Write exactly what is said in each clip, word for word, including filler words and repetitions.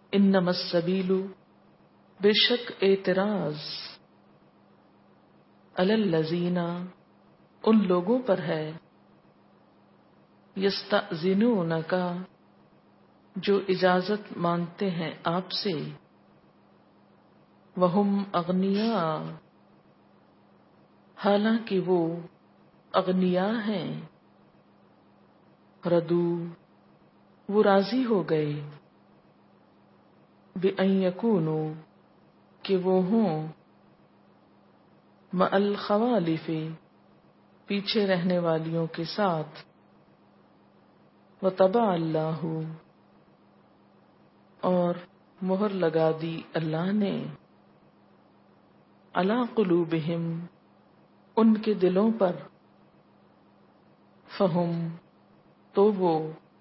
انما السبیل، بے شک اعتراض، علی الذین، ان لوگوں پر ہے، یستأذنونک، جو اجازت مانگتے ہیں آپ سے، وہم اغنیاء، حالانکہ وہ اغنیاء ہیں، ردو، وہ راضی ہو گئے، بِأَن یکونوا، کہ وہ ہوں، مع الخوالف، پیچھے رہنے والیوں کے ساتھ، وطبع اللہ، اور مہر لگا دی اللہ نے، علی قلوبہم، ان کے دلوں پر، فہم، تو وہ،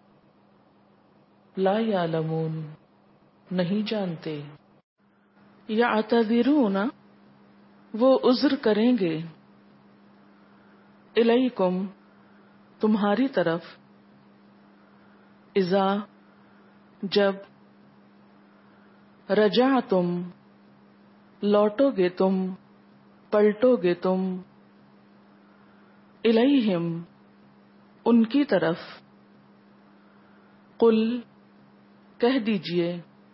لا یعلمون، نہیں جانتے، یعتذرون، وہ عذر کریں گے، الیکم، تمہاری طرف، اذا، جب، رجعتم، لوٹو گے تم، پلٹو گے تم، الیہم، ان کی طرف، قل، کہہ دیجئے،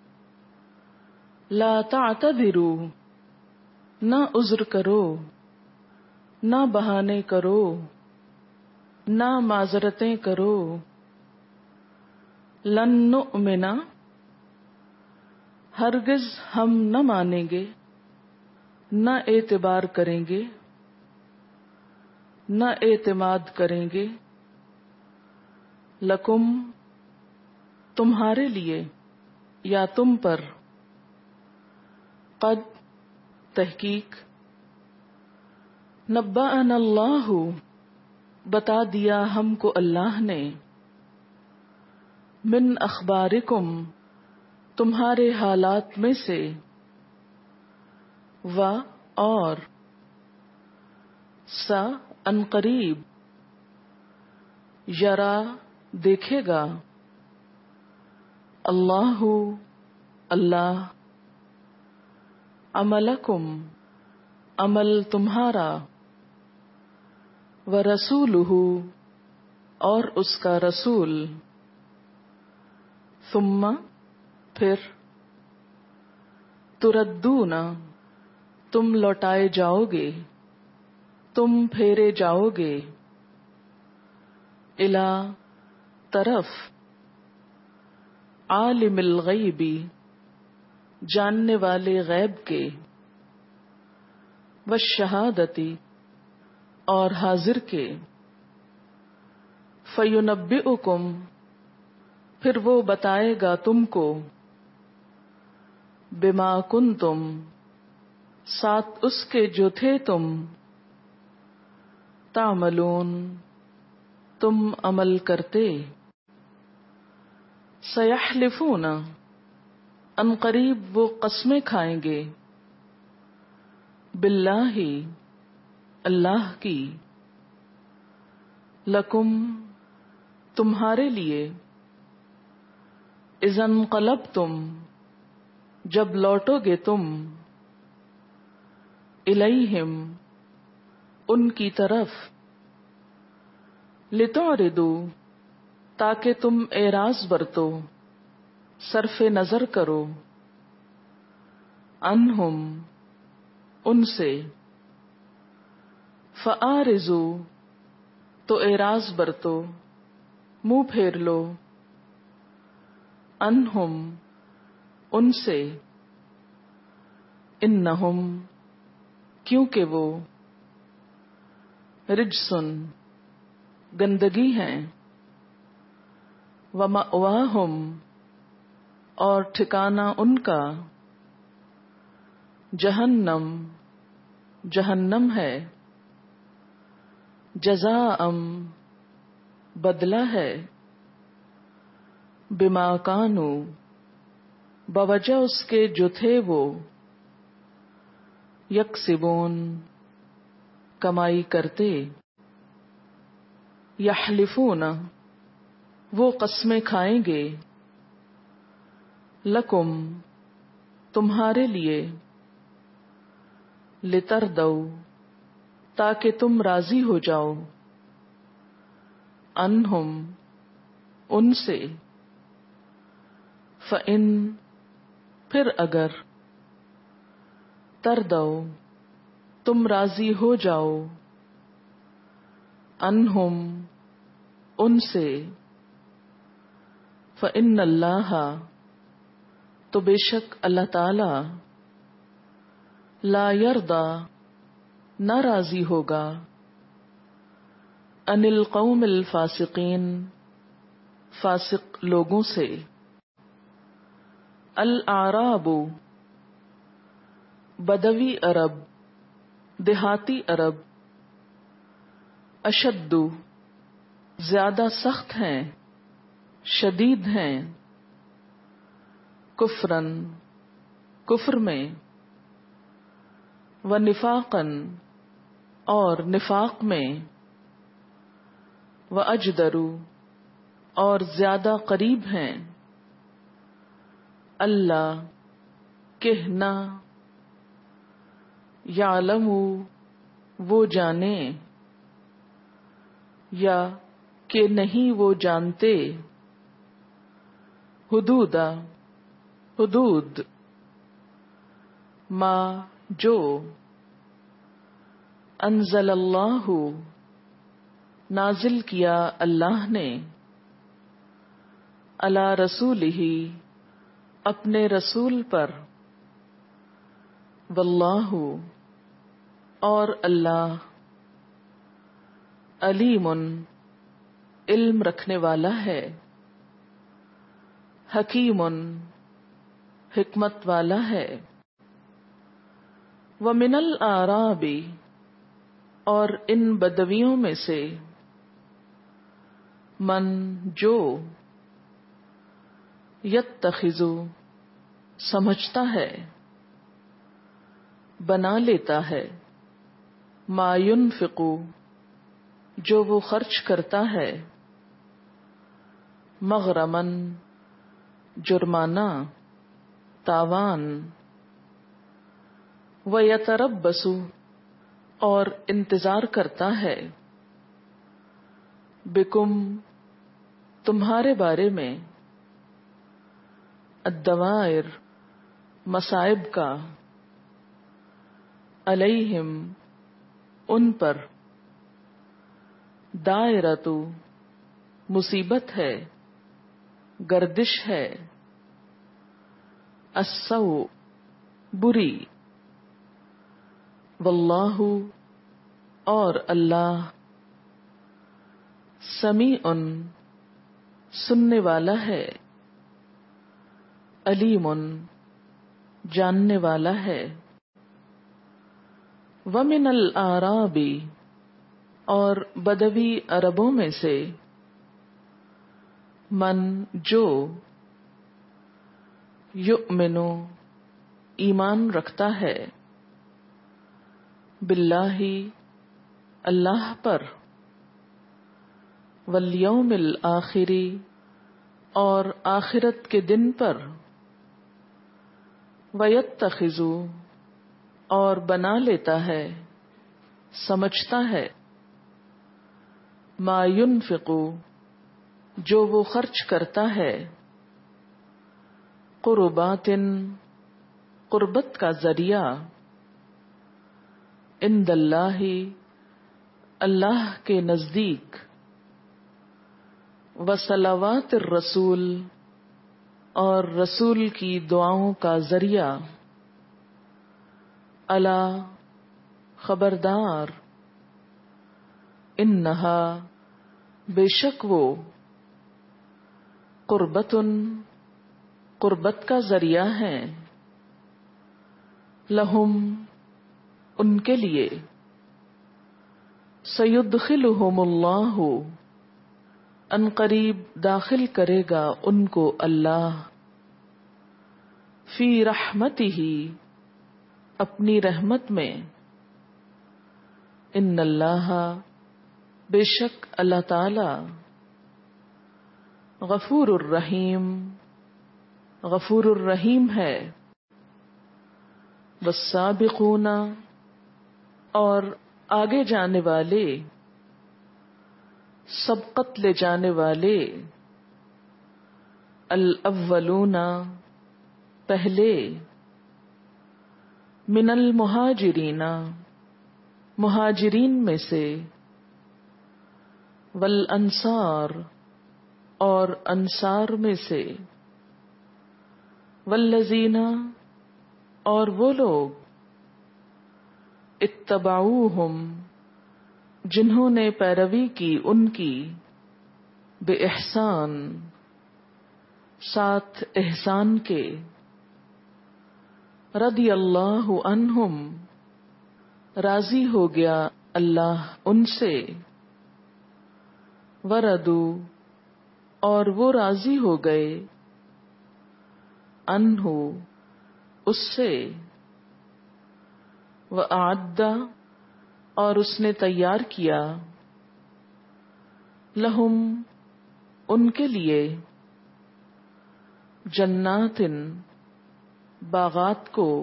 لا تعتذروا، نہ عذر کرو، نہ بہانے کرو، نہ معذرتیں کرو، لن نؤمن، ہرگز ہم نہ مانیں گے، نہ اعتبار کریں گے، نہ اعتماد کریں گے، لکم، تمہارے لیے، یا تم پر، قد، تحقیق، نبأنا اللہ، بتا دیا ہم کو اللہ نے، من اخبارکم، تمہارے حالات میں سے، و، اور، سا، ان قریب، یرا، دیکھے گا، اللہ، اللہ، عملکم، عمل تمہارا، ورسولہ، اور اس کا رسول، ثم، پھر، تردون، تم لوٹائے جاؤ گے، تم پھیرے جاؤ گے، الی، طرف، عالم الغیب، جاننے والے غیب کے، والشہادۃ، اور حاضر کے، فینبئکم، پھر وہ بتائے گا تم کو، بما کنتم، ساتھ اس کے جو تھے تم، تعملون، تم عمل کرتے، سیحلفون، ان قریب وہ قسمیں کھائیں گے، باللہ، اللہ کی، لکم، تمہارے لیے، اذا انقلبتم، جب لوٹو گے تم، الیہم، ان کی طرف، لتعرضوا، تاکہ تم اعراض برتو، صرف نظر کرو، عنہم، ان سے، فاعرضوا، تو اعراض برتو، منہ پھیر لو، عنہم، ان سے، انہم، کیونکہ وہ، رجسن، گندگی ہیں، ومأواہم، اور ٹھکانہ ان کا، جہنم، جہنم ہے، جزاء، بدلہ ہے، بما کانوا، بوجہ اس کے جو تھے وہ، یکسبون، کمائی کرتے، یحلفون، وہ قسمیں کھائیں گے، لکم تمہارے لیے، لتردو تاکہ تم راضی ہو جاؤ، انہم ان سے، فإن پھر اگر، تردو تم راضی ہو جاؤ، انہم ان سے، فإن اللہ تو بے شک اللہ تعالی، لا یرضی نہ راضی ہوگا، عن القوم الفاسقین فاسق لوگوں سے، الاعراب بدوی عرب، دیہاتی عرب، اشد زیادہ سخت ہیں، شدید ہیں، کفرن کفر میں، و نفاقن اور نفاق میں، و اجدرو اور زیادہ قریب ہیں، اللہ کہنا، یعلم وہ جانے، یا کہ نہیں وہ جانتے، حدود حدود، ما جو، انزل اللہ نازل کیا اللہ نے، علی رسولہ اپنے رسول پر، واللہ اور اللہ، علیم علم رکھنے والا ہے، حکیم حکمت والا ہے، ومن الاعراب اور ان بدویوں میں سے، من جو، یتخذ سمجھتا ہے، بنا لیتا ہے، ما ينفق جو وہ خرچ کرتا ہے، مغرمن جرمانہ، تاوان، ویتربص اور انتظار کرتا ہے، بکم تمہارے بارے میں، الدوائر مصائب کا، علیہم ان پر، دائرۃ مصیبت ہے، گردش ہے، السوء بری، واللہ اور اللہ، سمیع سننے والا ہے، علیم جاننے والا ہے، ومن الاعراب اور بدوی عربوں میں سے، من جو، یؤمن ایمان رکھتا ہے، باللہ اللہ پر، والیوم الآخر اور آخرت کے دن پر، ویتخذ اور بنا لیتا ہے، سمجھتا ہے، ما ينفق جو وہ خرچ کرتا ہے، قربات قربت کا ذریعہ، عند اللہ اللہ کے نزدیک، وصلوات الرسول اور رسول کی دعاؤں کا ذریعہ، الا خبردار، انہا بے شک وہ، قربتن قربت کا ذریعہ ہے، لہم ان کے لیے، سیدخلہم اللہ ان قریب داخل کرے گا ان کو اللہ، فی رحمتہ اپنی رحمت میں، ان اللہ بے شک اللہ تعالی، غفور الرحیم غفور الرحیم ہے. والسابقون اور آگے جانے والے، سبقت لے جانے والے، الاولون پہلے، من المہاجرین مہاجرین میں سے، والانصار اور انصار میں سے، والذین اور وہ لوگ، اتبعوہم جنہوں نے پیروی کی ان کی، بے احسان ساتھ احسان کے، رضی اللہ عنہم راضی ہو گیا اللہ ان سے، وردو اور وہ راضی ہو گئے، عنہ اس سے، وأعد اور اس نے تیار کیا، لہم ان کے لیے، جنات باغات کو،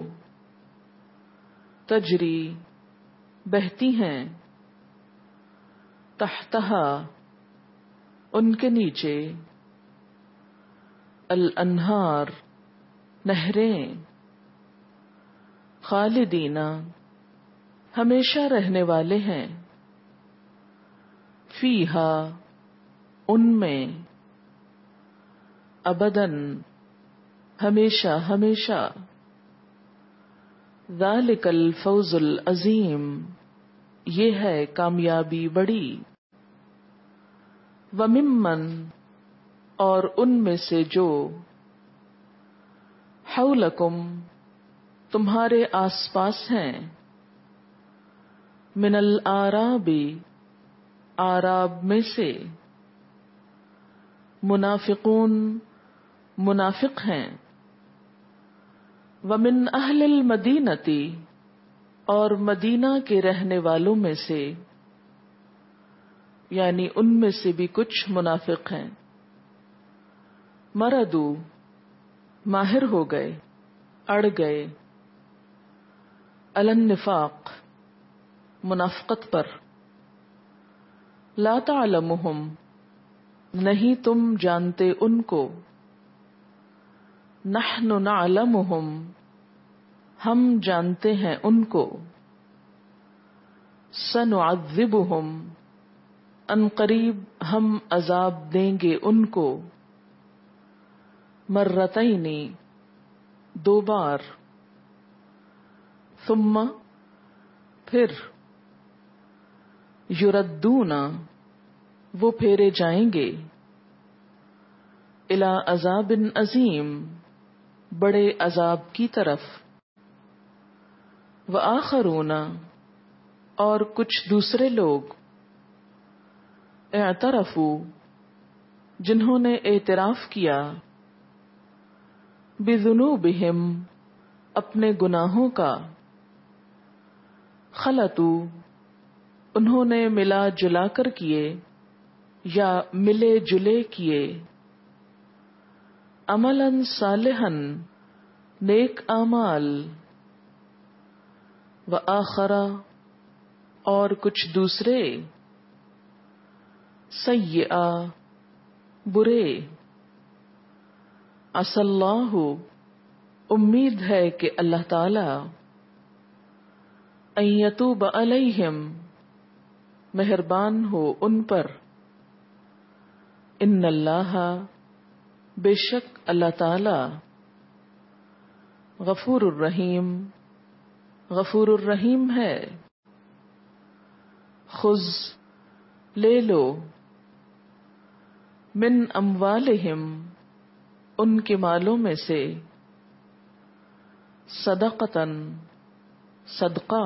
تجری بہتی ہیں، تحتہا ان کے نیچے، الانہار نہریں، خالدین ہمیشہ رہنے والے ہیں، فیہا ان میں، ابداً ہمیشہ ہمیشہ، ذالک الفوز العظیم یہ ہے کامیابی بڑی، وممن اور ان میں سے جو، حولکم تمہارے آس پاس ہیں، من الاعراب اعراب میں سے، منافقون منافق ہیں، ومن اہل المدینۃ اور مدینہ کے رہنے والوں میں سے، یعنی ان میں سے بھی کچھ منافق ہیں، مردو ماہر ہو گئے، اڑ گئے، علی النفاق منافقت پر، لا تعلمہم نہیں تم جانتے ان کو، نحن نعلمہم ہم جانتے ہیں ان کو، سنعذبہم ان قریب ہم عذاب دیں گے ان کو، مرتین دو بار، ثم پھر، یردون وہ پھیرے جائیں گے، الی عذاب عظیم بڑے عذاب کی طرف، وآخرون اور کچھ دوسرے لوگ، اعترفوا جنہوں نے اعتراف کیا، بذنوبہم اپنے گناہوں کا، خلطوا انہوں نے ملا جلا کر کیے یا ملے جلے کیے، عملا صالحا نیک اعمال، وآخر اور کچھ دوسرے، سیئا برے، عسى اللہ امید ہے کہ اللہ تعالی، ان یتوب علیہم مہربان ہو ان پر، ان اللہ بے شک اللہ تعالی، غفور الرحیم غفور الرحیم ہے، خذ لے لو، من اموالہم ان کے مالوں میں سے، صدقۃ صدقہ،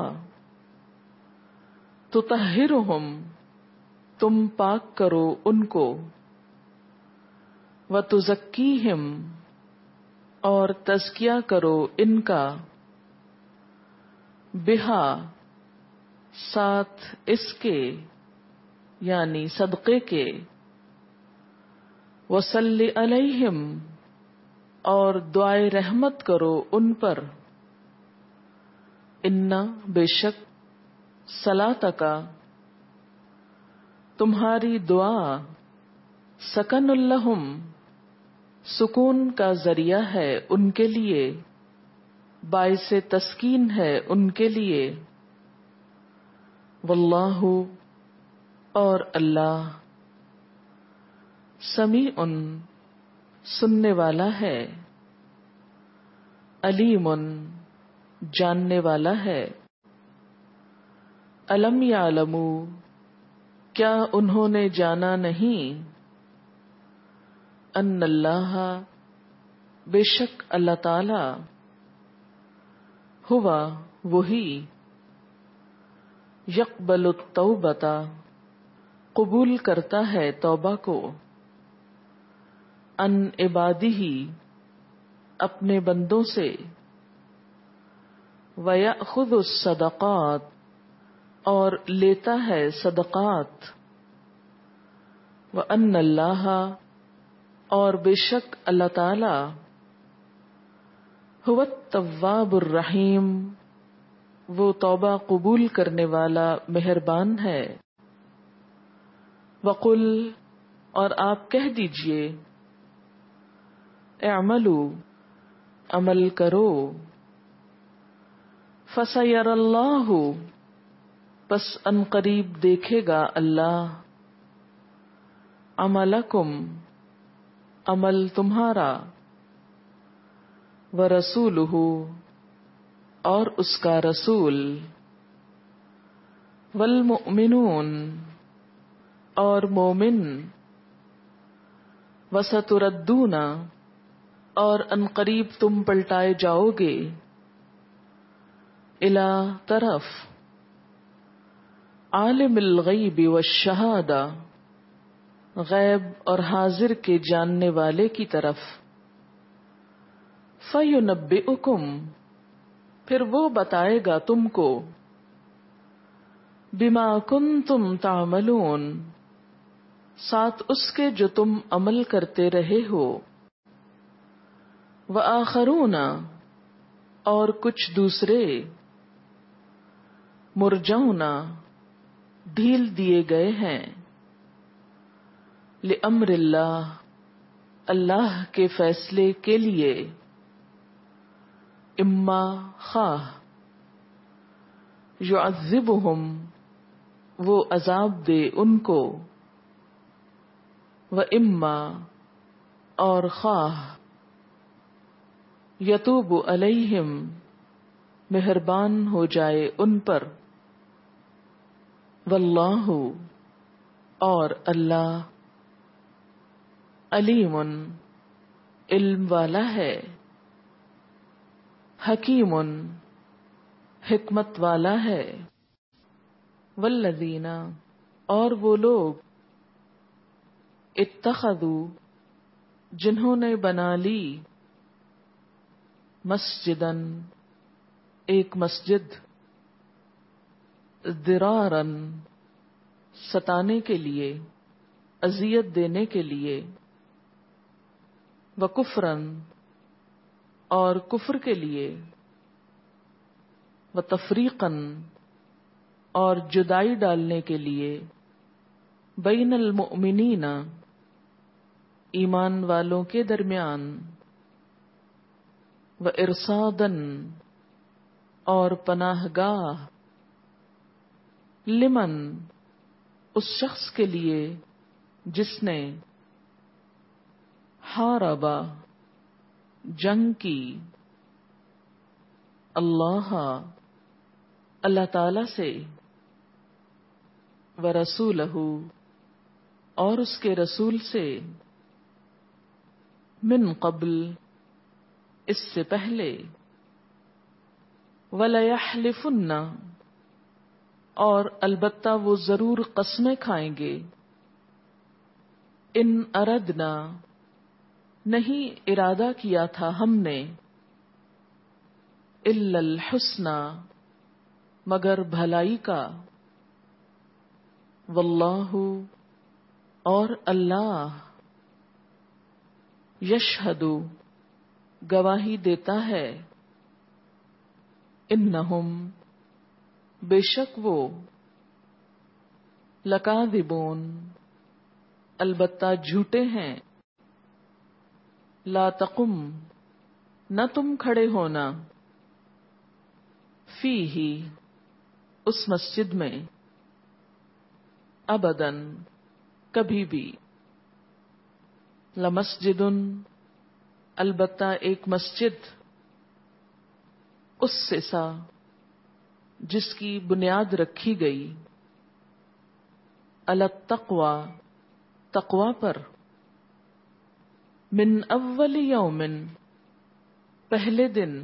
تطہرہم تم پاک کرو ان کو، وتزکیہم اور تزکیہ کرو ان کا، بہا ساتھ اس کے یعنی صدقے کے، وصلی علیہم اور دعائے رحمت کرو ان پر. انا بے شک صلاتک تمہاری دعا سکن لہم سکون کا ذریعہ ہے ان کے لیے، باعث تسکین ہے ان کے لیے. واللہ اور اللہ سمیع سننے والا ہے، علیم جاننے والا ہے. الم یعلموا کیا انہوں نے جانا نہیں، ان اللہ بے شک اللہ تعالی ہوا وہی یقبل التوبۃ قبول کرتا ہے توبہ کو، ان عبادہ اپنے بندوں سے، ویأخذ الصدقات اور لیتا ہے صدقات، وان اللہ اور بے شک اللہ تعالی هو التواب الرحیم وہ توبہ قبول کرنے والا مہربان ہے. وقل اور آپ کہہ دیجئے، اعملوا عمل کرو، فسیر اللہ پس ان قریب دیکھے گا اللہ، عملکم عمل تمہارا، ورسولہ اور اس کا رسول، والمؤمنون اور مومن، وستردون اور ان قریب تم پلٹائے جاؤ گے، الی طرف، عالم الغیب والشہادہ غیب اور حاضر کے جاننے والے کی طرف، فینبئکم پھر وہ بتائے گا تم کو، بما کنتم تعملون ساتھ اس کے جو تم عمل کرتے رہے ہو، وآخرون اور کچھ دوسرے، مرجون ڈھیل دیے گئے ہیں، لامر اللہ اللہ کے فیصلے کے لیے، اما خواہ، یعذبہم وہ عذاب دے ان کو، و اما اور خواہ، یتوب علیہم مہربان ہو جائے ان پر، واللہ اور اللہ علیم علم والا ہے، حکیم حکمت والا ہے. والذین اور وہ لوگ، اتخذوا جنہوں نے بنا لی، مسجدن ایک مسجد، ضرارا ستانے کے لیے، اذیت دینے کے لیے، وکفرا اور کفر کے لیے، وتفریقا اور جدائی ڈالنے کے لیے، بین المؤمنین ایمان والوں کے درمیان، وارصادا اور پناہ گاہ، لمن اس شخص کے لیے جس نے، حاربا جنگ کی، اللہ اللہ تعالی سے، ورسولہ اور اس کے رسول سے، من قبل اس سے پہلے، وَلَيَحْلِفُنَّ اور البتہ وہ ضرور قسمیں کھائیں گے، ان اردنا نہیں ارادہ کیا تھا ہم نے، الا الحسنى مگر بھلائی کا، واللہ اور اللہ، یشہد گواہی دیتا ہے، انہم بے شک وہ، لکاذبون البتہ جھوٹے ہیں، لا تقم نہ تم کھڑے ہونا، فیہ اس مسجد میں، ابداً کبھی بھی، لمسجد البتہ ایک مسجد، اسسا جس کی بنیاد رکھی گئی، علی التقوی تقوی پر، من اول یوم پہلے دن،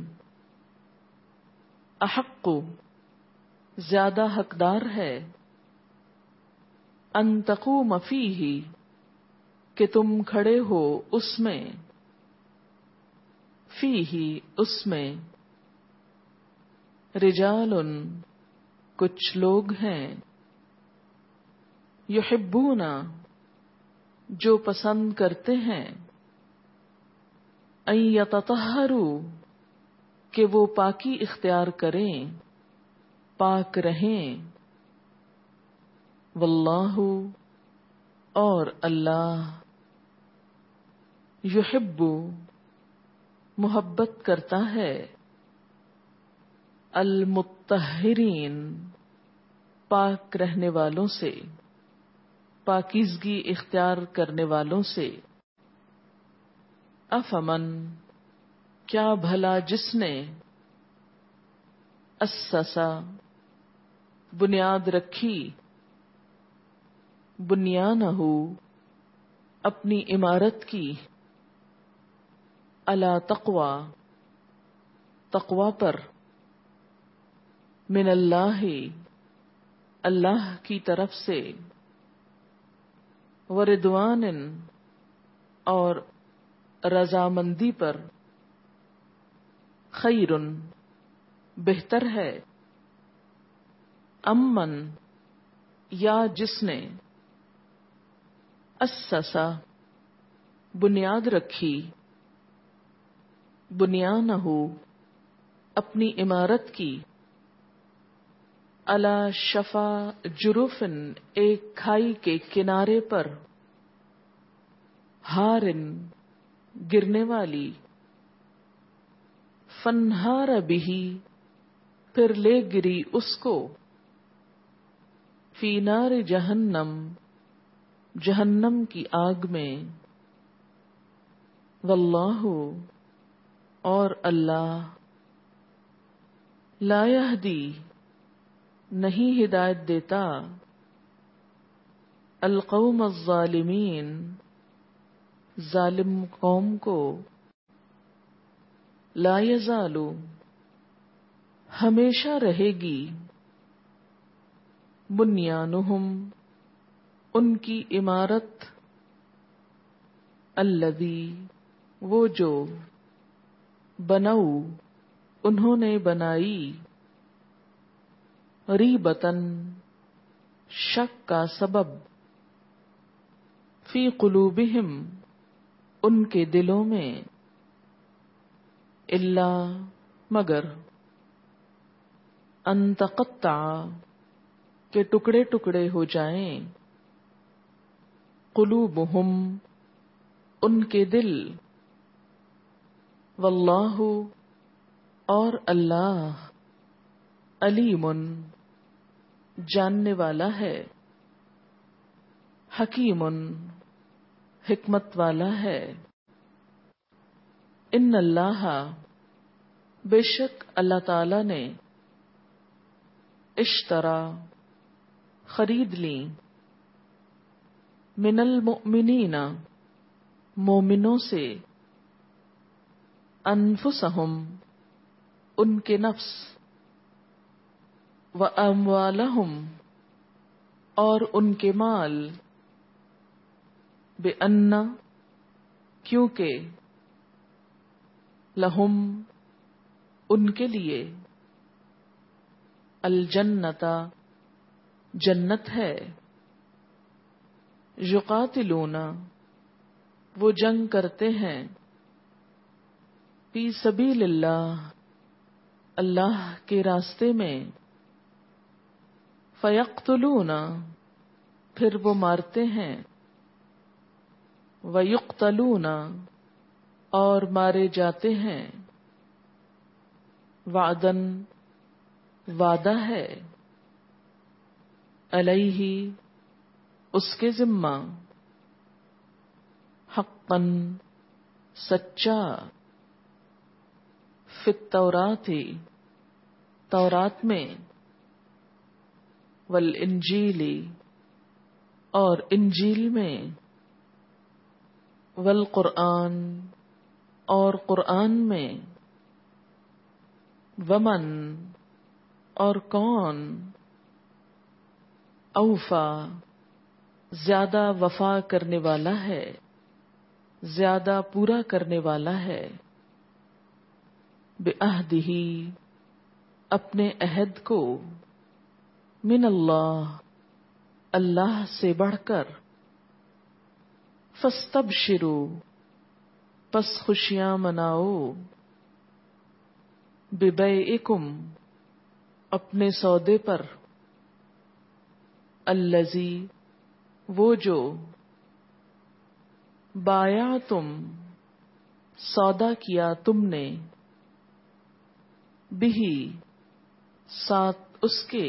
احق زیادہ حقدار ہے، ان تقوم فیہ کہ تم کھڑے ہو اس میں، فیہ اس میں، رجال کچھ لوگ ہیں، یحبون جو پسند کرتے ہیں، ان یتطہروا کہ وہ پاکی اختیار کریں، پاک رہیں، واللہ اور اللہ، یحب محبت کرتا ہے، المطہرین پاک رہنے والوں سے، پاکیزگی اختیار کرنے والوں سے، افمن کیا بھلا جس نے، اسسا بنیاد رکھی، بنیانہ اپنی عمارت کی، علی تقوی تقوی پر، من اللہ اللہ کی طرف سے، ورضوان اور رضامندی پر، خیر بہتر ہے، امن یا جس نے، اسسا بنیاد رکھی، بنیانہ اپنی عمارت کی، علی شفا جرف ایک کھائی کے کنارے پر، ہارن گرنے والی، فنہار بہ پھر لے گری اس کو، فی نار جہنم جہنم کی آگ میں، واللہ اور اللہ، لا یہدی نہیں ہدایت دیتا، القوم الظالمین ظالم قوم کو، لا یزال ہمیشہ رہے گی، بنیانہم ان کی عمارت، الذی وہ جو، بنو انہوں نے بنائی، ریبتن شک کا سبب، فی قلوبہم ان کے دلوں میں، الا مگر، ان تقطع کہ ٹکڑے ٹکڑے ہو جائیں، قلوبہم ان کے دل، واللہ اور اللہ، علیم جاننے والا ہے، حکیم حکمت والا ہے، ان اللہ بے شک اللہ تعالی نے، اشترا خرید لی، من المؤمنین مومنوں سے، انفسہم ان کے نفس، واموالہم اور ان کے مال، بأن کیونکہ، لہم ان کے لیے، الجنت جنت ہے، یقاتلون وہ جنگ کرتے ہیں، فی سبیل اللہ، اللہ کے راستے میں، فیقتلون، پھر وہ مارتے ہیں، ویقتلون، اور مارے جاتے ہیں، وعدن، وعدہ ہے، علیہ، اس کے ذمہ، حقاً، سچا، فی التورات، تورات میں، والانجیل، اور انجیل میں، والقرآن، اور قرآن میں، ومن، اور کون، اوفا، زیادہ وفا کرنے والا ہے، زیادہ پورا کرنے والا ہے، بعہدہ، اپنے عہد کو، من اللہ، اللہ سے بڑھ کر، فاستبشروا، پس خوشیاں مناؤ، ببیعکم، اپنے سودے پر، الذی، وہ جو، بایعتم، سودا کیا تم نے، بہ، ساتھ اس کے،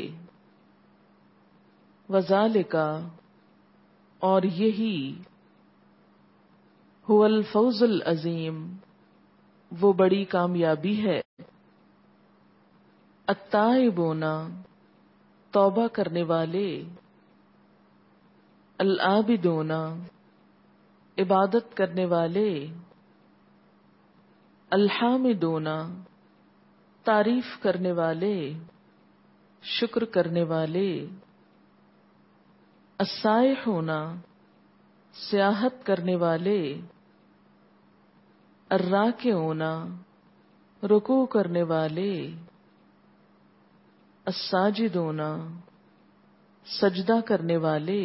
وذالک، اور یہی، هو الفوز العظیم، وہ بڑی کامیابی ہے، التائبون، توبہ کرنے والے، العابدون، عبادت کرنے والے، الحامدون، تعریف کرنے والے، شکر کرنے والے، السائحون، سیاحت کرنے والے، الراکعون، رکوع کرنے والے، الساجدون، سجدہ کرنے والے،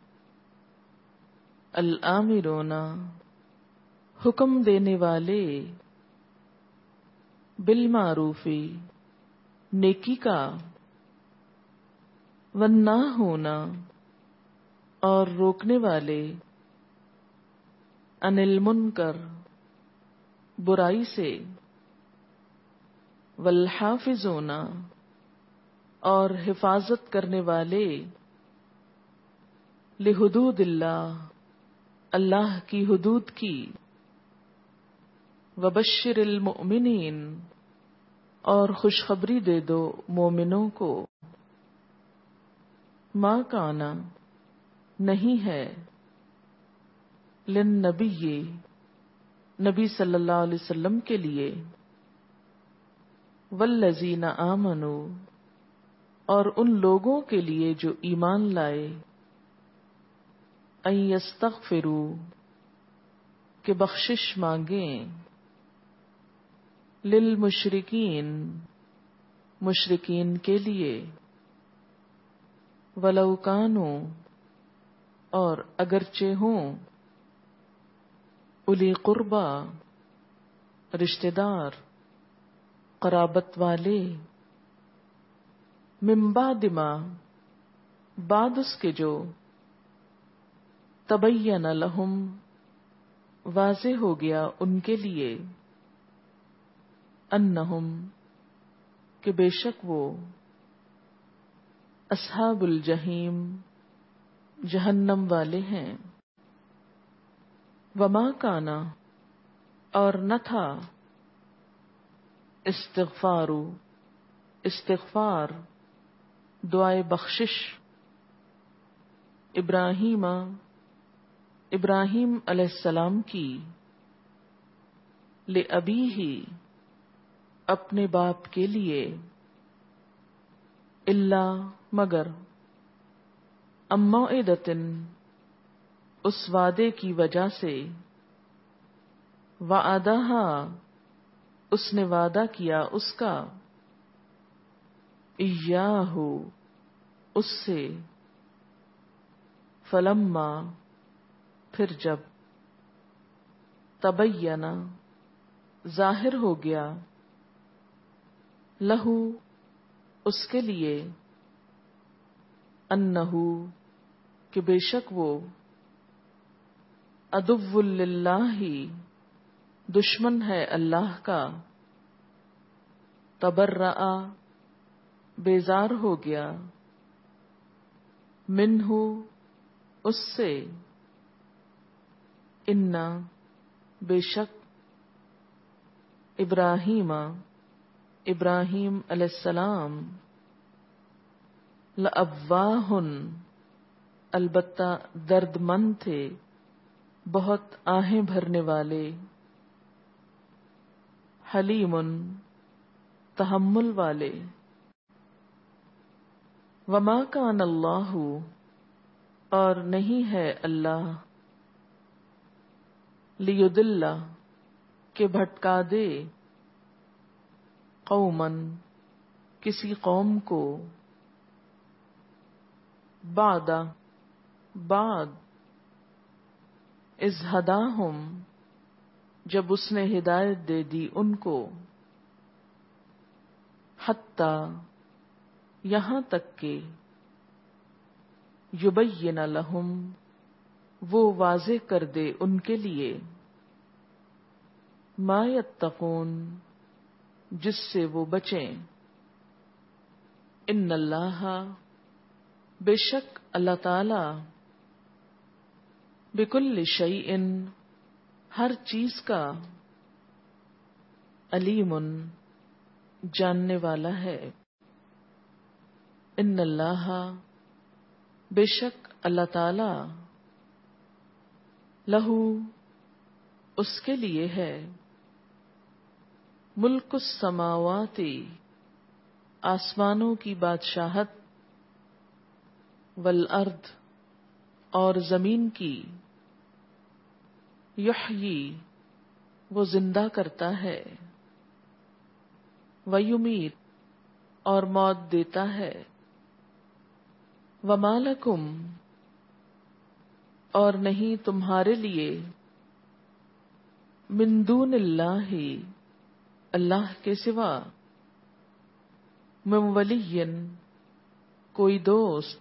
الآمرون، حکم دینے والے، بالمعروف، نیکی کا، والناہون، اور روکنے والے، عن المنکر، برائی سے، والحافظون، اور حفاظت کرنے والے، لحدود اللہ، اللہ کی حدود کی، وبشر المؤمنین، اور خوشخبری دے دو مومنوں کو، ما کانا، نہیں ہے، للنبی، نبی صلی اللہ علیہ وسلم کے لیے، والذین آمنوا، اور ان لوگوں کے لیے جو ایمان لائے، ان یستغفروا، کہ بخشش مانگیں، للمشرکین، مشرکین کے لیے، ولو کانوا، اور اگرچہ ہوں، الی قربا، رشتہ دار، قرابت والے، من بعد ما، بعد اس کے جو، تبین لہم، واضح ہو گیا ان کے لیے، انہم، کہ بے شک وہ، اصحاب الجحیم، جہنم والے ہیں، وما کانا، اور نہ تھا، استغفار، استغفار، دعائے بخشش، ابراہیم، ابراہیم علیہ السلام کی، لأبیہ، اپنے باپ کے لیے، الا، مگر، ام موعدۃ، اس وعدے کی وجہ سے، وعدہا، اس نے وعدہ کیا اس کا، ایاہ، اس سے، فلما، پھر جب، تبینہ، ظاہر ہو گیا، لہو اس کے لیے، انہو کہ بے شک وہ، عدو للہ دشمن ہے اللہ کا، تبرأ بیزار ہو گیا، منہ اس سے، انا بے شک، ابراہیم ابراہیم علیہ السلام، لأواہ البتہ درد مند تھے، بہت آہیں بھرنے والے، حلیم تحمل والے، وما کان اللہ اور نہیں ہے اللہ، لیضل کہ بھٹکا دے، قوما کسی قوم کو، بعد بعد اذ ہداہم جب اس نے ہدایت دے دی ان کو، حتی یہاں تک کہ، یبین لہم وہ واضح کر دے ان کے لیے، ما یتقون جس سے وہ بچیں، ان اللہ بے شک اللہ تعالی، بکل شیء ہر چیز کا، علیم جاننے والا ہے، ان اللہ بے شک اللہ تعالی، لہو اس کے لیے ہے، ملک السماوات آسمانوں کی بادشاہت، والارض اور زمین کی، یحیی وہ زندہ کرتا ہے، ویمیت اور موت دیتا ہے، وما لکم اور نہیں تمہارے لیے، من دون اللہ اللہ کے سوا، من ولی کوئی دوست،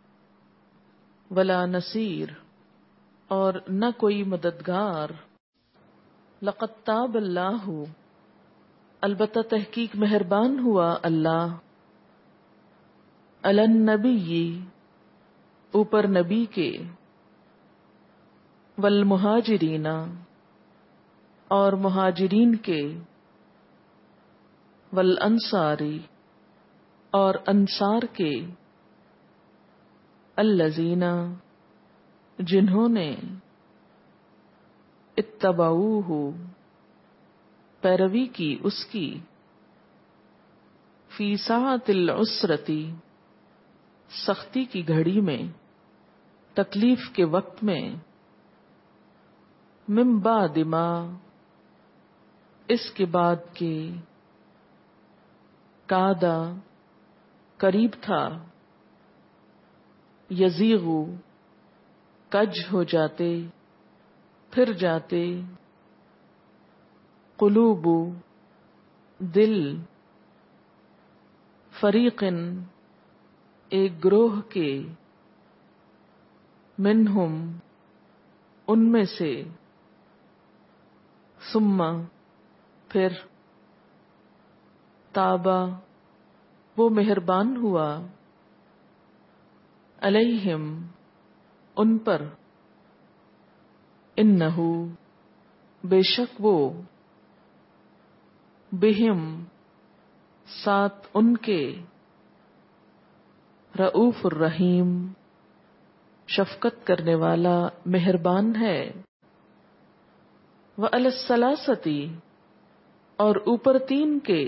ولا نصیر اور نہ کوئی مددگار، لقد تاب اللہ البتہ تحقیق مہربان ہوا اللہ، علی النبی اوپر نبی کے، والمہاجرین اور مہاجرین کے، والانصاری اور انصار کے، الذین جنہوں نے، اتبعوہ پیروی کی اس کی، فی ساعۃ العسرتی سختی کی گھڑی میں، تکلیف کے وقت میں، من بعد ما اس کے بعد کے، کادا قریب تھا، یزیغ کج ہو جاتے پھر جاتے، قلوب دل، فریقن ایک گروہ کے، منہم ان میں سے، ثم پھر، تابا وہ مہربان ہوا، علیہم ان پر، انہو بے شک وہ، بہم ساتھ ان کے، رؤوف الرحیم شفقت کرنے والا مہربان ہے، وعلی الثلاثتی اور اوپر تین کے،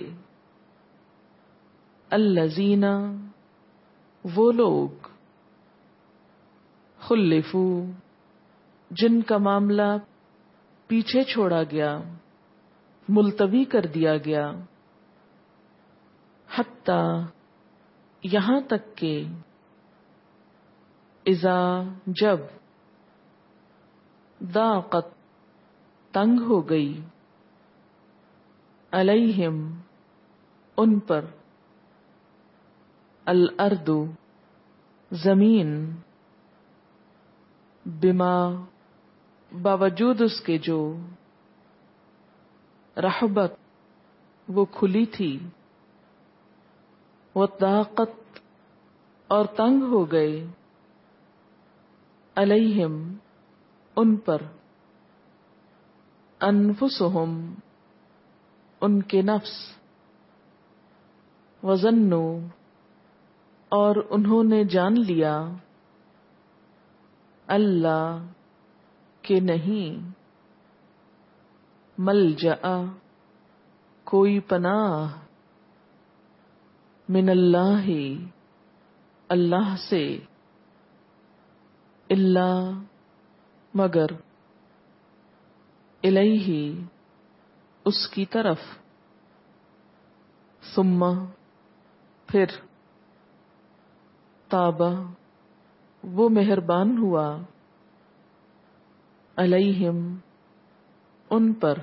الذین وہ لوگ، خلفو جن کا معاملہ پیچھے چھوڑا گیا، ملتوی کر دیا گیا، حتی یہاں تک کہ، اذا جب، ضاقت تنگ ہو گئی، علیہم ان پر، الارض زمین، بما باوجود اس کے جو، رحبت وہ کھلی تھی، وضاقت اور تنگ ہو گئے، علیہم ان پر، انفسہم ان کے نفس، وظنوا اور انہوں نے جان لیا، اللہ کہ نہیں، ملجأ کوئی پناہ، من اللہ اللہ سے، الا مگر، الیہ اس کی طرف، ثم پھر، تابا وہ مہربان ہوا، علیہم ان پر،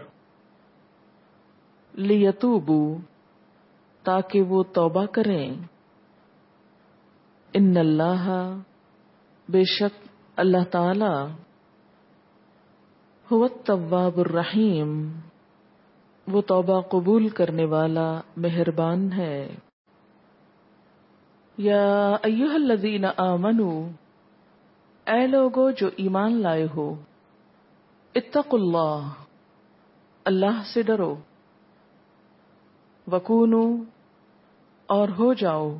لیتوبوا تاکہ وہ توبہ کریں، ان اللہ بے شک اللہ تعالی، هو التواب الرحیم وہ توبہ قبول کرنے والا مہربان ہے۔ یا ایھا الذین آمنوا اے لوگو جو ایمان لائے ہو، اتقوا اللہ اللہ سے ڈرو، وکونوا اور ہو جاؤ،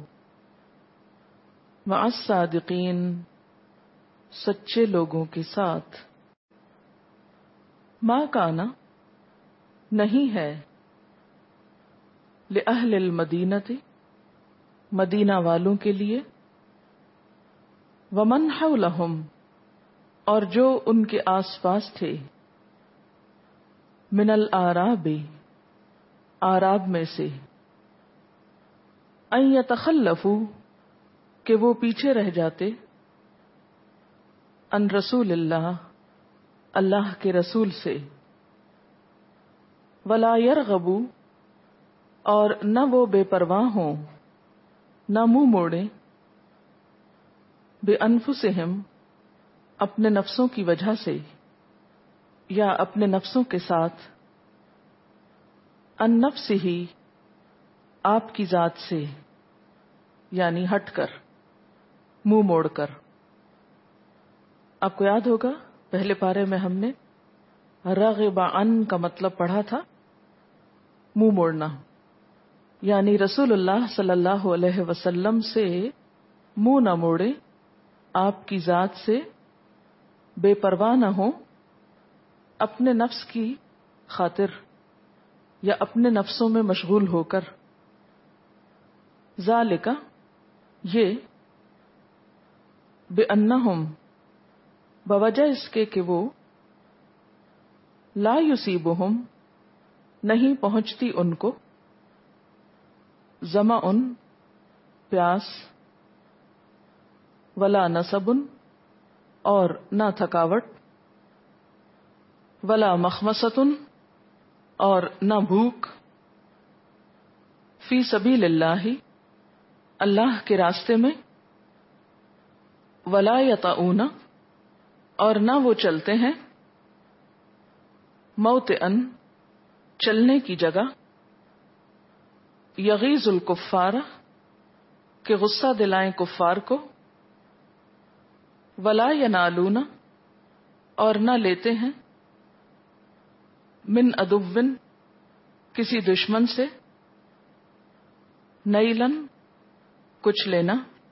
مع الصادقین سچے لوگوں کے ساتھ، ما کانا نہیں ہے، لأہل المدینۃ مدینہ والوں کے لیے، ومن حولہم اور جو ان کے آس پاس تھے، من الاعراب اعراب میں سے، ان یتخلفوا کہ وہ پیچھے رہ جاتے، ان رسول اللہ اللہ کے رسول سے، ولا یرغبوا اور نہ وہ بے پرواہ ہوں، نہ منہ موڑیں، بانفسہم اپنے نفسوں کی وجہ سے، یا اپنے نفسوں کے ساتھ، ان نفسہ آپ کی ذات سے، یعنی ہٹ کر، منہ موڑ کر۔ آپ کو یاد ہوگا پہلے پارے میں ہم نے رغب عن کا مطلب پڑھا تھا، منہ موڑنا، یعنی رسول اللہ صلی اللہ علیہ وسلم سے منہ نہ موڑے، آپ کی ذات سے بے پرواہ نہ ہو، اپنے نفس کی خاطر یا اپنے نفسوں میں مشغول ہو کر، ذالک یہ، بأنہم بوجہ اس کے کہ وہ، لا یصیبہم نہیں پہنچتی ان کو، ظمأ پیاس، ولا نصب اور نہ تھکاوٹ، ولا مخمصۃ اور نہ بھوک، فی سبیل اللہ اللہ کے راستے میں، ولا یطؤون اور نہ وہ چلتے ہیں، موطئن چلنے کی جگہ، یغیظ الکفار کہ غصہ دلائیں کفار کو، ولا ینالون اور نہ لیتے ہیں، من عدو کسی دشمن سے، نیلن کچھ لینا،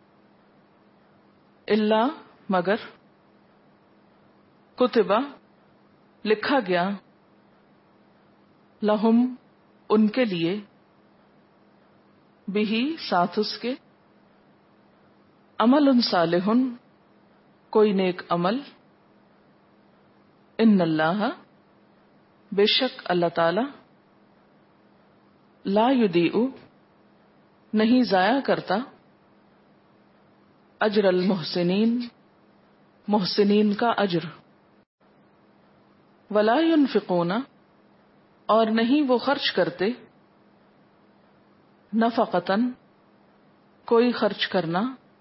الا مگر، کتبہ لکھا گیا، لہم ان کے لیے، بہی ساتھ اس کے، عمل صالح کوئی نیک عمل، ان اللہ بے شک اللہ تعالی، لا یضیع نہیں ضائع کرتا، اجر المحسنین محسنین کا اجر، ولا ينفقون اور نہیں وہ خرچ کرتے، نفقتن کوئی خرچ کرنا،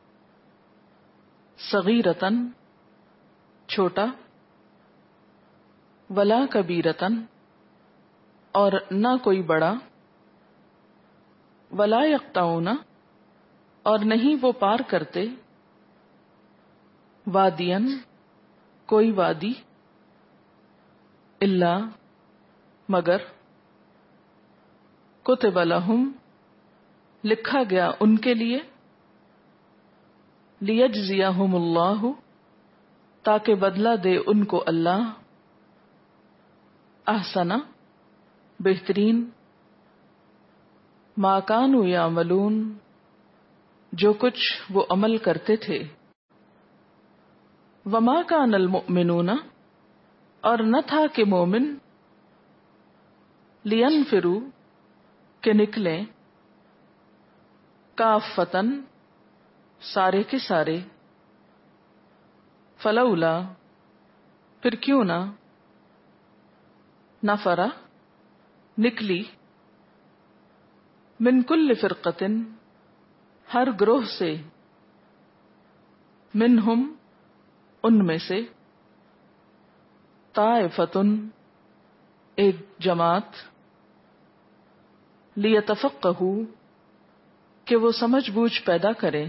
صغیرتن چھوٹا، ولا کبیرتن اور نہ کوئی بڑا، ولا یقطعون اور نہیں وہ پار کرتے، وادین کوئی وادی، الا مگر، کتب لہم لکھا گیا ان کے لیے، لیجزیہم اللہ تاکہ بدلہ دے ان کو اللہ، احسن بہترین، ما کانوا یعملون جو کچھ وہ عمل کرتے تھے، وما کان المؤمنون اور نہ تھا کہ مومن، لینفروا کہ نکلیں، کافتن سارے کے سارے، فلولا پھر کیوں نہ، نفرا نکلی، من کل فرقتن ہر گروہ سے، منہم ان میں سے، طائفتن ایک جماعت، لیتفقہوا کہ وہ سمجھ بوجھ پیدا کریں،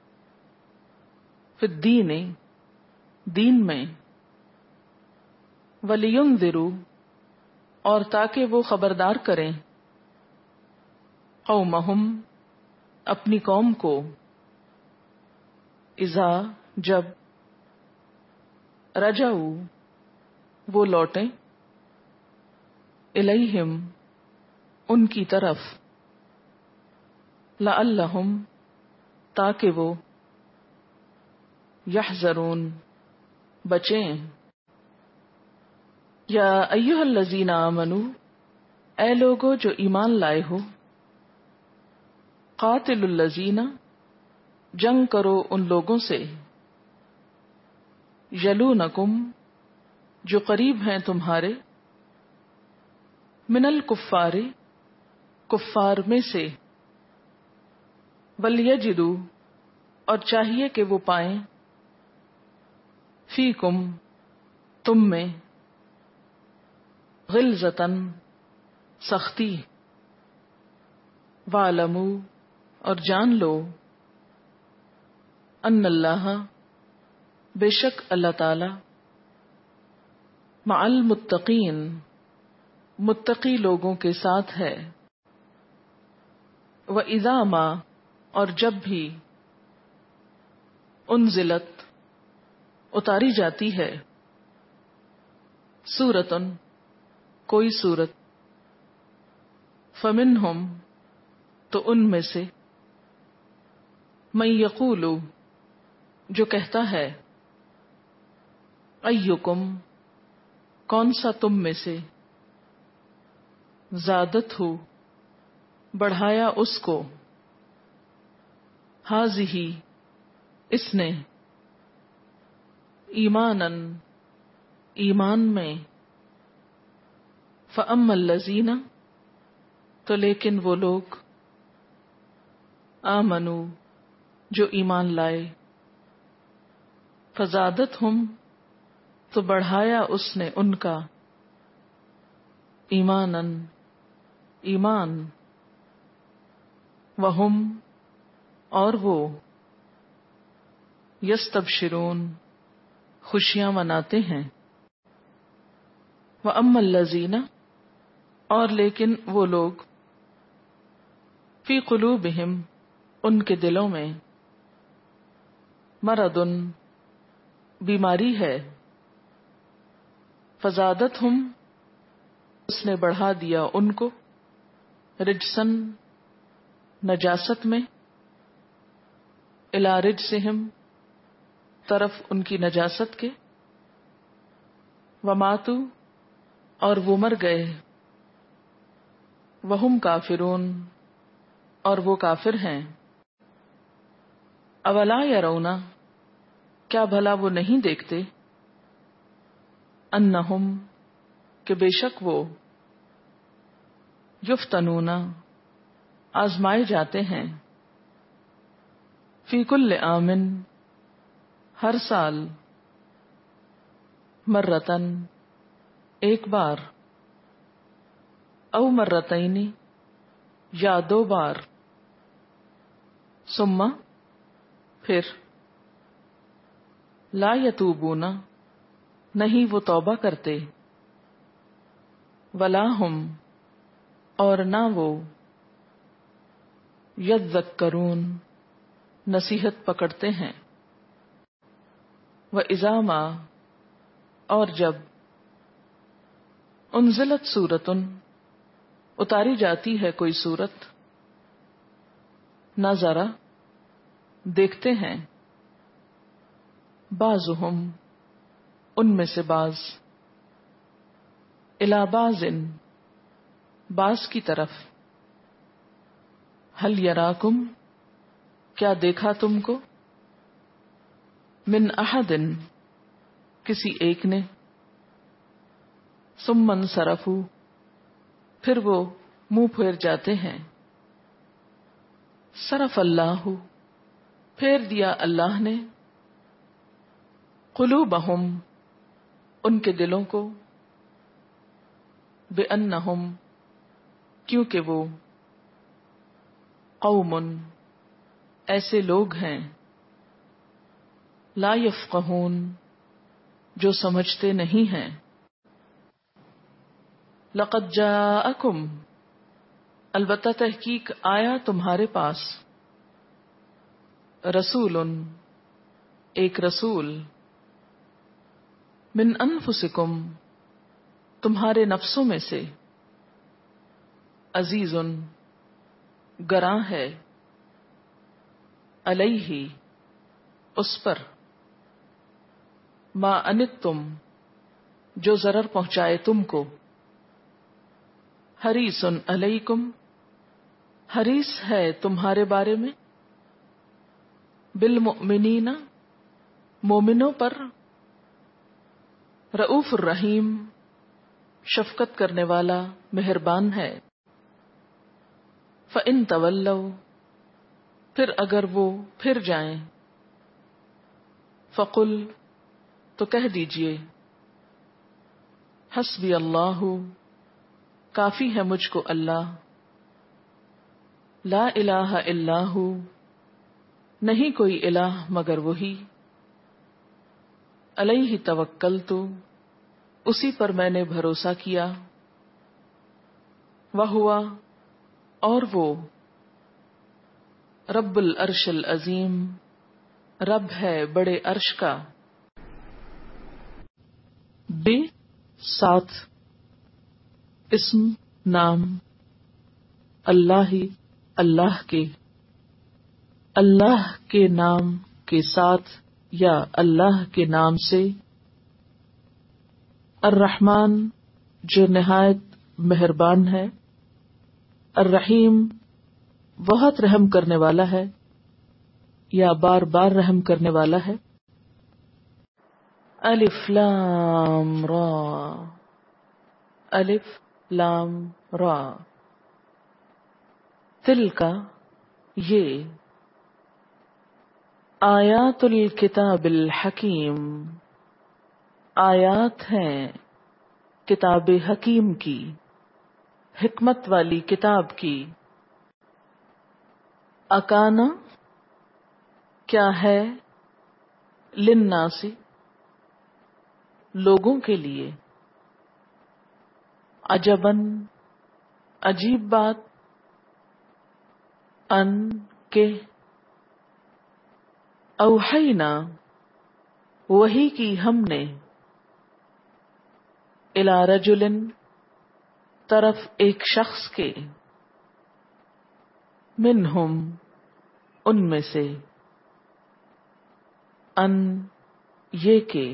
فی الدین دین میں، ولینذروا اور تاکہ وہ خبردار کریں، قومہم اپنی قوم کو، اذا جب، رجعوا وہ لوٹیں، الیہم ان کی طرف، لعلہم تاکہ وہ، یحذرون بچیں، یا ایھا الذین آمنوا اے لوگو جو ایمان لائے ہو، قاتلوا الذین جنگ کرو ان لوگوں سے، یلونکم جو قریب ہیں تمہارے، من الکفار کفار میں سے، ولیجدوا اور چاہیے کہ وہ پائیں، فیکم تم میں، غلظۃً سختی، وَاعْلَمُوا اور جان لو، ان اللہ بے شک اللہ تعالی، مع المتقین متقی لوگوں کے ساتھ ہے، وَإِذَا مَا اور جب بھی، انزلت اتاری جاتی ہے، سورۃ کوئی سورت، فمنہم تو ان میں سے، من یقول جو کہتا ہے، ایکم کون سا تم میں سے، زادت ہو بڑھایا اس کو، ہذہ اس نے، ایماناً ایمان میں، فاما الذین تو لیکن وہ لوگ، آمنوا جو ایمان لائے، فزادتہم تو بڑھایا اس نے ان کا، ایماناً ایمان، وہم اور وہ، یستبشرون خوشیاں مناتے ہیں، وَأَمَّا الَّذِينَ اور لیکن وہ لوگ، فی قلوبہم ان کے دلوں میں، مرض بیماری ہے، فزادتہم اس نے بڑھا دیا ان کو، رجسن نجاست میں، الی رجسہم طرف ان کی نجاست کے، وماتوا اور وہ مر گئے، وہم کافرون اور وہ کافر ہیں، اولا یرون کیا بھلا وہ نہیں دیکھتے، انہم کہ بے شک وہ، یفتنون آزمائے جاتے ہیں، فی کل آمن ہر سال، مرتن ایک بار، او مرتین یا دو بار، ثم پھر، لا یتوبون نہیں وہ توبہ کرتے، ولا ہم اور نہ وہ، یذکرون نصیحت پکڑتے ہیں، وَإِذَا مَا اور جب، انزلت سورتن اتاری جاتی ہے کوئی سورت، نظرا دیکھتے ہیں، بعضهم ان میں سے بعض، الی بعض بعض کی طرف، هل یراکم کیا دیکھا تم کو، من احد کسی ایک نے، ثم انصرفوا پھر وہ منہ پھیر جاتے ہیں، صرف اللہ پھیر دیا اللہ نے، قلوبہم ان کے دلوں کو، بأنہم کیونکہ وہ، قوم ایسے لوگ ہیں، لا یفقہون جو سمجھتے نہیں ہیں، لقد جاءکم البتہ تحقیق آیا تمہارے پاس، رسول ایک رسول، من انفسکم تمہارے نفسوں میں سے، عزیز گراں ہے، علیہ اس پر، ما انتم جو ضرر پہنچائے تم کو، حریص علیکم حریص ہے تمہارے بارے میں، بالمؤمنین مومنوں پر، رؤوف الرحیم شفقت کرنے والا مہربان ہے، فإن تولوا پھر اگر وہ پھر جائیں، فقل تو کہہ دیجئے، حسبی اللہ کافی ہے مجھ کو اللہ، لا الہ الا ہو نہیں کوئی الہ مگر وہی، علیہ توکلت اسی پر میں نے بھروسہ کیا، وہو اور وہ، رب العرش العظیم رب ہے بڑے عرش کا، بے ساتھ اسم نام، اللہ اللہ کے، اللہ کے نام کے ساتھ یا اللہ کے نام سے، الرحمن جو نہایت مہربان ہے، الرحیم بہت رحم کرنے والا ہے یا بار بار رحم کرنے والا ہے، الف لام را الف لام را، تلک یہ، آیات الکتاب الحکیم آیات ہیں کتاب حکیم کی، حکمت والی کتاب کی، اکانا کیا ہے، للناس لوگوں کے لیے، عجباً عجیب بات، ان کے، اوحینا وحی کی ہم نے، الی رجل طرف ایک شخص کے، منہم ان میں سے، ان یہ کہ،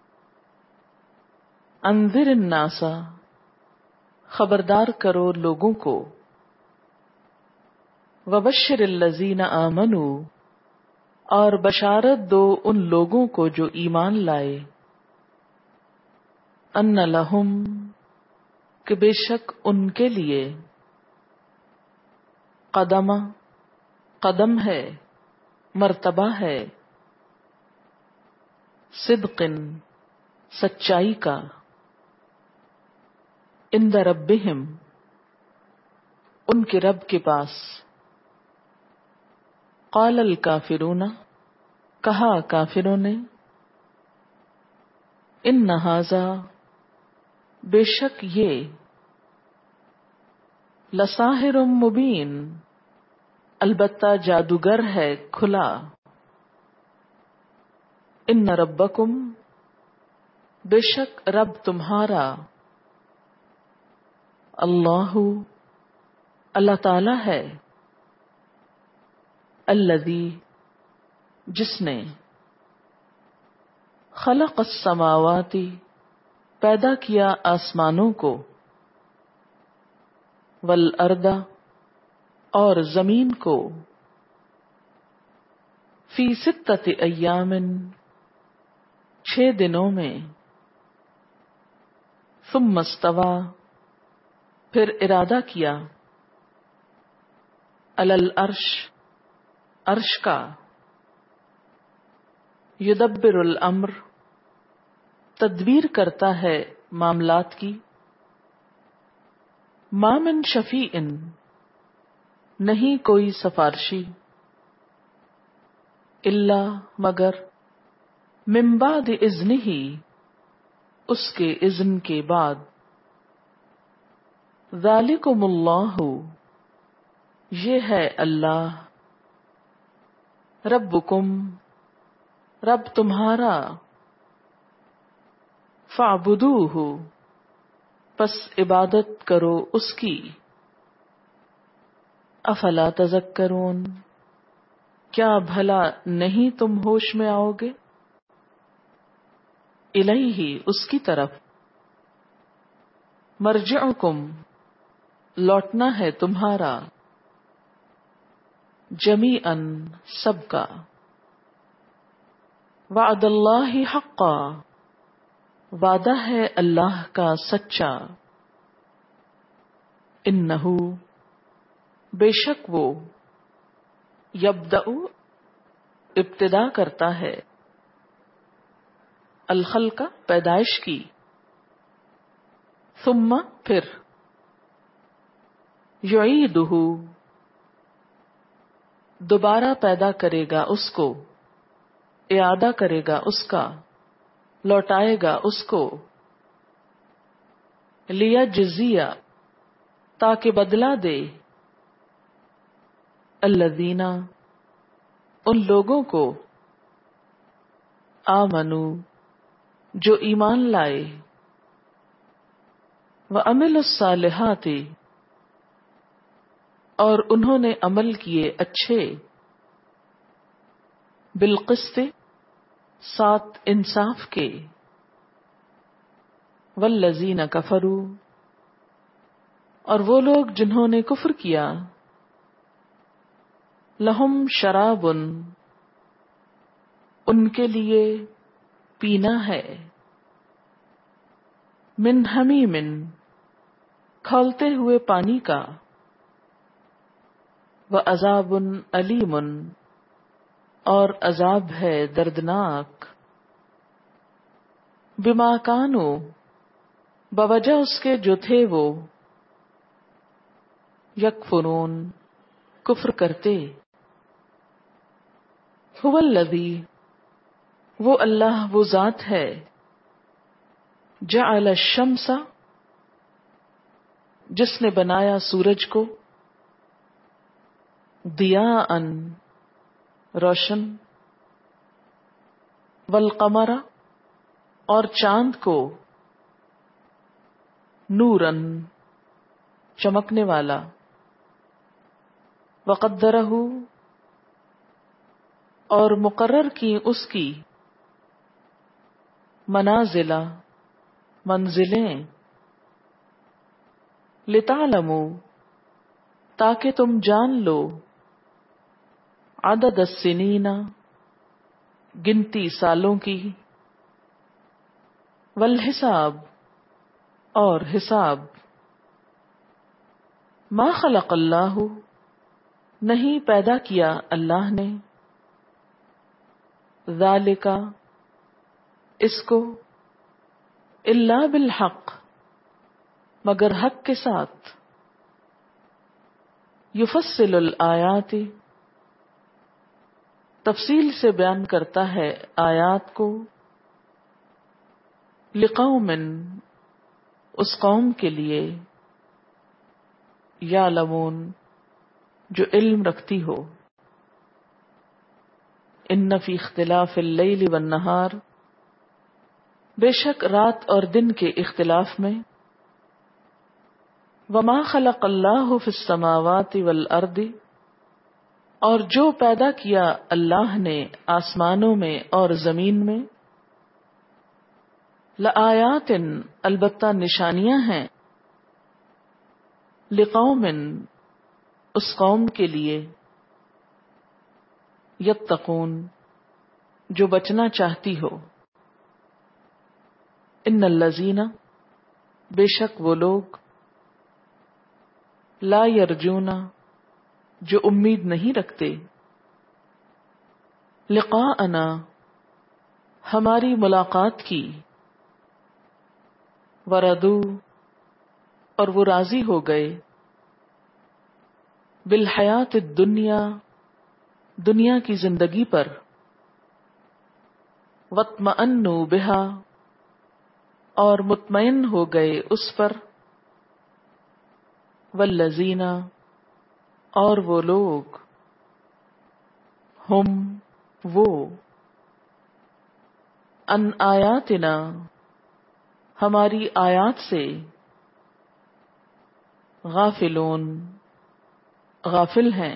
انذر الناس خبردار کرو لوگوں کو، وبشر الذین آمنوا اور بشارت دو ان لوگوں کو جو ایمان لائے، ان لہم کہ بے شک ان کے لیے، قدم قدم ہے، مرتبہ ہے، صدق سچائی کا، عند ربہم ان کے رب کے پاس، قال الکافرون کہا کافروں نے، ان ھذا بے شک یہ، لساحر مبین البتہ جادوگر ہے کھلا، ان ربکم بے شک رب تمہارا، اللہ اللہ تعالی ہے، الذی جس نے، خلق السماوات پیدا کیا آسمانوں کو، والارض اور زمین کو، فی ستۃ ایام چھ دنوں میں، ثم استوی پھر ارادہ کیا، علی العرش عرش کا، یدبر الامر تدبیر کرتا ہے معاملات کی، ما من شفیع نہیں کوئی سفارشی، الا مگر، من بعد اذنہ اس کے اذن کے بعد، ذالکم اللہ یہ ہے اللہ، ربکم رب تمہارا، فاعبدوہ پس عبادت کرو اس کی، افلا تذکرون کیا بھلا نہیں تم ہوش میں آؤ گے، الیہ اس کی طرف، مرجعکم لوٹنا ہے تمہارا، جمیعاً سب کا، وعد اللہ حقا وعدہ ہے اللہ کا سچا، انہ بے شک وہ، یبدأ ابتدا کرتا ہے، الخلق پیدائش کی، ثم پھر، یعیدہ دوبارہ پیدا کرے گا اس کو، اعادہ کرے گا اس کا، لوٹائے گا اس کو، لیجزیہ تاکہ بدلہ دے، الذین ان لوگوں کو، آمنو جو ایمان لائے، وعملوا الصالحات اور انہوں نے عمل کیے اچھے، بالقسط ساتھ انصاف کے، والذین کفروا اور وہ لوگ جنہوں نے کفر کیا، لہم شراب ان کے لیے پینا ہے، من حمیم کھولتے ہوئے پانی کا، وعذاب علیم اور عذاب ہے دردناک، بما کانوا بوجہ اس کے جو تھے وہ، یکفرون کفر کرتے، هو الذی وہ اللہ وہ ذات ہے، جعل الشمس جس نے بنایا سورج کو، ضیاء روشن، والقمر اور چاند کو، نورن چمکنے والا، وقدرہ اور مقرر کی اس کی، منازل منزلیں، لتعلموا تاکہ تم جان لو، عدد السنین گنتی سالوں کی، والحساب اور حساب، ما خلق اللہ نہیں پیدا کیا اللہ نے ذالکا اس کو الا بالحق مگر حق کے ساتھ یفصل الآیات تفصیل سے بیان کرتا ہے آیات کو لقوم اس قوم کے لیے یعلمون جو علم رکھتی ہو ان فی اختلاف اللیل والنہار بے شک رات اور دن کے اختلاف میں وما خلق اللہ فی السماوات والارض اور جو پیدا کیا اللہ نے آسمانوں میں اور زمین میں لآیات البتہ نشانیاں ہیں لقوم اس قوم کے لیے یتقون جو بچنا چاہتی ہو ان الذین بے شک وہ لوگ لا یرجون جو امید نہیں رکھتے لقاءنا ہماری ملاقات کی وردو اور وہ راضی ہو گئے بالحیات الدنیا دنیا کی زندگی پر واطمأنوا بہا اور مطمئن ہو گئے اس پر والذین اور وہ لوگ ہم وہ ان آیاتنا ہماری آیات سے غافلون غافل ہیں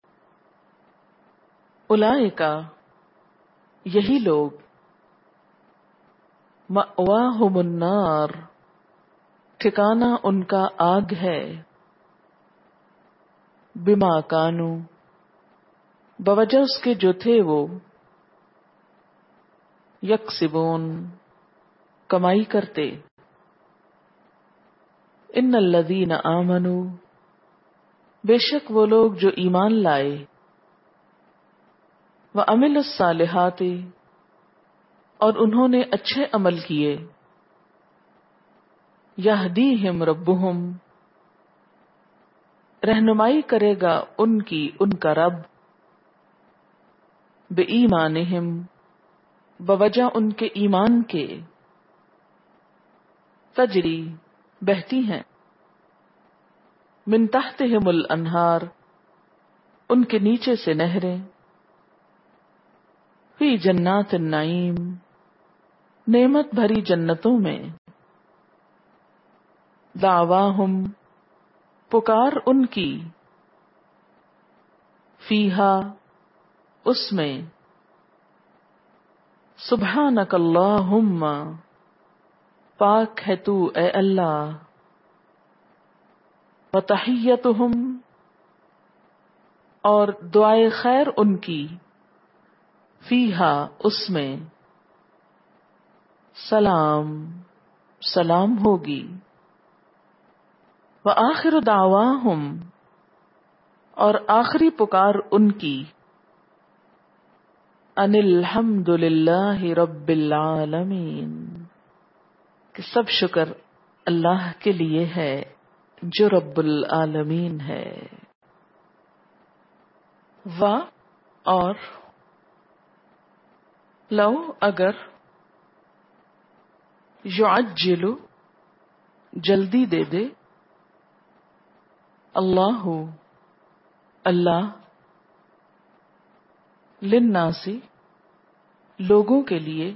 اولئک یہی لوگ مأواہم النار ٹھکانہ ان کا آگ ہے بما کانوا بوجہ اس کے جو تھے وہ یکسبون کمائی کرتے ان الذین آمنوا بے شک وہ لوگ جو ایمان لائے وعملوا الصالحات اور انہوں نے اچھے عمل کیے یہدیہم ربہم رہنمائی کرے گا ان کی ان کا رب بإیمانہم بوجہ ان کے ایمان کے تجری بہتی ہیں من تحتہم الانہار ان کے نیچے سے نہریں فی جنات النعیم نعمت بھری جنتوں میں دعواہم پکار ان کی فیہا اس میں سبحانک اللہم پاک ہے تو اے اللہ وتحیتہم اور دعائے خیر ان کی فیہا اس میں سلام سلام ہوگی وآخر دعواہم اور آخری پکار ان کی ان الحمد للہ رب العالمین کہ سب شکر اللہ کے لیے ہے جو رب العالمین ہے. و اور لو اگر یعجل جلدی دے دے اللہ اللہ للناسی لوگوں کے لیے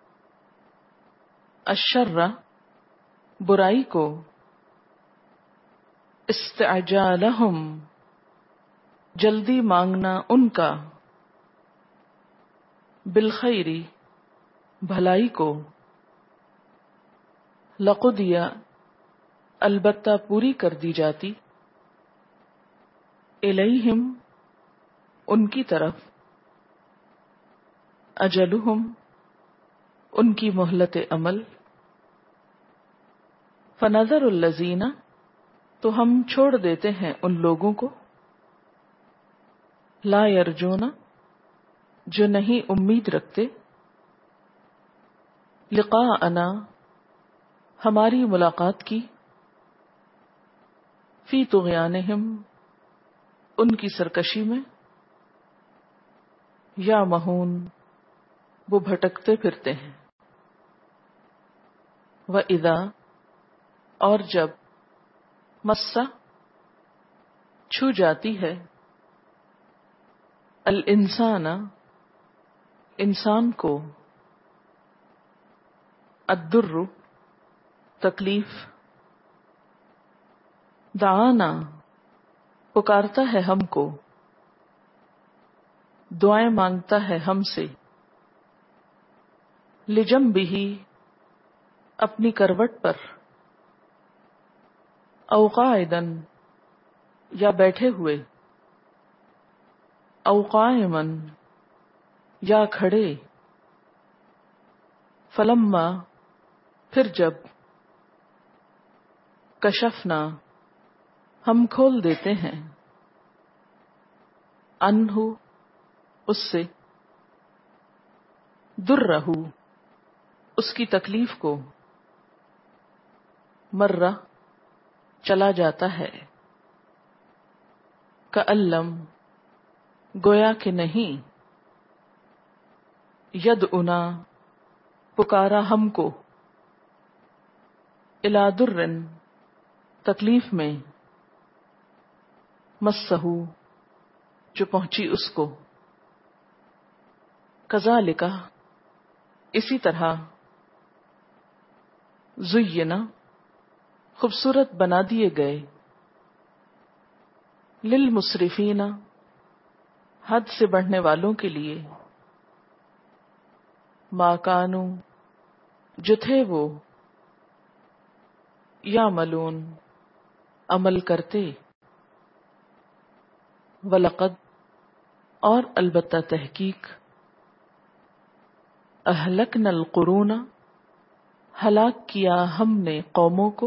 الشر برائی کو استعجالہم جلدی مانگنا ان کا بالخیری بھلائی کو لقضی البتہ پوری کر دی جاتی الیہم ان کی طرف اجلہم ان کی مہلت عمل فنظر الذین تو ہم چھوڑ دیتے ہیں ان لوگوں کو لا یرجون جو نہیں امید رکھتے، لقاءنا ہماری ملاقات کی، فی طغیانہم ان کی سرکشی میں، یا مہون وہ بھٹکتے پھرتے ہیں، وَإِذَا اور جب مسّا چھو جاتی ہے، الانسان انسان کو، الدر تکلیف، دعانا پکارتا ہے ہم کو، دعائیں مانگتا ہے ہم سے، لجنبہ اپنی کروٹ پر، او قاعدا یا بیٹھے ہوئے، او قائما یا کھڑے، فلما پھر جب، کشفنا ہم کھول دیتے ہیں، عنہ اس سے، درہ اس کی تکلیف کو، مرہ چلا جاتا ہے، کألم گویا کہ نہیں، یدعنا پکارا ہم کو، الی در تکلیف میں، مسہ جو پہنچی اس کو، کذالک اسی طرح، زینا خوبصورت بنا دیے گئے، للمسرفین حد سے بڑھنے والوں کے لیے، ما کانوا جو تھے وہ، یعملون عمل کرتے، وَلَقَدْ اور البتہ تحقیق، اہلکنا القرون ہلاک کیا ہم نے قوموں کو،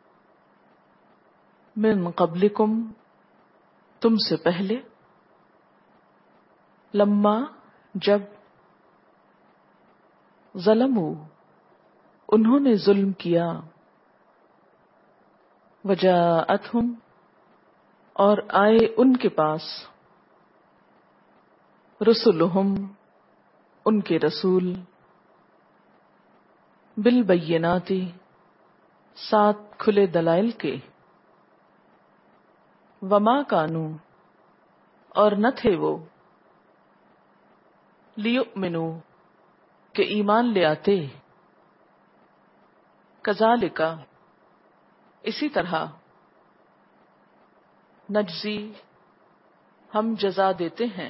من قبلکم تم سے پہلے، لما جب، ظلموا انہوں نے ظلم کیا، وجاءتہم اور آئے ان کے پاس، رسلہم ان کے رسول، بالبینات ساتھ کھلے دلائل کے، وما کانوا اور نہ تھے وہ، لیؤمنوا کہ ایمان لے آتے، کذالک اسی طرح، نجزی ہم جزا دیتے ہیں،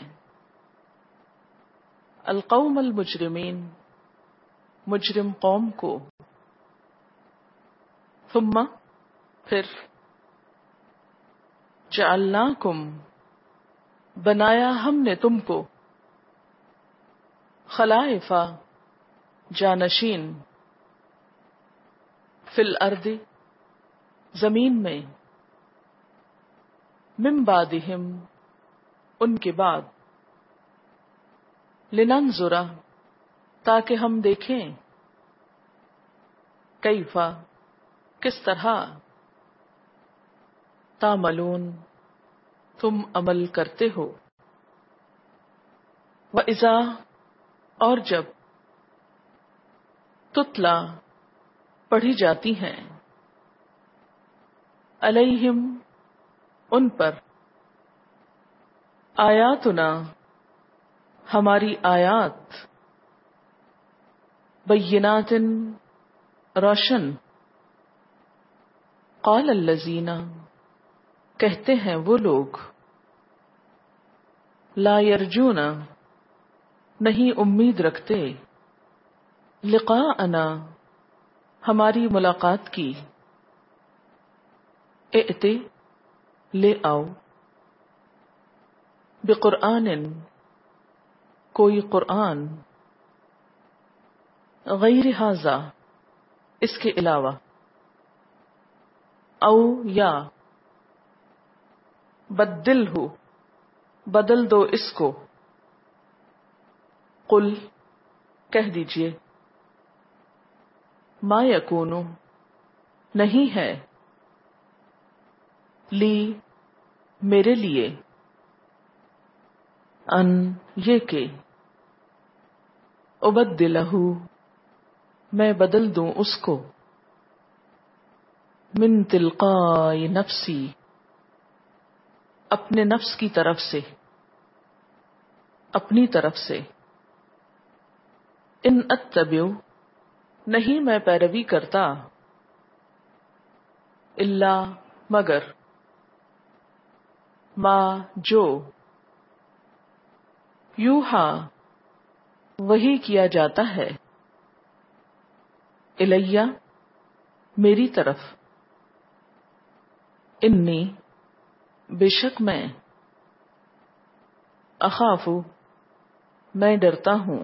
القوم المجرمین مجرم قوم کو، ثم پھر، جعلناکم بنایا ہم نے تم کو، خلائف جانشین، فی الارض زمین میں، من بعدہم ان کے بعد، لننظر تاکہ ہم دیکھیں، کیفا کس طرح، تعملون تم عمل کرتے ہو، وَإِذَا اور جب، تتلا پڑھی جاتی ہیں، علیہم ان پر، آیاتنا ہماری آیات، بینات روشن، قال الذین کہتے ہیں وہ لوگ، لا یرجون نہیں امید رکھتے، لقاءنا ہماری ملاقات کی، ائتے لے آؤ، بقرآن کوئی قرآن، غیر ھذا اس کے علاوہ، او یا بدل ہو بدل دو اس کو، قل کہہ دیجئے، ما یکونو نہیں ہے، لی میرے لیے، ان یہ کہ، ابدلہ میں بدل دوں اس کو، من تلقاء نفسی اپنے نفس کی طرف سے، اپنی طرف سے، ان اتبع نہیں میں پیروی کرتا، الا مگر، ما جو، یوحا وہی کیا جاتا ہے، الیہ میری طرف، انی بے شک میں، اخاف میں ڈرتا ہوں،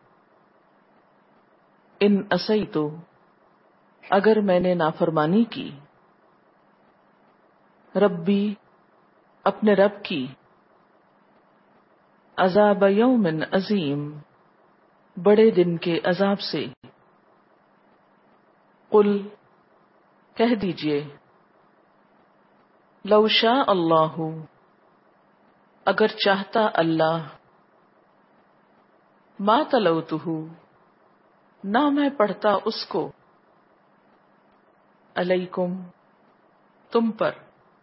ان عصیتو اگر میں نے نافرمانی کی، ربی اپنے رب کی، عذاب یوم عظیم بڑے دن کے عذاب سے، قل کہہ دیجئے، لو شاء اللہ اگر چاہتا اللہ، ما تلوتہ نہ میں پڑھتا اس کو، علیکم تم پر،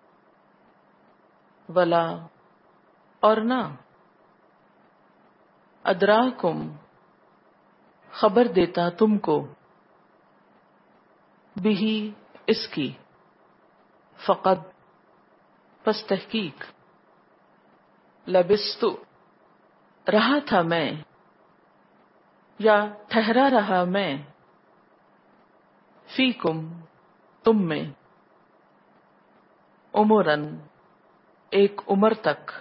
ولا اور نہ، ادراکم خبر دیتا تم کو، بہی اس کی، فقد پس تحقیق، لبستو رہا تھا میں، یا ٹھہرا رہا میں، فیکم تم میں، عمرن ایک عمر تک،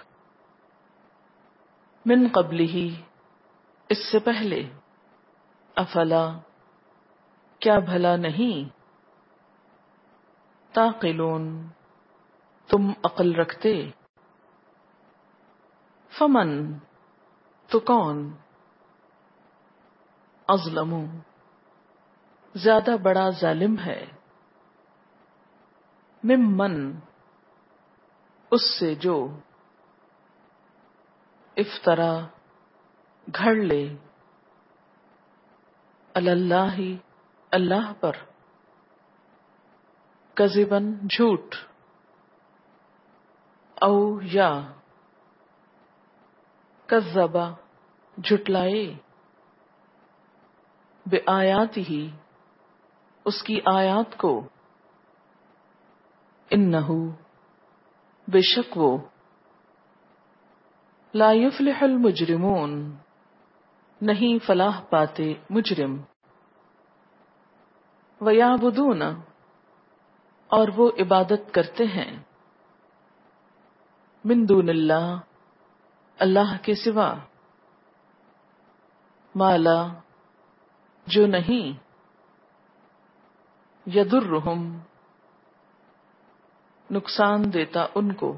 من قبل ہی اس سے پہلے، افلا کیا بھلا نہیں، تعقلون تم عقل رکھتے، فمن تو کون، اظلم زیادہ بڑا ظالم ہے، ممن اس سے جو، افطرا گھڑ لے، علی اللہ اللہ پر، کذبن جھوٹ، او یا کذبا جھٹلائے، بآیاتہ اس کی آیات کو، انہ بے شک وہ، لا یفلح المجرمون نہیں فلاح پاتے مجرم، ویعبدون اور وہ عبادت کرتے ہیں، من دون اللہ اللہ کے سوا، مالا جو نہیں، یضرہم نقصان دیتا ان کو،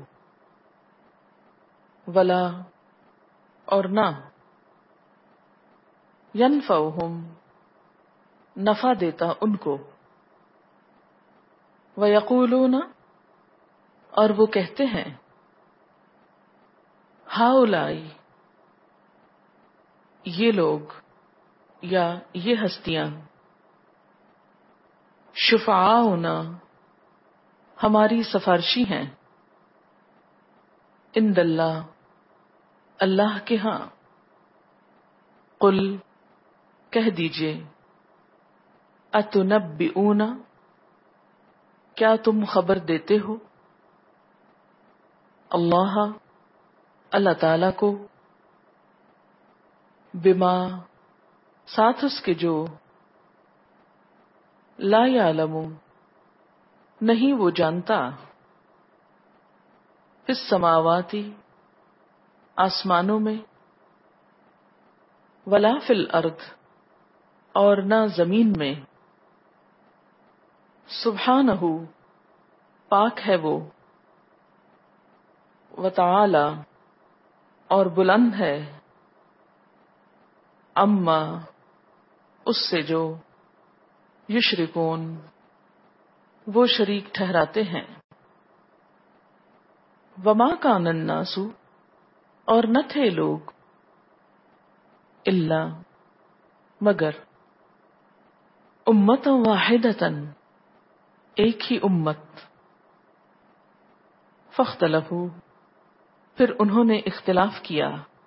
ولا اور نہ، ینفعہم نفع دیتا ان کو، ویقولون اور وہ کہتے ہیں، ہؤلائی یہ لوگ یا یہ ہستیاں، شفعاؤنا ہماری سفارشی ہیں، عند اللہ اللہ کے ہاں، قل کہہ دیجئے، اتنبئون کیا تم خبر دیتے ہو، اللہ اللہ تعالی کو، بما ساتھ اس کے جو، لا یعلم نہیں وہ جانتا، فی السماواتی آسمانوں میں، ولا فی الارض اور نہ زمین میں، سبحانہ پاک ہے وہ، وتعالی اور بلند ہے اما اس سے جو یشرکون وہ شریک ٹھہراتے ہیں. وما کان الناس اور نہ تھے لوگ الا مگر امتا واحدۃ ایک ہی امت. فاختلفوا پھر انہوں نے اختلاف کیا.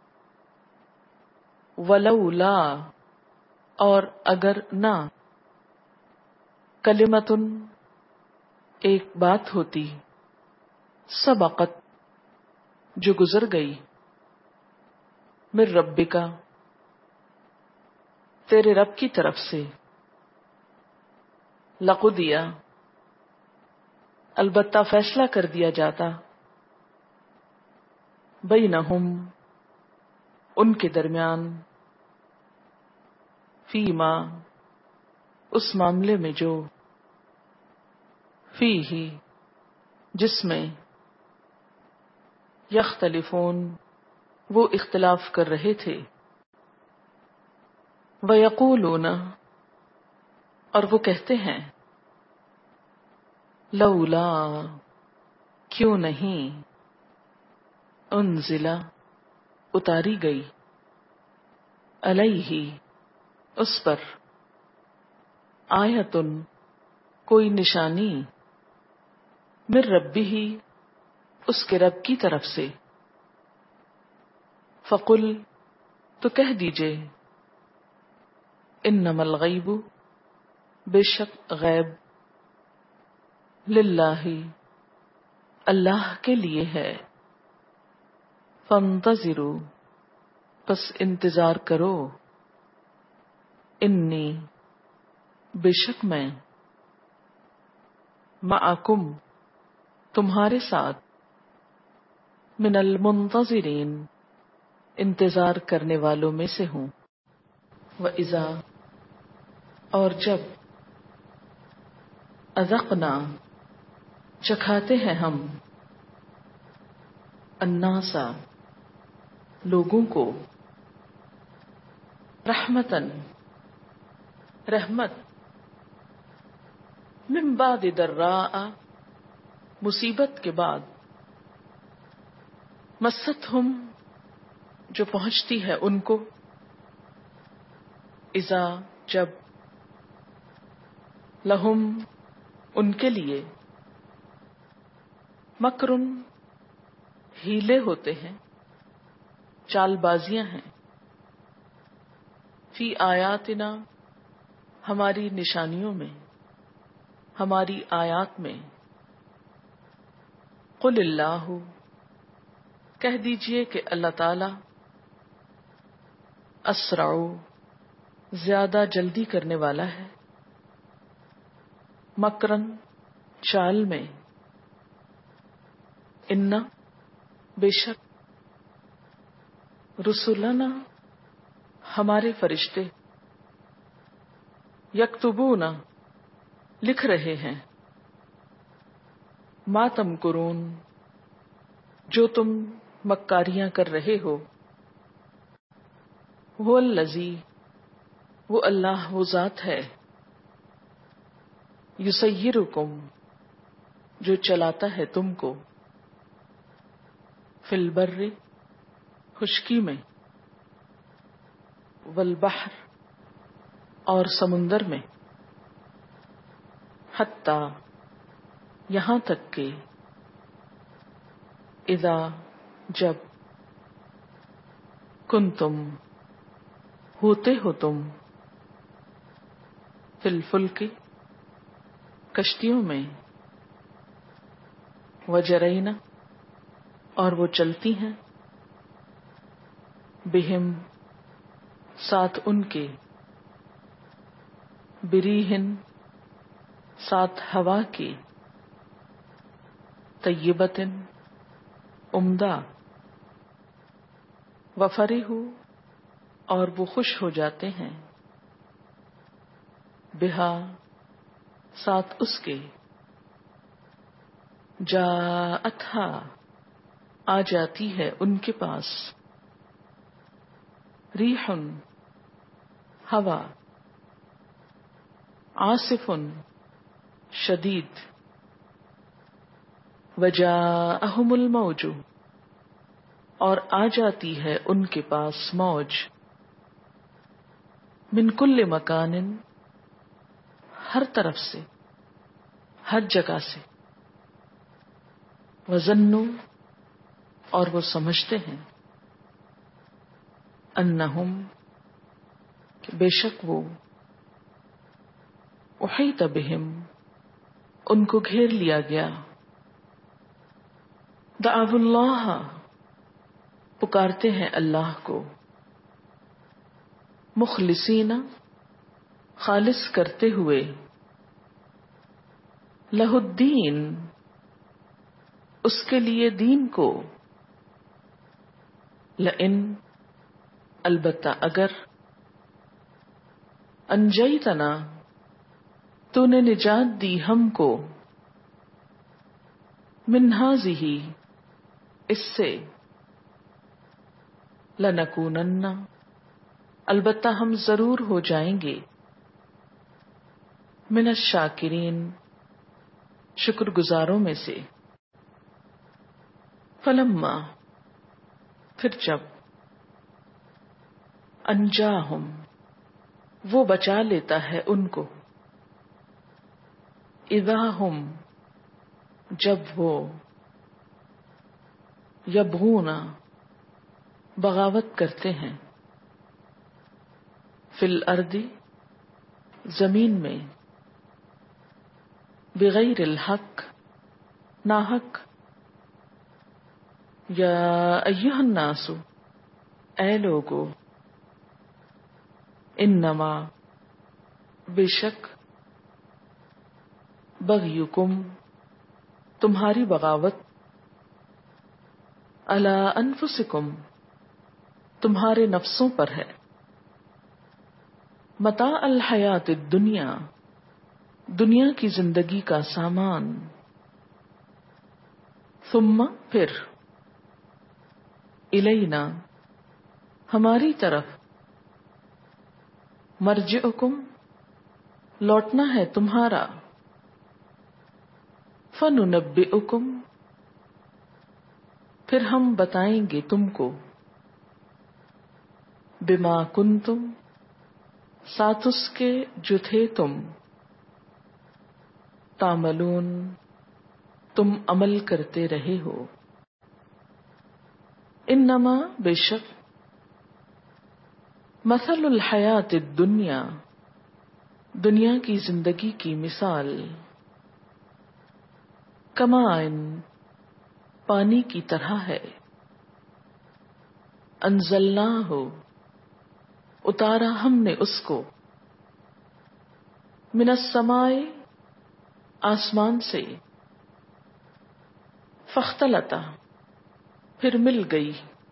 ولولا اور اگر نہ کلمتن ایک بات ہوتی سبقت جو گزر گئی من ربک تیرے رب کی طرف سے لقضی البتہ فیصلہ کر دیا جاتا بینہم ان کے درمیان فیما اس معاملے میں جو فیہ جس میں یختلفون وہ اختلاف کر رہے تھے. وَيَقُولُونَ اور وہ کہتے ہیں لولا کیوں نہیں انزل اتاری گئی علیہ اس پر آیتن کوئی نشانی من ربہ اس کے رب کی طرف سے. فقل تو کہہ دیجئے انما الغیب بے شک غیب للہ اللہ کے لیے ہے. فانتظروا پس انتظار کرو انی بے شک میں معکم تمہارے ساتھ من المنتظرین انتظار کرنے والوں میں سے ہوں. وَإِذَا اور جب اذقنا چکھاتے ہیں ہم الناس لوگوں کو رحمتن رحمت من بعد ضراء مصیبت کے بعد مستہم جو پہنچتی ہے ان کو اذا جب لہم ان کے لیے مکرن ہیلے ہوتے ہیں چال بازیاں ہیں فی آیاتنا ہماری نشانیوں میں ہماری آیات میں. قل اللہ کہہ دیجئے کہ اللہ تعالی اسرع زیادہ جلدی کرنے والا ہے مکرن چال میں ان بے شک رسولنا ہمارے فرشتے یکتبون لکھ رہے ہیں ما تمکرون جو تم مکاریاں کر رہے ہو. وہ الذی وہ اللہ وہ ذات ہے یسیرکم جو چلاتا ہے تم کو فی البر خشکی میں والبحر اور سمندر میں حتی یہاں تک کہ اذا جب کنتم ہوتے ہو تم فی الفلک کشتیوں میں وجرین اور وہ چلتی ہیں بہم ساتھ ان کے بریہن ساتھ ہوا کی طیبتن عمدہ وفرحوا اور وہ خوش ہو جاتے ہیں بہا ساتھ اس کے جاءتھا آ جاتی ہے ان کے پاس ریح ہوا، عاصف شدید، وجاءہم الموج اور آ جاتی ہے ان کے پاس موج، من کل مکان ہر طرف سے، ہر جگہ سے، وظنوا اور وہ سمجھتے ہیں، انہم کہ بے شک وہ، احیط بہم ان کو گھیر لیا گیا، دعوا اللہ پکارتے ہیں اللہ کو، مخلصین خالص کرتے ہوئے، لہ الدین اس کے لیے دین کو، لئن البتہ اگر، انجیتنا تو نے نجات دی ہم کو، من ہذہ اس سے، لنکونن البتہ ہم ضرور ہو جائیں گے، من الشاکرین شکر گزاروں میں سے، فلما پھر جب، انجاہم وہ بچا لیتا ہے ان کو، اذا ہم جب وہ، یبغون بغاوت کرتے ہیں، فی الارض زمین میں، بغیر الحق ناحق، یا ایہا الناس اے لوگو، انما بے شک، بغیکم تمہاری بغاوت، علی انفسکم تمہارے نفسوں پر ہے، متاع الحیات الدنیا دنیا کی زندگی کا سامان، ثم پھر، الینا ہماری طرف، مرجعکم لوٹنا ہے تمہارا، فننبئکم پھر ہم بتائیں گے تم کو، بما کنتم ساتھ اس کے جو تھے تم، تعملون تم عمل کرتے رہے ہو، انما بے شک، مثل الحیات الدنیا دنیا کی زندگی کی مثال، کماء پانی کی طرح ہے، انزلناہ اتارا ہم نے اس کو، من السماء آسمان سے، فاختلط پھر مل گئی،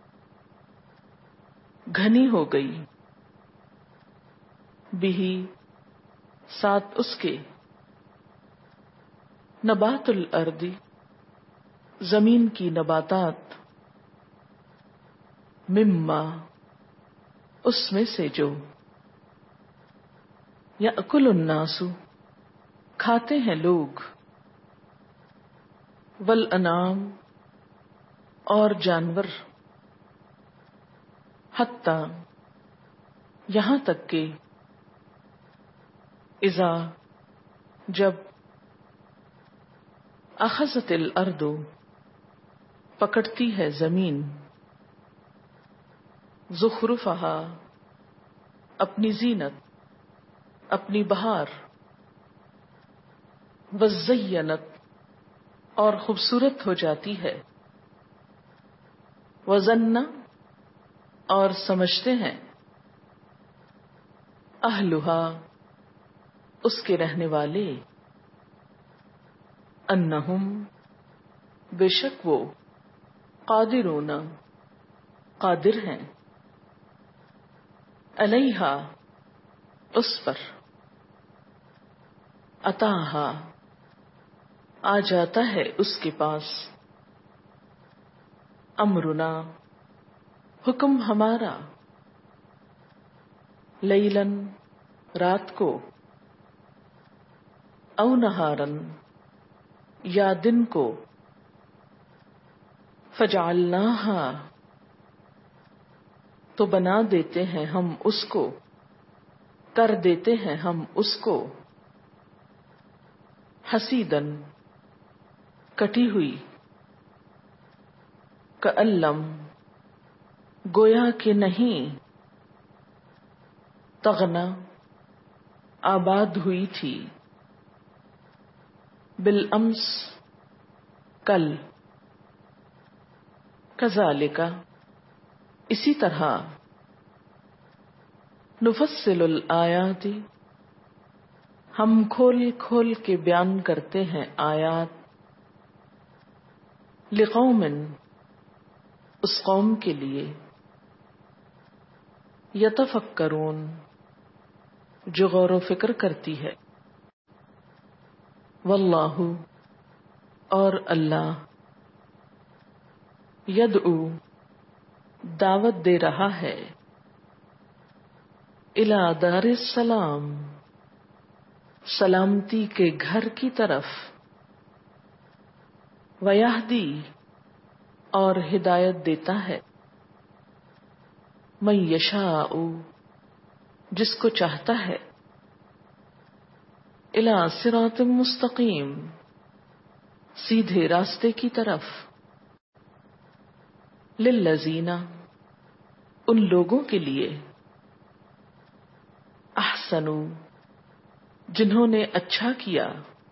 گھنی ہو گئی، بہ ساتھ اس کے، نبات الارض زمین کی نباتات، مما اس میں سے جو، یأکل الناس کھاتے ہیں لوگ، والانعام اور جانور، حتی یہاں تک کہ، اذا جب، اخذت الارض پکڑتی ہے زمین، زخرفہا اپنی زینت، اپنی بہار، وزینت اور خوبصورت ہو جاتی ہے، وظن اور سمجھتے ہیں، اہلھا اس کے رہنے والے، انہم بے شک وہ، قادرون قادر ہیں، علیہا اس پر، اتاہا آ جاتا ہے اس کے پاس، امرنا حکم ہمارا، لیلن رات کو، او نہارن یا دن کو، فجعلناہا تو بنا دیتے ہیں ہم اس کو، کر دیتے ہیں ہم اس کو، حسیدن کٹی ہوئی، کألم گویا کہ نہیں، تغنا آباد ہوئی تھی، بالامس کل، کذالک اسی طرح، نفصل الآیات ہم کھول کھول کے بیان کرتے ہیں آیات، لقوم اس قوم کے لیے، یتفکرون جو غور و فکر کرتی ہے، واللہ اور اللہ، یدعو دعوت دے رہا ہے، الی دار السلام سلامتی کے گھر کی طرف، ویہدی اور ہدایت دیتا ہے، من یشاء جس کو چاہتا ہے، الی صراط مستقیم سیدھے راستے کی طرف، للذین ان لوگوں کے لیے، احسنوا جنہوں نے اچھا کیا،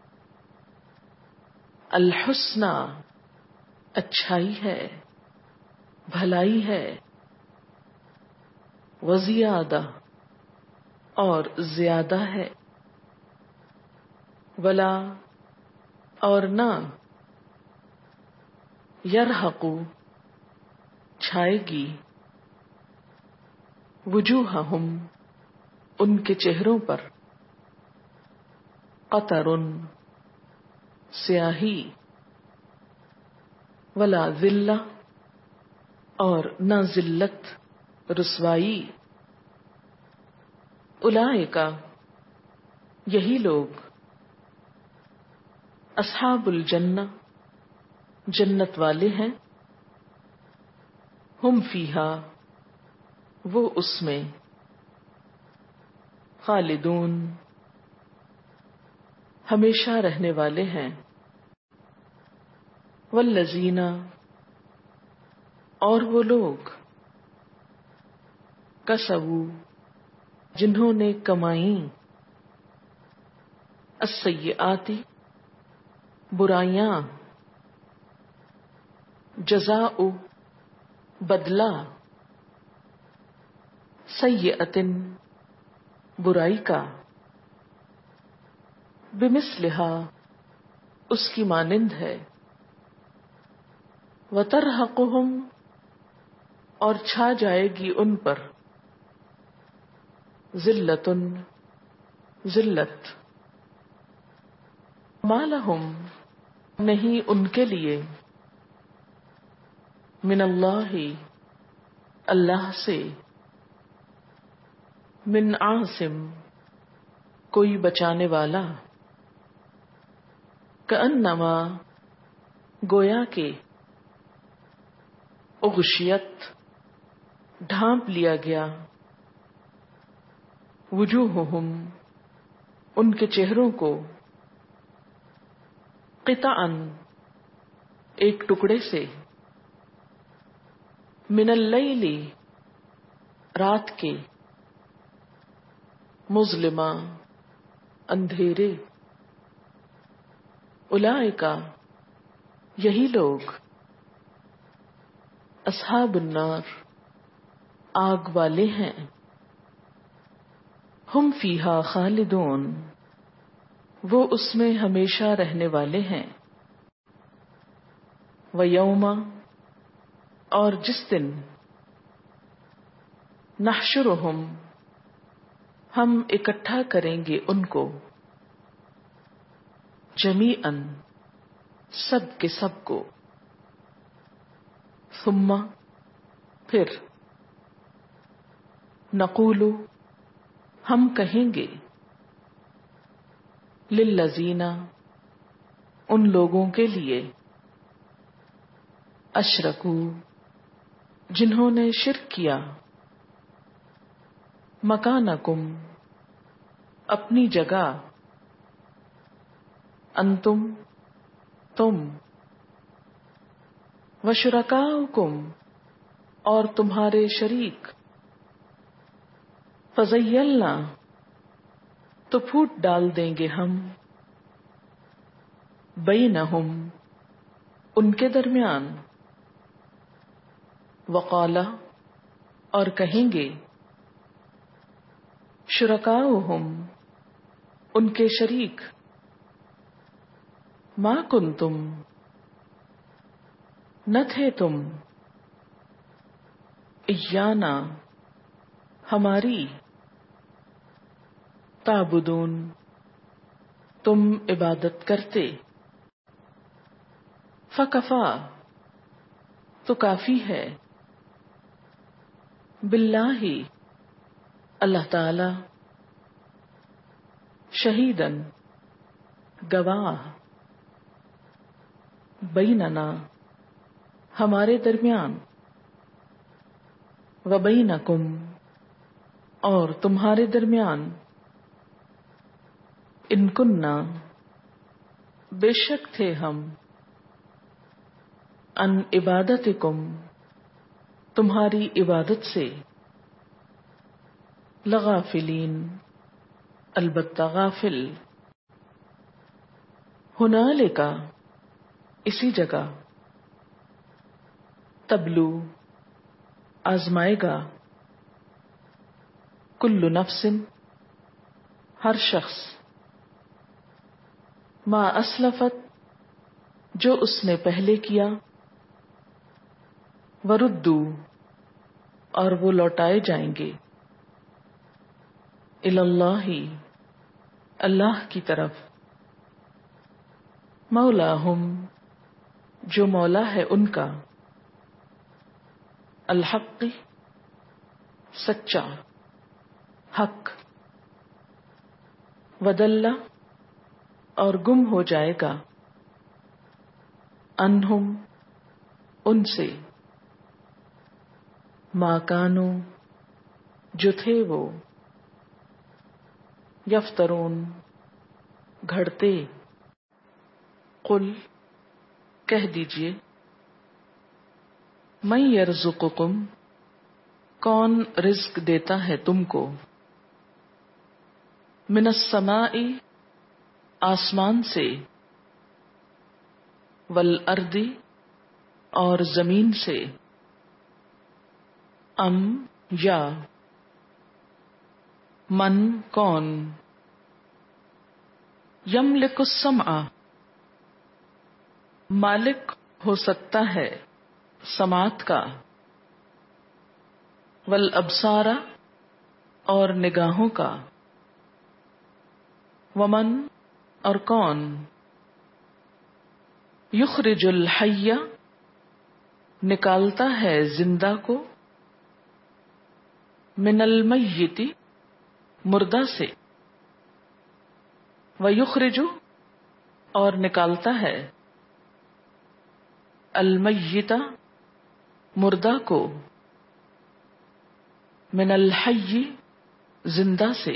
الحسنی اچھائی ہے، بھلائی ہے، وزیادہ اور زیادہ ہے، ولا اور نہ، یرحق چھائے گی، وجوہہم ان کے چہروں پر، قطر سیاہی، ولا ذلہ اور نہ ذلت رسوائی، اولئک یہی لوگ، اصحاب الجنہ جنت والے ہیں، ہم فیہا وہ اس میں، خالدون ہمیشہ رہنے والے ہیں، والذین اور وہ لوگ، کسبوا جنہوں نے کمائیں، السیئات برائیاں، جزاء بدلہ، سیئۃ برائی کا، بمثلھا اس کی مانند ہے، وترہقہم اور چھا جائے گی ان پر، ذلۃ ذلت، ما لہم نہیں ان کے لیے، من اللہ اللہ سے، من عاصم کوئی بچانے والا، کأنما گویا کہ، اغشیت ڈھانپ لیا گیا، وجوہہم ان کے چہروں کو، قطعا ایک ٹکڑے سے، من اللیل رات کے، مظلما اندھیرے، اولئک یہی لوگ، اصحاب النار آگ والے ہیں، ہم فیہا خالدون وہ اس میں ہمیشہ رہنے والے ہیں، ویوم اور جس دن، نحشرہم ہم اکٹھا کریں گے ان کو، جمیعاً سب کے سب کو، ثم پھر، نقول ہم کہیں گے للذین ان لوگوں کے لیے اشرکو جنہوں نے شرک کیا مکانکم اپنی جگہ انتم تم وشرکاؤکم اور تمہارے شریک فزیلنا تو پھوٹ ڈال دیں گے ہم بینہم ان کے درمیان وقالا اور کہیں گے شرکاؤہم ان کے شریک ما کنتم نہ تھے تم ایانا ہماری تعبدون تم عبادت کرتے فکفا تو کافی ہے باللہ اللہ تعالی شہیدن گواہ بیننا ہمارے درمیان وبینکم اور تمہارے درمیان ان کننا بے شک تھے ہم ان عبادتکم تمہاری عبادت سے لغافلین البتہ غافل ہنالک اسی جگہ تبلو آزمائے گا کل نفس ہر شخص ما اسلفت جو اس نے پہلے کیا وردو اور وہ لوٹائے جائیں گے اللہ اللہ کی طرف مولاہم جو مولا ہے ان کا الحق سچا حق ودل اور گم ہو جائے گا انہم ان سے ما کانو جو تھے وہ یفترون گھڑتے قل کہہ دیجئے من یرزقکم کون رزق دیتا ہے تم کو من السماء آسمان سے والارض اور زمین سے ام یا من کون یملک السمع مالک ہو سکتا ہے سماعت کا والابصار اور نگاہوں کا ومن اور کون یخرج الحی نکالتا ہے زندہ کو من المیت مردہ سے ویخرج اور نکالتا ہے المیت مردہ کو من الحی زندہ سے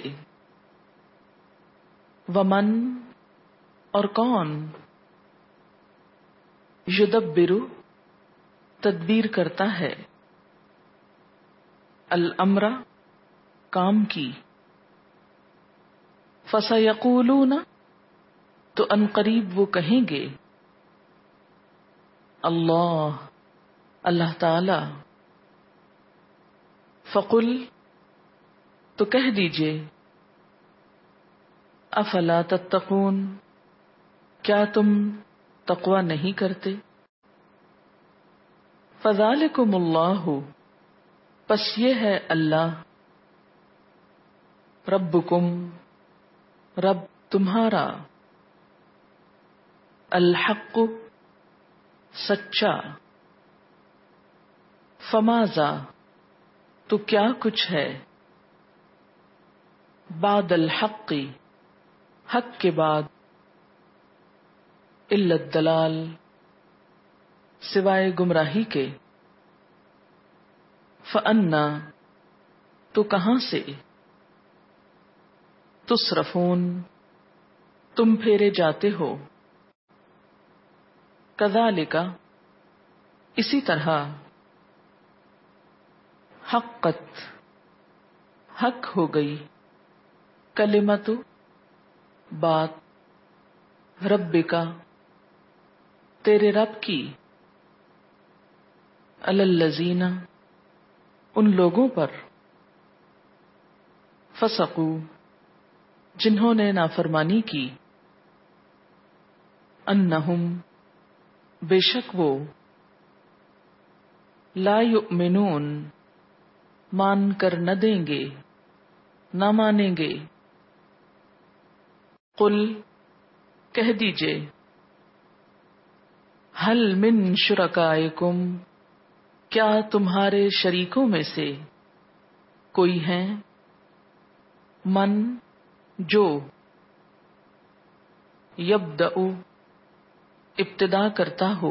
ومن اور کون یدبر تدبیر کرتا ہے الامر کام کی فسیقولون تو ان قریب وہ کہیں گے اللہ اللہ تعالی فقل تو کہہ دیجئے افلا تتقون کیا تم تقوی نہیں کرتے فذالکم اللہ پس یہ ہے اللہ ربکم رب تمہارا الحق سچا فماذا تو کیا کچھ ہے بعد الحق حق کے بعد، الا الدلال سوائے گمراہی کے، فأنا تو کہاں سے، تصرفون تم پھیرے جاتے ہو، کذالک اسی طرح، حقت حق ہو گئی، کلمت بات، ربک تیرے رب کی، علی الذین ان لوگوں پر، فسقوا جنہوں نے نافرمانی کی، انہم بے شک وہ، لا یؤمنون مان کر نہ دیں گے، نہ مانیں گے، قل کہہ دیجئے، حل من شرکائکم کیا تمہارے شریکوں میں سے کوئی ہیں، من جو، یبدأ ابتدا کرتا ہو،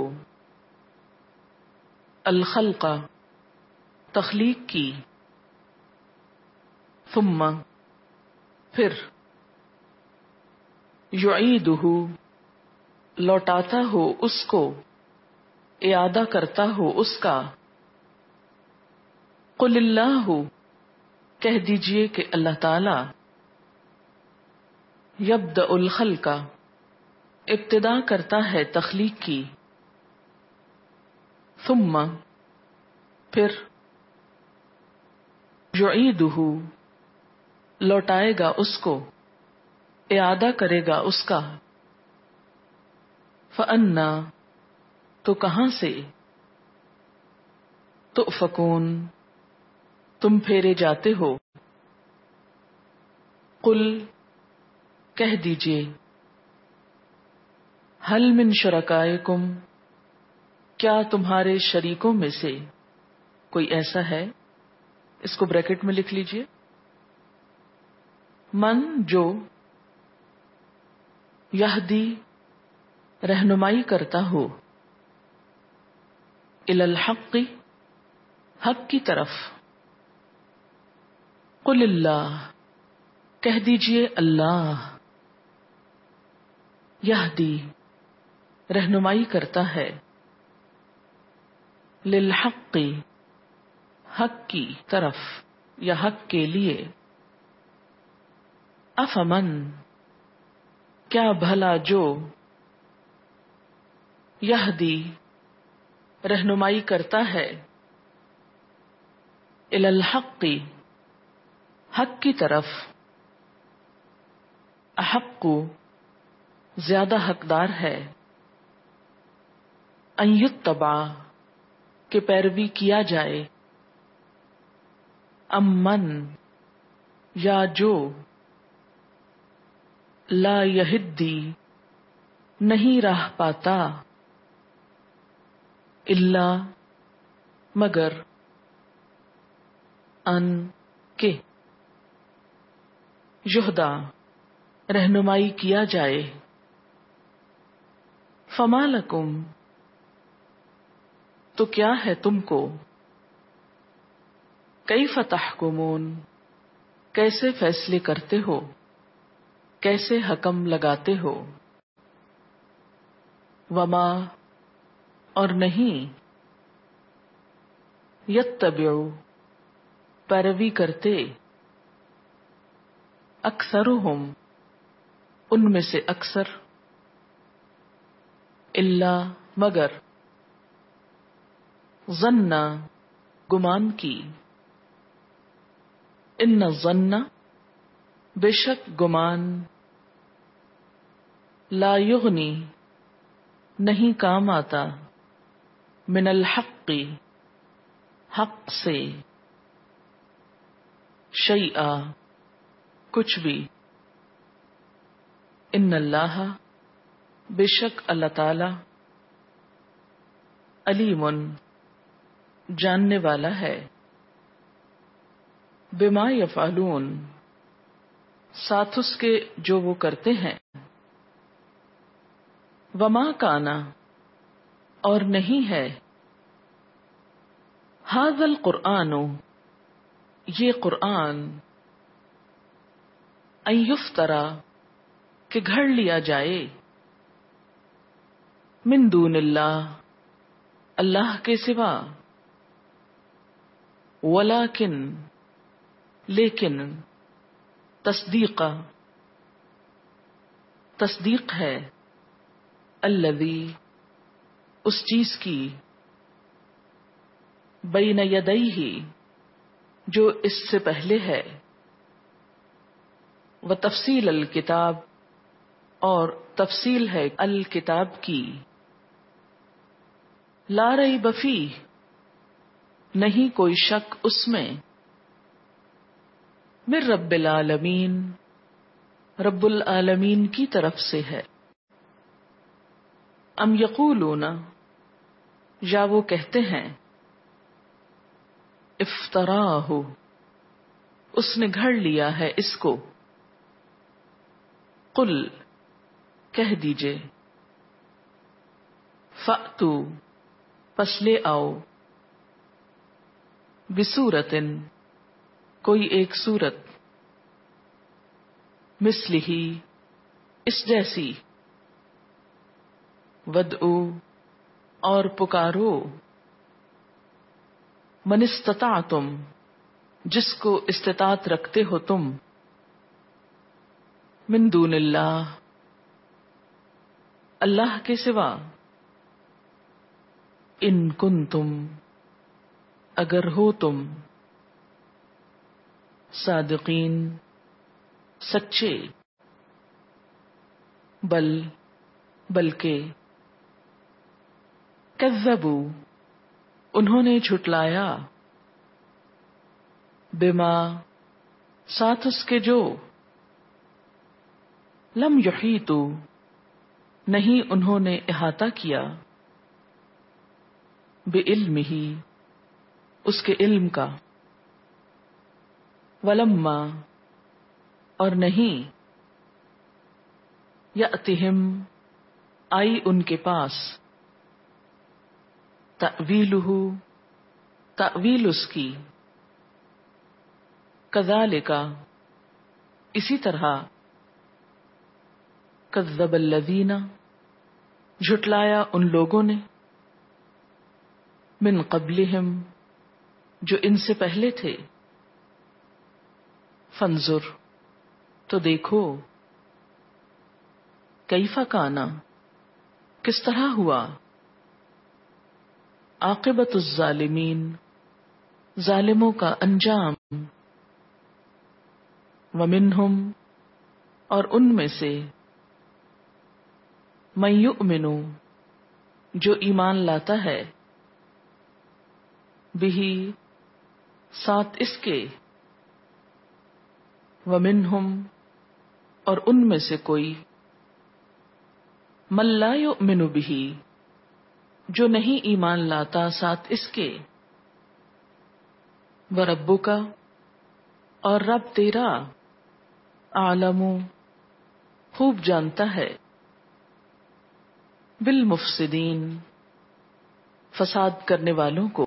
الخلق تخلیق کی، ثم پھر، یعیدہ لوٹاتا ہو اس کو، اعادہ کرتا ہو اس کا، قل اللہ کہہ دیجئے کہ اللہ تعالی، یبدأ الخلق ابتدا کرتا ہے تخلیق کی، ثم پھر، یعیدہ لوٹائے گا اس کو، اعادہ کرے گا اس کا، فأنا تو کہاں سے، تؤفکون تم پھیرے جاتے ہو، قل کہہ دیجئے، حل من شرکائکم کیا تمہارے شریکوں میں سے کوئی ایسا ہے، اس کو بریکٹ میں لکھ لیجئے، من جو، یہدی رہنمائی کرتا ہو، الی الحق حق کی طرف، قل اللہ کہہ دیجئے اللہ، یہدی رہنمائی کرتا ہے، للحق حق کی طرف یا حق کے لیے، افمن کیا بھلا جو، یہدی رہنمائی کرتا ہے، الی الحق حق کی طرف، احق زیادہ حقدار ہے، ان یتبع کہ پیروی کیا جائے، امن یا جو، لا یہدی نہیں راہ پاتا، الا مگر، ان کے، یہدا رہنمائی کیا جائے، فما لکم تو کیا ہے تم کو، کیف تحکمون کیسے فیصلے کرتے ہو، کیسے حکم لگاتے ہو، وما اور نہیں، یتبع پیروی کرتے، اکثرہم ان میں سے اکثر، الا مگر، ظن گمان کی، ان الظن بے شک گمان، لا یغنی نہیں کام آتا، من الحق حق سے، شیئا کچھ بھی، ان اللہ بے شک اللہ تعالی، علیم جاننے والا ہے، بما یفعلون ساتھ اس کے جو وہ کرتے ہیں. وما کانا اور نہیں ہے ھذا القرآن یہ قرآن ان یفترا کہ گھڑ لیا جائے من دون اللہ اللہ کے سوا ولیکن لیکن تصدیق تصدیق ہے الذی اس چیز کی بین یدیہ جو اس سے پہلے ہے و تفصیل الکتاب اور تفصیل ہے الکتاب کی لا ریب فیہ نہیں کوئی شک اس میں من رب العالمین رب العالمین کی طرف سے ہے. ام یقولون یا وہ کہتے ہیں افتراہ اس نے گھڑ لیا ہے اس کو. قل کہہ دیجئے فأتو پس لے آؤ بسورتن کوئی ایک سورت مثلہ اس جیسی ودعو اور پکارو من استطعتم جس کو استطاعت رکھتے ہو تم من دون اللہ اللہ کے سوا ان کنتم اگر ہو تم صادقین سچے بل بلکہ کذبوا انہوں نے جھٹلایا بما ساتھ اس کے جو لم یحیطوا نہیں انہوں نے احاطہ کیا بعلمہ اس کے علم کا ولما اور نہیں یأتہم آئی ان کے پاس تأویلہ تأویل اس کی کذالک اسی طرح کذب الذین جھٹلایا ان لوگوں نے من قبلہم جو ان سے پہلے تھے. فانظر تو دیکھو کیف کان کس طرح ہوا عاقبت الظالمین ظالموں کا انجام. ومنہم اور ان میں سے من یؤمن جو ایمان لاتا ہے بہی ساتھ اس کے ومنہم اور ان میں سے کوئی من لا یؤمن بہی جو نہیں ایمان لاتا ساتھ اس کے. وربک اور رب تیرا اعلم خوب جانتا ہے بالمفسدین فساد کرنے والوں کو.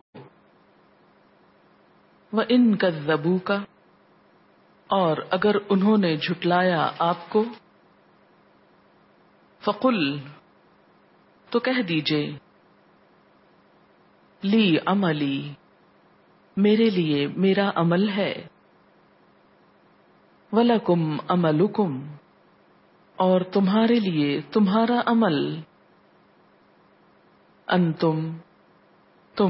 وَإِن كَذَّبُوكَ اور اگر انہوں نے جھٹلایا آپ کو فقل تو کہہ دیجئے لی عملی میرے لیے میرا عمل ہے وَلَكُمْ عَمَلُكُمْ اور تمہارے لیے تمہارا عمل. انتم تم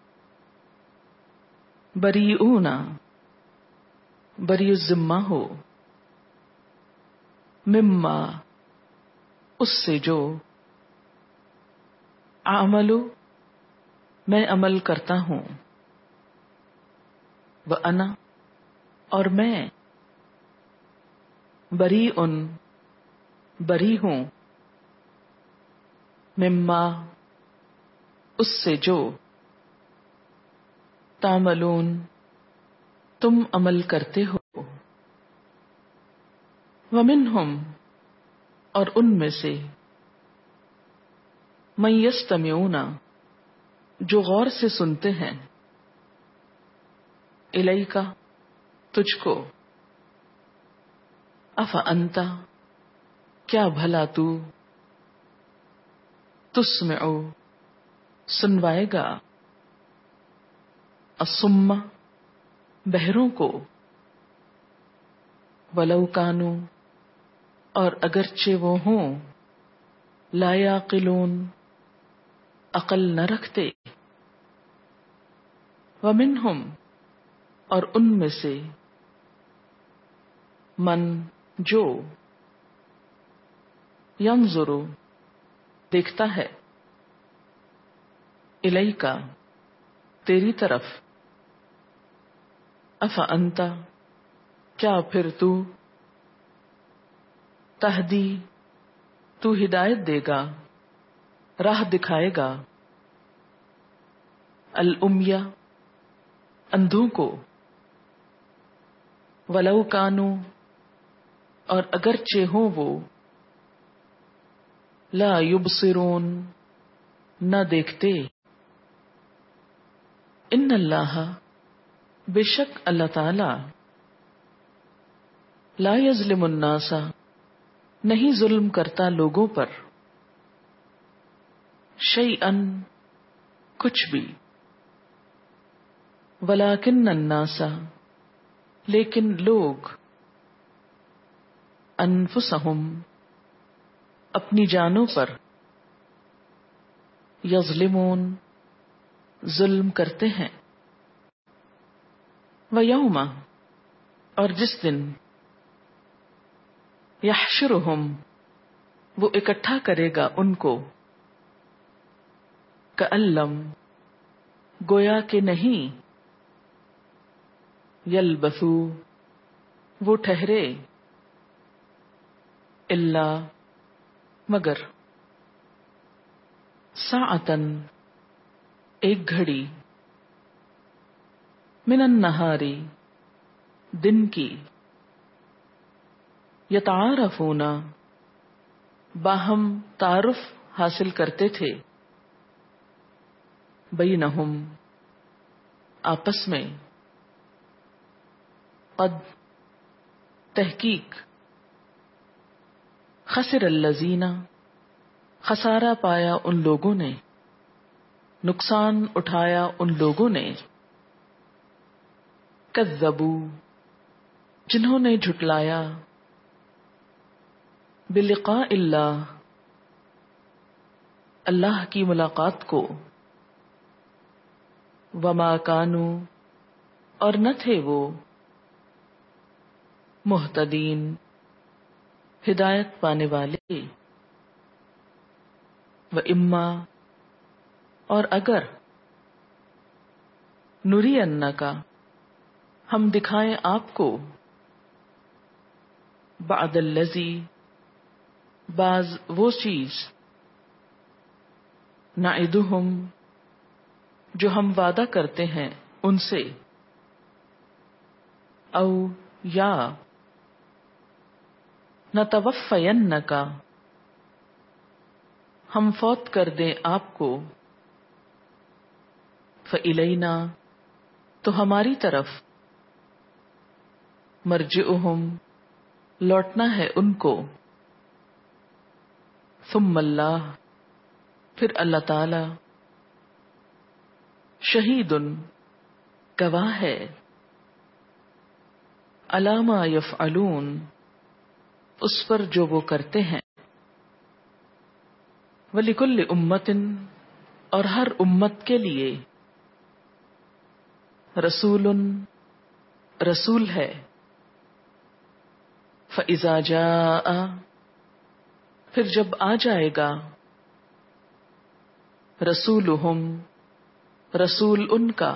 بریئون بری الذمہ ہو مما اس سے جو اعمل میں عمل کرتا ہوں وانا اور میں بریئن بری ہوں مما اس سے جو تعملون تم عمل کرتے ہو. ومنہم، اور ان میں سے، من یستمعون، جو غور سے سنتے ہیں، الیک، تجھ کو، افانت، کیا بھلا تو، تسمع، سنوائے گا، الصم، بہروں کو، ولو کانوا، اور اگرچہ وہ ہوں، لا یعقلون، عقل نہ رکھتے، ومنہم، اور ان میں سے، من، جو، ینظر، دیکھتا ہے، الیک، تیری طرف، افانت، کیا پھر تو، تہدی، تو ہدایت دے گا، راہ دکھائے گا، الامیہ، اندھوں کو، ولو کانوا، اور اگرچہ ہوں وہ، لا یبصرون، نہ دیکھتے، ان اللہ، بے شک اللہ تعالی، لا یظلم الناس، نہیں ظلم کرتا لوگوں پر، شیئا، کچھ بھی، ولکن الناس، لیکن لوگ، انفسہم، اپنی جانوں پر، یظلمون، ظلم کرتے ہیں، ویوم، اور جس دن، یحشرہم، وہ اکٹھا کرے گا ان کو، کأن لم، گویا کہ نہیں، یلبثوا، وہ ٹھہرے، الا، مگر، ساعتن، ایک گھڑی، من النہار، دن کی، یتعارفون، باہم تعارف حاصل کرتے تھے، بینہم، آپس میں، قد، تحقیق، خسر الذین، خسارہ پایا ان لوگوں نے، نقصان اٹھایا ان لوگوں نے، کذبوا، جنہوں نے جھٹلایا، بلقاء اللہ، اللہ کی ملاقات کو، وما کانوا، اور نہ تھے وہ، مہتدین، ہدایت پانے والے، وَإِمَّا، اور اگر، نُرِيَنَّکَ، ہم دکھائیں آپ کو، بعد الذی، بعض وہ چیز، نعدہم، جو ہم وعدہ کرتے ہیں ان سے، او، یا، نتوفینک، ہم فوت کر دیں آپ کو، فإلینا، تو ہماری طرف، مرجعہم، لوٹنا ہے ان کو، ثم اللہ، پھر اللہ تعالی، شہید، گواہ ہے، علی ما یفعلون، اس پر جو وہ کرتے ہیں، وَلِكُلِّ أُمَّةٍ، اور ہر امت کے لیے، رسول، رسول ہے، فَإِذَا جَاءَ، پھر جب آ جائے گا، رسولہم، رسول ان کا،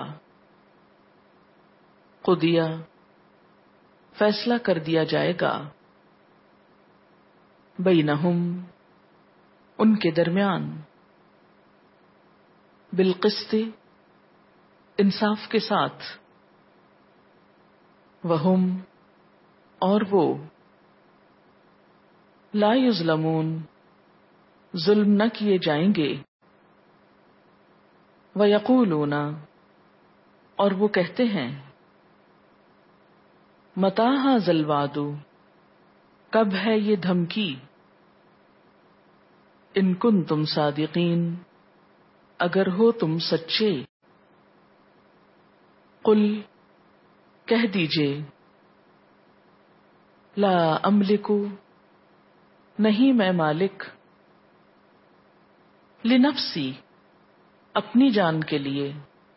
قضیہ، فیصلہ کر دیا جائے گا، بینہم، ان کے درمیان، بالقسط، انصاف کے ساتھ، وہم، اور وہ، لا یظلمون، ظلم نہ کیے جائیں گے، ویقولون، اور وہ کہتے ہیں، متی ھذا الوعد، کب ہے یہ دھمکی، ان کنتم صادقین، اگر ہو تم سچے، قل، کہہ دیجئے، لا املک، نہیں میں مالک، لنفسی، اپنی جان کے لیے،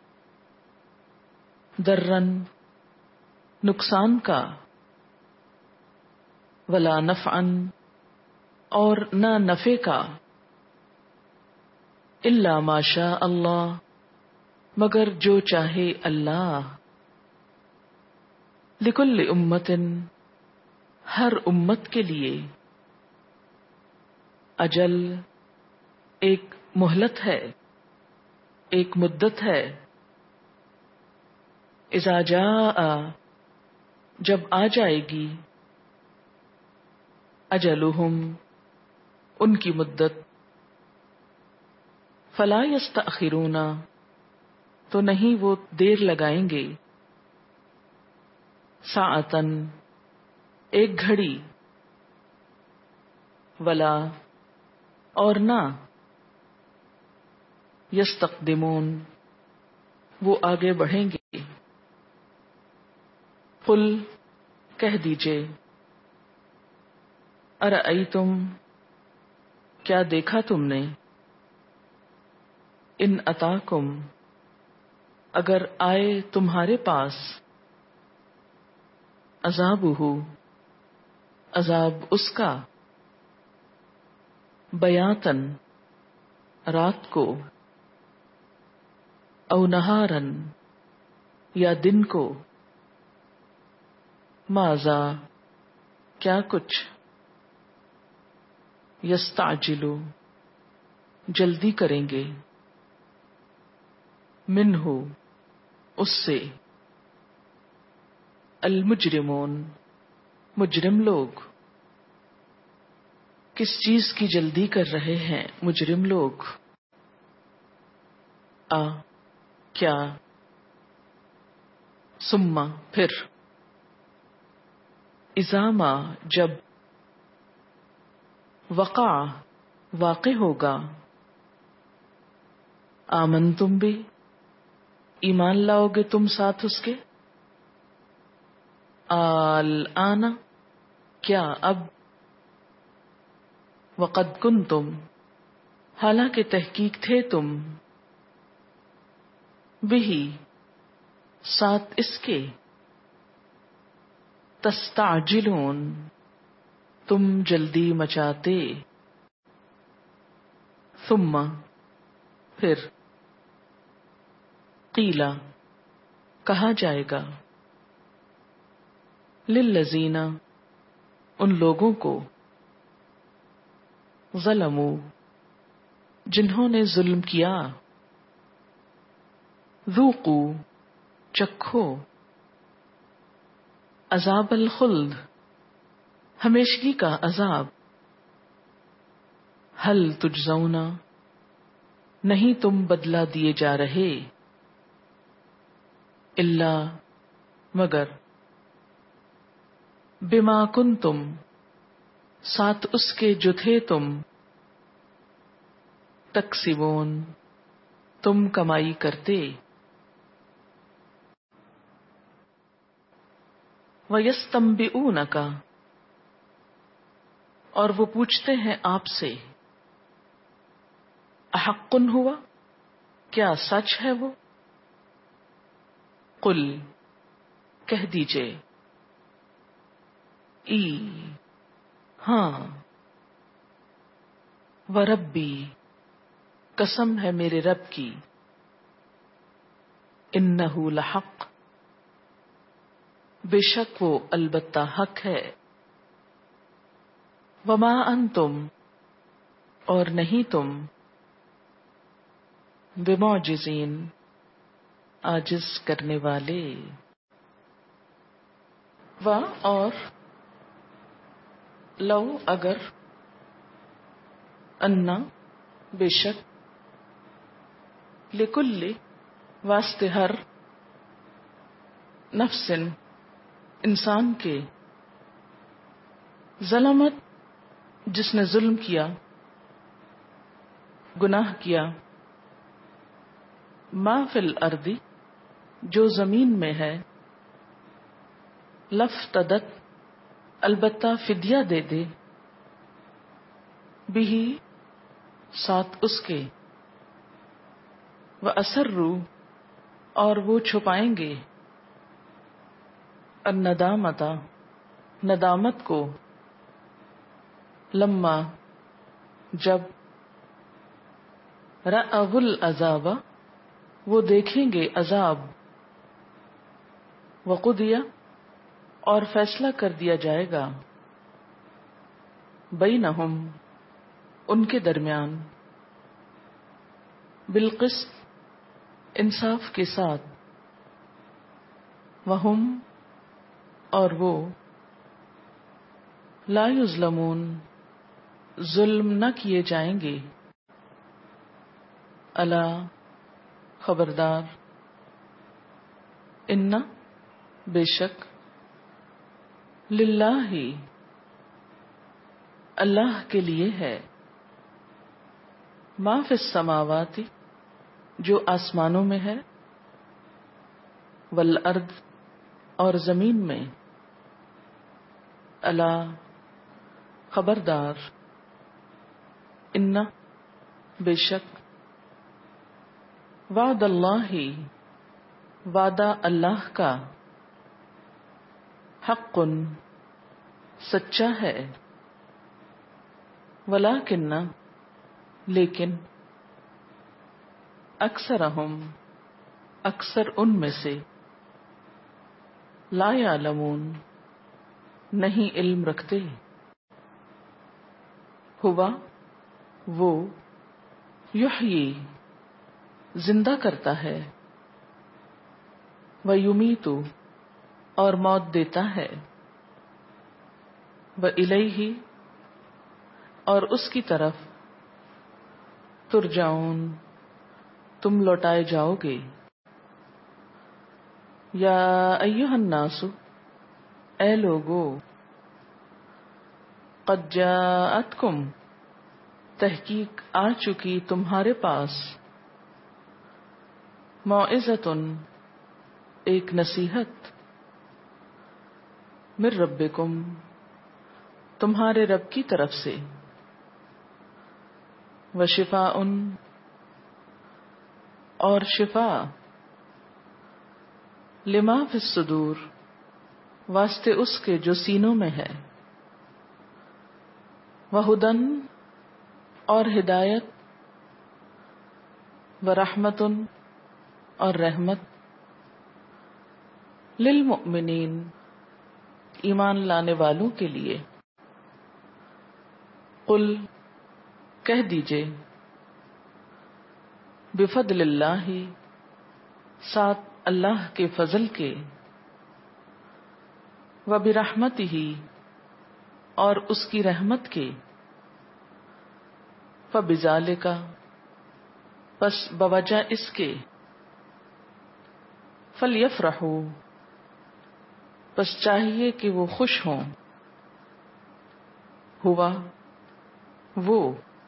درن، نقصان کا، ولا نفعا، اور نہ نفع کا، الا ما شاء اللہ، مگر جو چاہے اللہ، لکل امت، ہر امت کے لیے، اجل، ایک مہلت ہے، ایک مدت ہے، اذا جاء، جب آ جائے گی، اجلہم، ان کی مدت، فلا یستأخرون، تو نہیں وہ دیر لگائیں گے، ساعتن، ایک گھڑی، ولا، اور نہ، یستقدمون، وہ آگے بڑھیں گے، قل، کہہ دیجئے، ارأیتم، کیا دیکھا تم نے، ان اتاکم، اگر آئے تمہارے پاس، عذابہ، عذاب اس کا، بیاتن، رات کو، او نہارن، یا دن کو، ماذا، کیا کچھ، یستعجلو، جلدی کریں گے، منہ، اس سے، المجرمون، مجرم لوگ، کس چیز کی جلدی کر رہے ہیں مجرم لوگ، آ، کیا، ثم، پھر، اذا ما، جب، وقع، واقع ہوگا، آمن تم بھی، ایمان لاؤ گے تم ساتھ اس کے، الآن، کیا اب، وقد کنتم، حالانکہ تحقیق تھے تم، بہی، ساتھ اس کے، تستعجلون، تم جلدی مچاتے، ثم، پھر، قیلا، کہا جائے گا، للذین، ان لوگوں کو، ظلموا، جنہوں نے ظلم کیا، ذوقوا، چکھو، عذاب الخلد، ہمیشگی کا عذاب، ہل تجزون، نہیں تم بدلہ دیے جا رہے، الا، مگر، بما کنتم، ساتھ اس کے جو تھے تم، تکسبون، تم کمائی کرتے، وَيَسْتَنبِئُونَكَ، اور وہ پوچھتے ہیں آپ سے، احق ہوا، کیا سچ ہے وہ، قل، کہہ دیجئے، ای، ہاں، وربی، قسم ہے میرے رب کی، انہ لحق، بے شک وہ البتہ حق ہے، وما انتم، اور نہیں تم، بمعجزین، عاجز کرنے والے، و، اور، لو، اگر، انا بے شک، لکل واسطے ہر، نفس انسان کے، ظلمت جس نے ظلم کیا، گناہ کیا، ما فی الارض جو زمین میں ہے، لفتدت البتہ فدیہ دے دے، بھی ساتھ اس کے، وَأَسَرُّوا اور وہ چھپائیں گے، الندامت ندامت کو، لما جب، رأوا العذاب وہ دیکھیں گے عذاب، وقضی اور فیصلہ کر دیا جائے گا، بینہم ان کے درمیان، بالقسط انصاف کے ساتھ، وہم اور وہ، لا یظلمون ظلم نہ کیے جائیں گے، الا خبردار، ان بے شک، للہ اللہ کے لیے ہے، ما فی السماوات جو آسمانوں میں ہے، والارض اور زمین میں، الا خبردار، ان بے شک، وعد اللہ وعدہ اللہ کا، حق سچا ہے، ولیکن لیکن، اکثرہم اکثر ان میں سے، لا یعلمون نہیں علم رکھتے، ہوا وہ، یحیی زندہ کرتا ہے، ویمیت اور موت دیتا ہے، وإلیہ اور اس کی طرف، ترجعون تم لوٹائے جاؤ گے، یا ایہا الناس اے لوگو، قد جاءتکم تحقیق آ چکی تمہارے پاس، موعظۃ ایک نصیحت، من ربکم تمہارے رب کی طرف سے، وشفاء اور شفا، لما فی الصدور واسطے اس کے جو سینوں میں ہے، وہدن اور ہدایت، ورحمت اور رحمت، للمؤمنین ایمان لانے والوں کے لیے، قل کہہ دیجئے، بفضل اللہ ساتھ اللہ کے فضل کے، وبرحمتہ اور اس کی رحمت کے، فبذالک پس بوجہ اس کے، فلیفرحوا پس چاہیے کہ وہ خوش ہوں، ہوا وہ،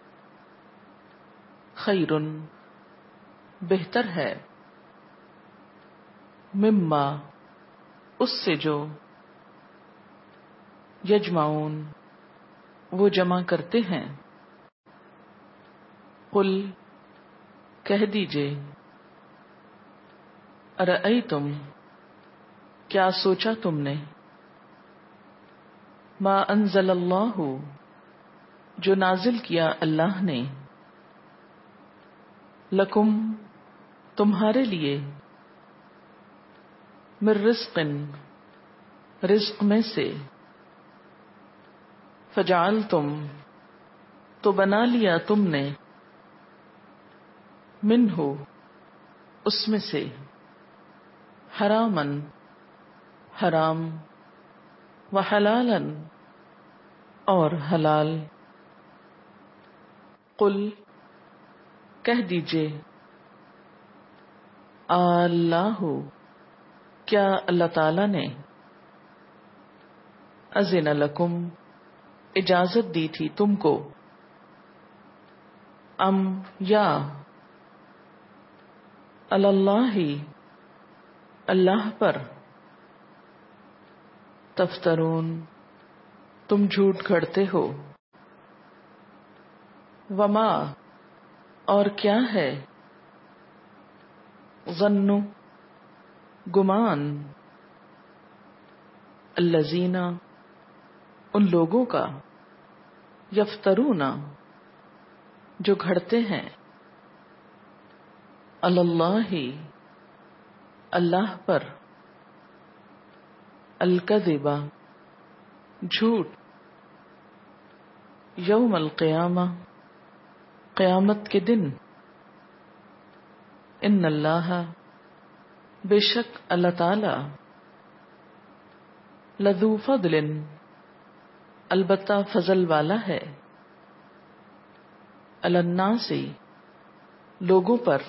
خیر بہتر ہے، مما اس سے جو، یجمعون وہ جمع کرتے ہیں، قل کہہ دیجئے، ارأیتم کیا سوچا تم نے، ما انزل اللہ جو نازل کیا اللہ نے، لکم تمہارے لیے، من رزق رزق میں سے، فجعلتم تو بنا لیا تم نے، منہ اس میں سے، حرامن حرام، وحلالا اور حلال، قل کہہ دیجئے، اللہ کیا اللہ تعالی نے اذن لکم اجازت دی تھی تم کو، ام یا اللہ اللہ پر تفترون تم جھوٹ گھڑتے ہو، وما اور کیا ہے، ظن گمان، الذین ان لوگوں کا، یفترون جو گھڑتے ہیں، اللہ اللہ پر، الکذب جھوٹ، یوم القیامہ قیامت کے دن، ان اللہ بے شک اللہ تعالی، لذو فضل البتہ فضل والا ہے، علی الناس لوگوں پر،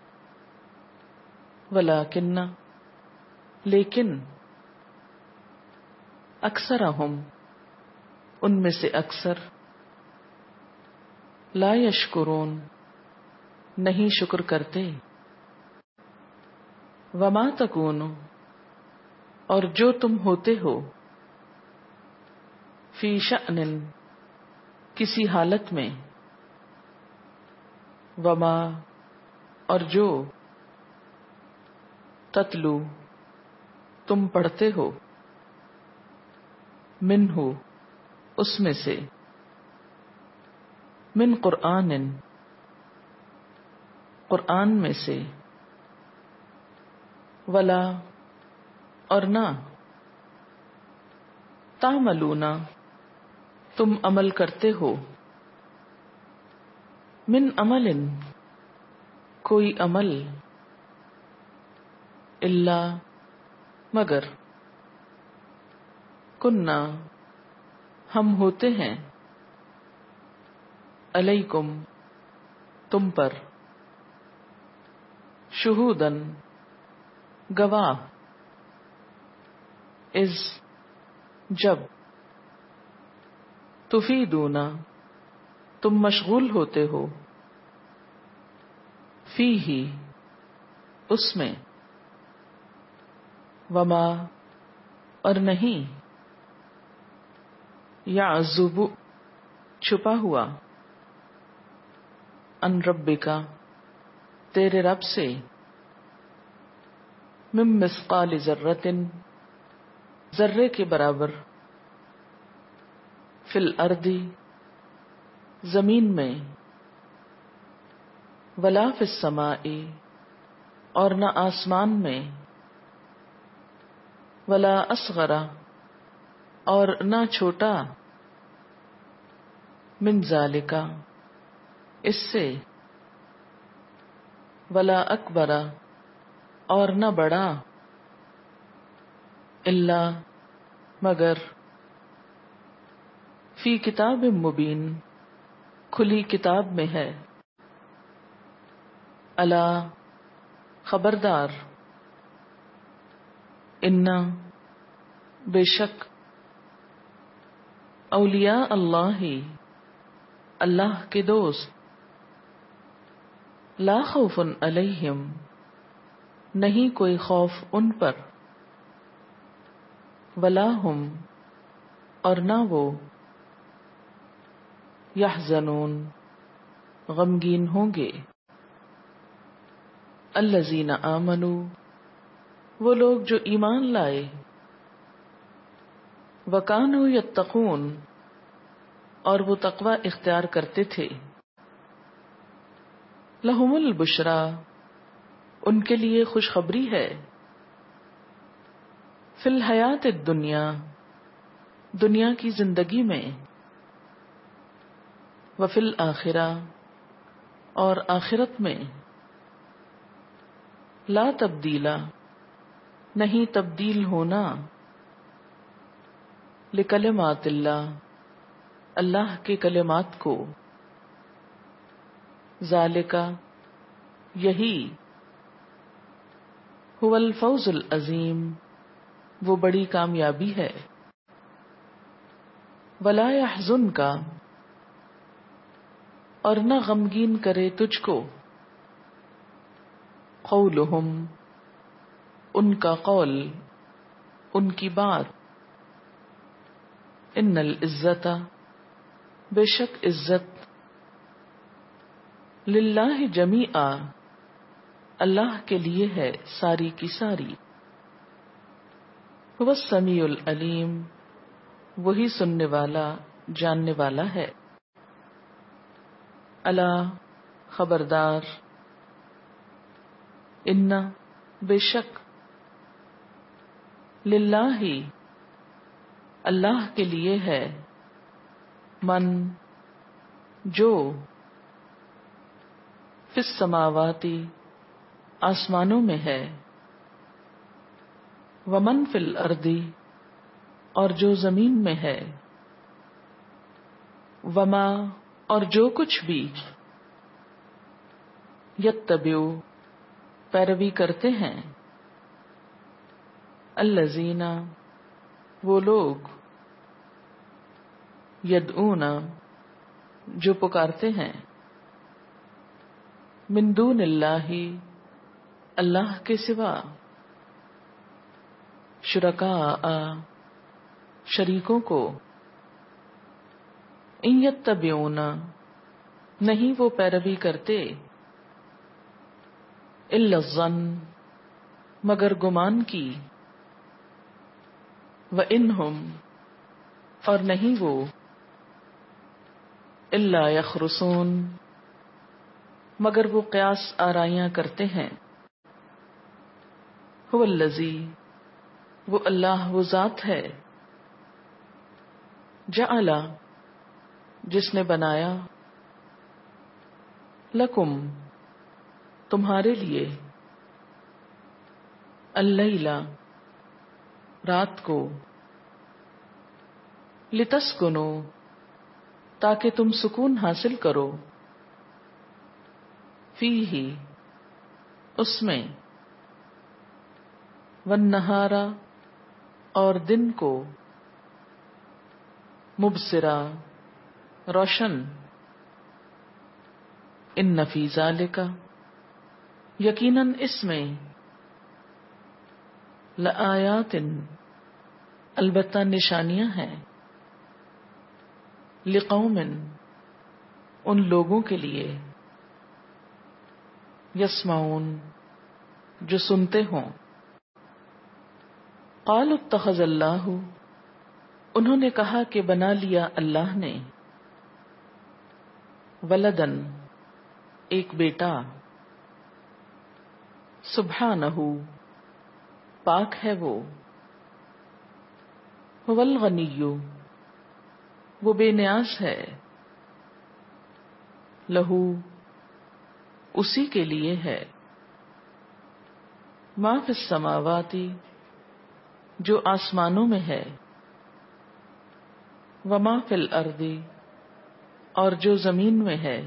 ولیکن لیکن، اکثرہم ان میں سے اکثر، لا یشکرون نہیں شکر کرتے، وما تکون اور جو تم ہوتے ہو، فی شأن کسی حالت میں، وما اور جو، تتلو تم پڑھتے ہو، منہ اس میں سے، من قرآن قرآن میں سے، ولا اور نہ، تعملون تم عمل کرتے ہو، من عمل کوئی عمل، الا مگر، کننا ہم ہوتے ہیں، علیکم تم پر، شہودن گواہ، از جب، تفیدون تم مشغول ہوتے ہو، فیہ اس میں، وما اور نہیں، یعزب چھپا ہوا، ان ربک تیرے رب سے، من مثقال ذرۃ ذرے کے برابر، فی الارض زمین میں، ولا فی السماء اور نہ آسمان میں، ولا اصغر اور نہ چھوٹا، من ذالک اس سے، ولا اکبر اور نہ بڑا، الا مگر، فی کتاب مبین کھلی کتاب میں ہے، الا خبردار، ان بے شک، اولیاء اللہ اللہ کے دوست، لا خوف علیہم نہیں کوئی خوف ان پر، ولا ہم اور نہ وہ، یحزنون غمگین ہوں گے، الذین آمنوا وہ لوگ جو ایمان لائے، وکانوا یتقون اور وہ تقوی اختیار کرتے تھے، لہم البشریٰ ان کے لیے خوشخبری ہے، فی الحیات الدنیا دنیا کی زندگی میں، وفی الآخرہ اور آخرت میں، لا تبدیلا نہیں تبدیل ہونا، لکلمات اللہ اللہ کے کلمات کو، ذالکا یہی، هو الفوز العظیم وہ بڑی کامیابی ہے، ولا يحزنک اور نہ غمگین کرے تجھ کو، قولہم ان کا قول، ان کی بات، ان العزت بے شک عزت، للہ جمیعا اللہ کے لیے ہے ساری کی ساری، هو السمیع العلیم وہی سننے والا جاننے والا ہے، الا خبردار، ان بے شک، للہ اللہ کے لیے ہے، من جو، فی السماواتی آسمانوں میں ہے، ومن فی الارض اور جو زمین میں ہے، وما اور جو کچھ بھی، یتبع پیروی کرتے ہیں، الذین وہ لوگ، یدعون جو پکارتے ہیں، من دون اللہ اللہ کے سوا، شرکاء شریکوں کو، ان یتبعون نہیں وہ پیروی کرتے، الا الظن مگر گمان کی، وانہم اور نہیں وہ، الا یخرصون مگر وہ قیاس آرائیاں کرتے ہیں، هو الذی وہ اللہ وہ ذات ہے، جعل جس نے بنایا، لکم تمہارے لیے، اللیل رات کو، لتسکنوا تاکہ تم سکون حاصل کرو، فیہ اس میں، والنہار اور دن کو، مبصرا روشن، ان فی ذالک یقیناً اس میں، لآیات البتہ نشانیاں ہیں، لقوم ان لوگوں کے لیے، یسمعون جو سنتے ہوں، قالوا اتخذ اللہ انہوں نے کہا کہ بنا لیا اللہ نے، ولدن ایک بیٹا، سبحانہ پاک ہے وہ، هو الغنی وہ بے نیاز ہے، لہو اسی کے لیے ہے، ما فی السماواتی جو آسمانوں میں ہے، وما فی الارض اور جو زمین میں ہے،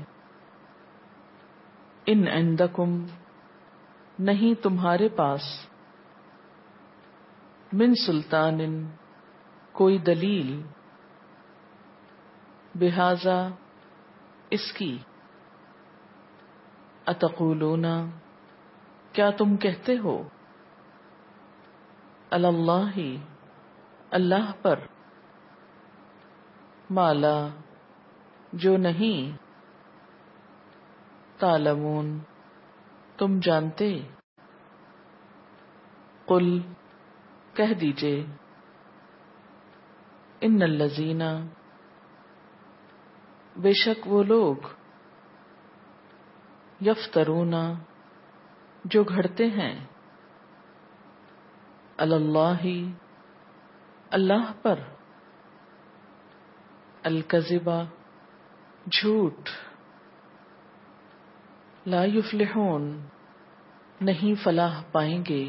ان عندکم نہیں تمہارے پاس، من سلطان کوئی دلیل، بہذا اس کی، اتقولون کیا تم کہتے ہو، علی اللہ اللہ پر، ما لا جو نہیں، تعلمون تم جانتے، قل کہہ دیجئے، ان الذین بے شک وہ لوگ، یفترون جو گھڑتے ہیں، علی اللہ اللہ پر، الکذب جھوٹ، لا یفلحون نہیں فلاح پائیں گے،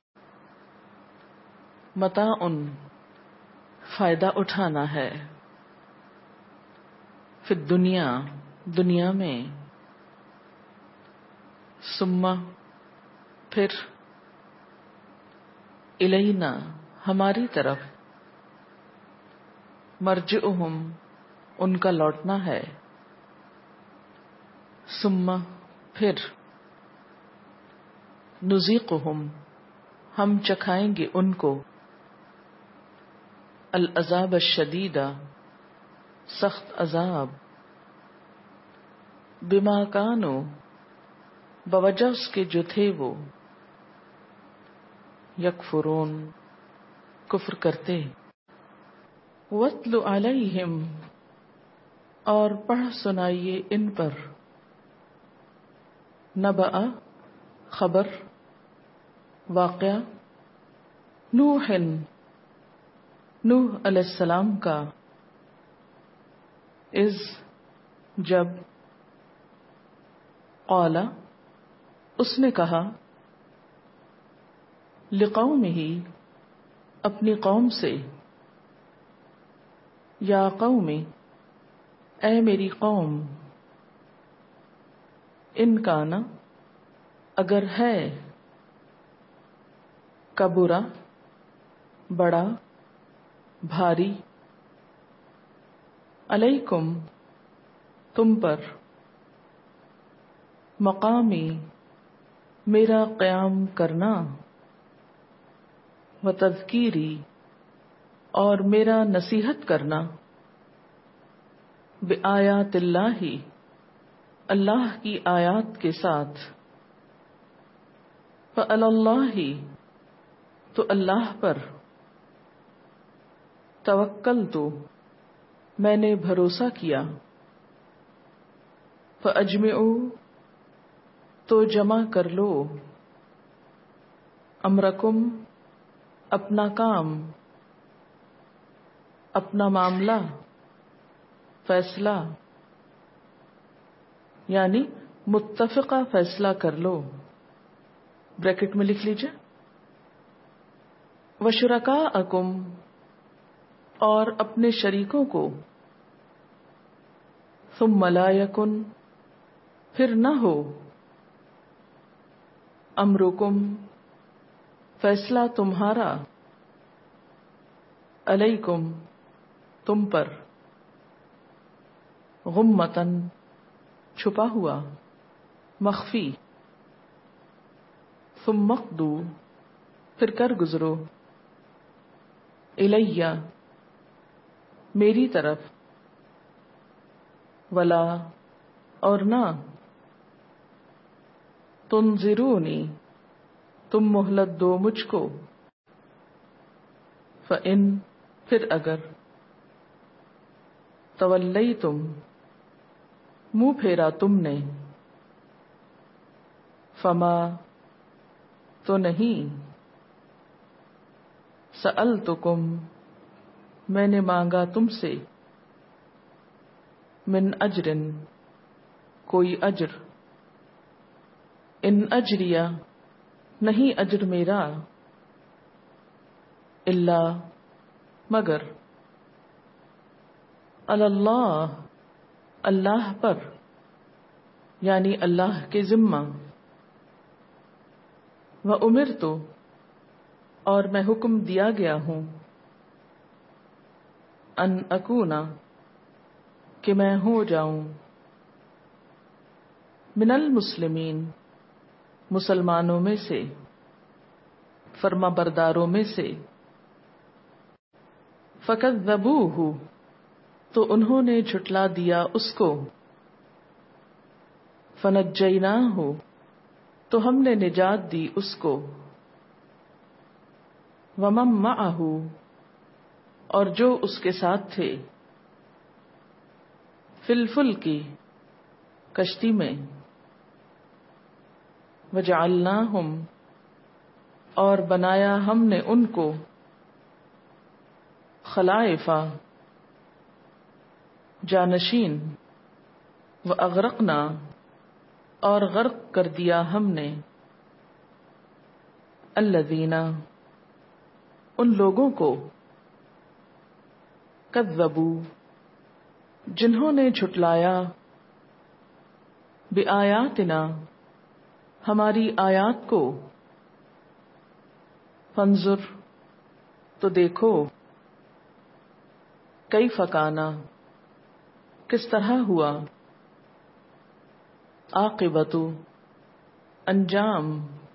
متاع فائدہ اٹھانا ہے، فی الدنیا دنیا میں، ثم پھر الینا ہماری طرف مرجعہم ان کا لوٹنا ہے. ثم پھر نذیقہم ہم چکھائیں گے ان کو العذاب الشدید سخت عذاب بما کانوا بوجہ اس کے جو تھے وہ یکفرون کفر کرتے. وَاتْلُ عَلَيْهِمْ اور پڑھ سنائیے ان پر نبأ خبر واقعہ نوح نوح علیہ السلام کا اذ جب قال اس نے کہا لقومہ اپنی قوم سے یا قوم اے میری قوم ان کانا اگر ہے کبرا بڑا بھاری علیکم تم پر مقامی میرا قیام کرنا و تذکیری اور میرا نصیحت کرنا بآیات اللہ اللہ کی آیات کے ساتھ فعلی اللہ تو اللہ پر توکلت میں نے بھروسہ کیا فاجمعوا تو جمع کر لو امرکم اپنا کام اپنا معاملہ فیصلہ یعنی متفقہ فیصلہ کر لو بریکٹ میں لکھ لیجئے وشرکاءکم اور اپنے شریکوں کو ثم لا یکن پھر نہ ہو امرکم فیصلہ تمہارا علیکم تم پر غمتن چھپا ہوا مخفی ثم اقضوا پھر کر گزرو الیہ میری طرف ولا اور نہ تنظرونی تم مہلت دو مجھ کو فإن پھر اگر تولیتم منہ پھیرا تم نے فما تو نہیں سألتکم میں نے مانگا تم سے من اجرن کوئی اجر ان اجریہ نہیں اجر میرا الا مگر اللہ اللہ پر یعنی اللہ کے ذمہ و امرتو اور میں حکم دیا گیا ہوں ان اکونا کہ میں ہو جاؤں من المسلمین مسلمانوں میں سے فرما برداروں میں سے فکذبوہ تو انہوں نے جھٹلا دیا اس کو فنجیناہ تو ہم نے نجات دی اس کو ومن معہ اور جو اس کے ساتھ تھے فی الفلک کشتی میں وجعلناہم اور بنایا ہم نے ان کو خلائفہ جانشین و اغرقنا اور غرق کر دیا ہم نے الذین ان لوگوں کو کذبوا جنہوں نے جھٹلایا بآیاتنا ہماری آیات کو فانظر تو دیکھو کیف کان کس طرح ہوا عاقبت انجام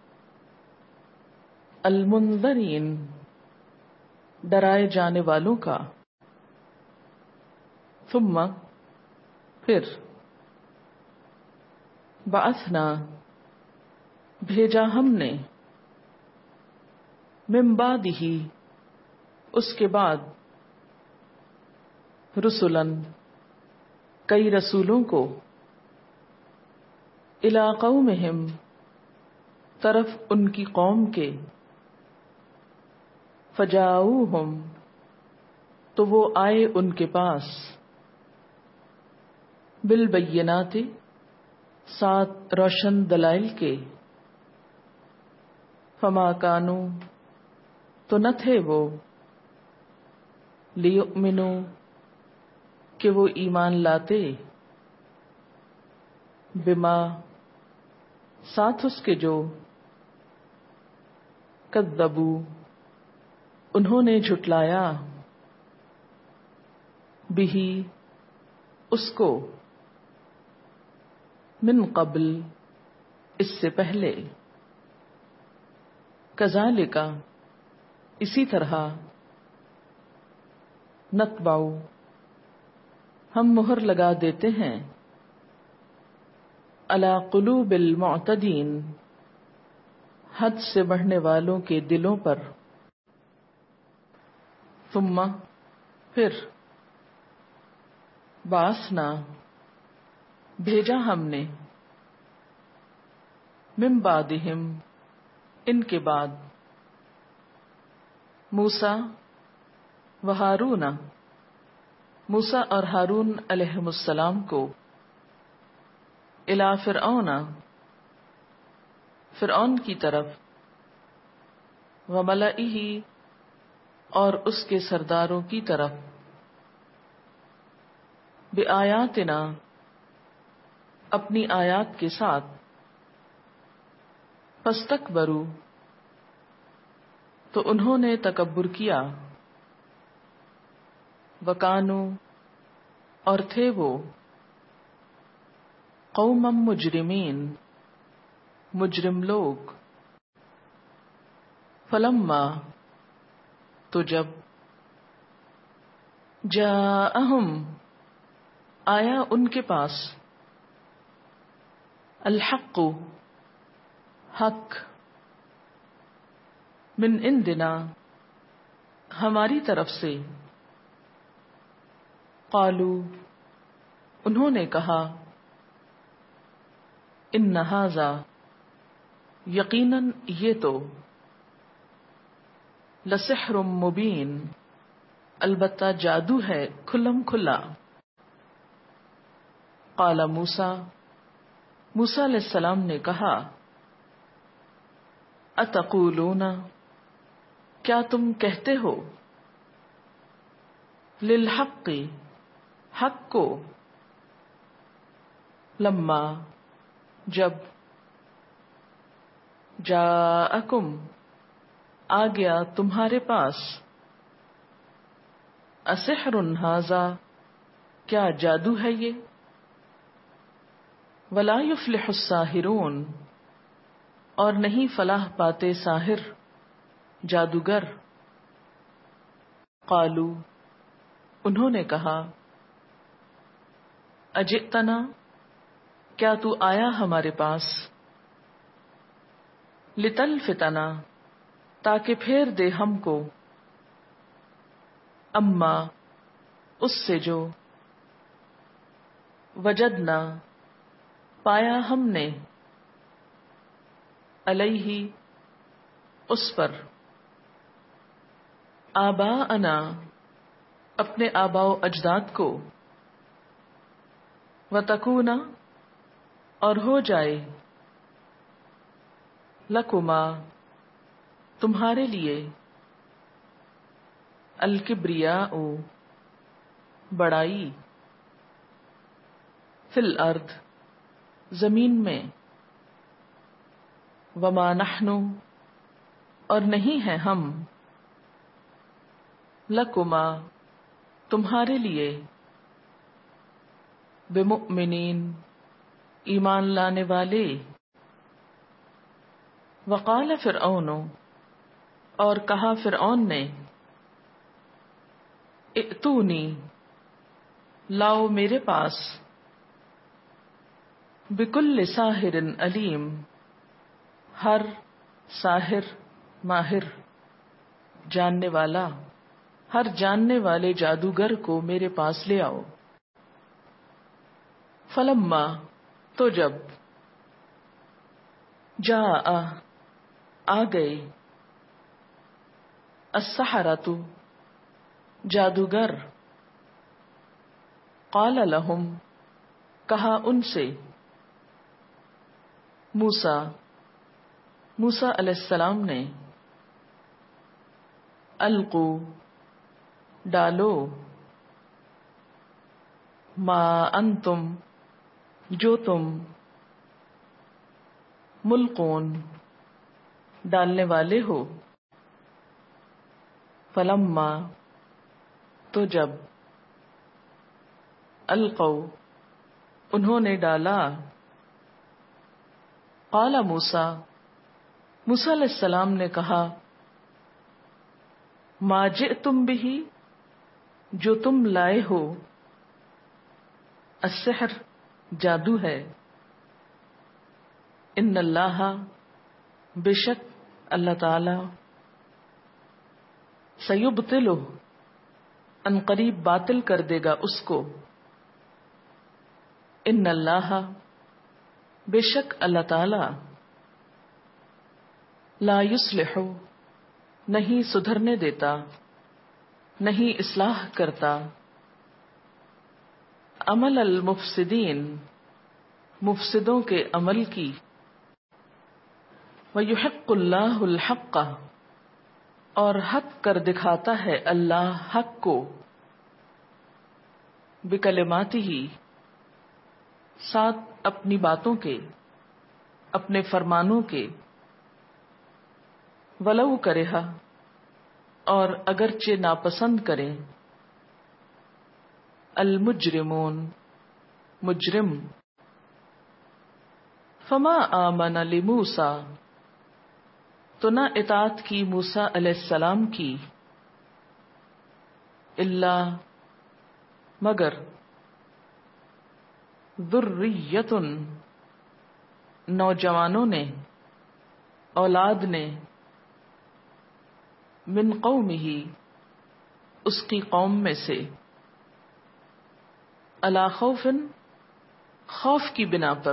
المنذرین ڈرائے جانے والوں کا ثم پھر بعثنا بھیجا ہم نے من بعدہ اس کے بعد رسلاً کئی رسولوں کو الی قومہم طرف ان کی قوم کے فجاؤہم تو وہ آئے ان کے پاس بالبینات سات روشن دلائل کے فما کانوا تو نہ تھے وہ لیؤمنوا کہ وہ ایمان لاتے بما ساتھ اس کے جو کذبوا انہوں نے جھٹلایا بہ اس کو من قبل اس سے پہلے کذالک اسی طرح نطبع ہم مہر لگا دیتے ہیں علی قلوب المعتدین حد سے بڑھنے والوں کے دلوں پر ثم پھر بعثنا بھیجا ہم نے من بعدہم ان کے بعد موسیٰ و ہارون موسیٰ اور ہارون علیہم السلام کو الی فرعون فرعون کی طرف و ملئہ اور اس کے سرداروں کی طرف بآیاتنا اپنی آیات کے ساتھ فاستکبروا تو انہوں نے تکبر کیا وکانوا اور تھے وہ قوما مجرمین مجرم لوگ فلما تو جب جاءہم آیا ان کے پاس الحق حق من عندنا ہماری طرف سے قالوا انہوں نے کہا ان ھذا یقیناً یہ تو لسحر مبین البتہ جادو ہے کھلم کھلا قال موسیٰ موسیٰ علیہ السلام نے کہا اتقولون کیا تم کہتے ہو للحق حق کو لما جب جاءکم آ گیا تمہارے پاس اسحر ھذا کیا جادو ہے یہ ولا یفلح الساحرون اور نہیں فلاح پاتے ساحر جادوگر قالوا انہوں نے کہا اجئتنا کیا تو آیا ہمارے پاس لتلفتنا تاکہ پھیر دے ہم کو اما اس سے جو وجدنا پایا ہم نے علیہ اس پر آباءنا اپنے آباء و اجداد کو وتکونا اور ہو جائے لکما تمہارے لیے الکبریاء بڑائی فی الارض زمین میں وما نحن اور نہیں ہیں ہم لکما تمہارے لیے بمؤمنین ایمان لانے والے وقال فرعون اور کہا فرعون نے ائتونی لاؤ میرے پاس بکل ساحر علیم ہر ساحر ماہر جاننے والا ہر جاننے والے جادوگر کو میرے پاس لے آؤ. فلما تو جب جاء آ گئے السحرۃ جادوگر قال لهم کہا ان سے موسیٰ موسیٰ علیہ السلام نے القو ڈالو ما انتم جو تم ملقون ڈالنے والے ہو. فلما تو جب القو انہوں نے ڈالا قال موسیٰ موسیٰ علیہ السلام نے کہا ما جئتم بہ جو تم لائے ہو السحر جادو ہے ان اللہ بے شک اللہ تعالی سیبطلہ ان قریب باطل کر دے گا اس کو. ان اللہ بے شک اللہ تعالی لا یصلح نہیں سدھرنے دیتا نہیں اصلاح کرتا عمل المفسدین مفسدوں کے عمل کی. وَيُحِقُّ اللَّهُ الْحَقَّ اور حق کر دکھاتا ہے اللہ حق کو بکلماتہ ساتھ اپنی باتوں کے اپنے فرمانوں کے ولو کرہا اور اگرچہ ناپسند کریں المجرمون مجرم. فما آمن لموسیٰ تو نہ اطاعت کی موسیٰ علیہ السلام کی الا مگر ذریۃ نوجوانوں نے اولاد نے من قومہ اس کی قوم میں سے علی خوف خوف کی بنا پر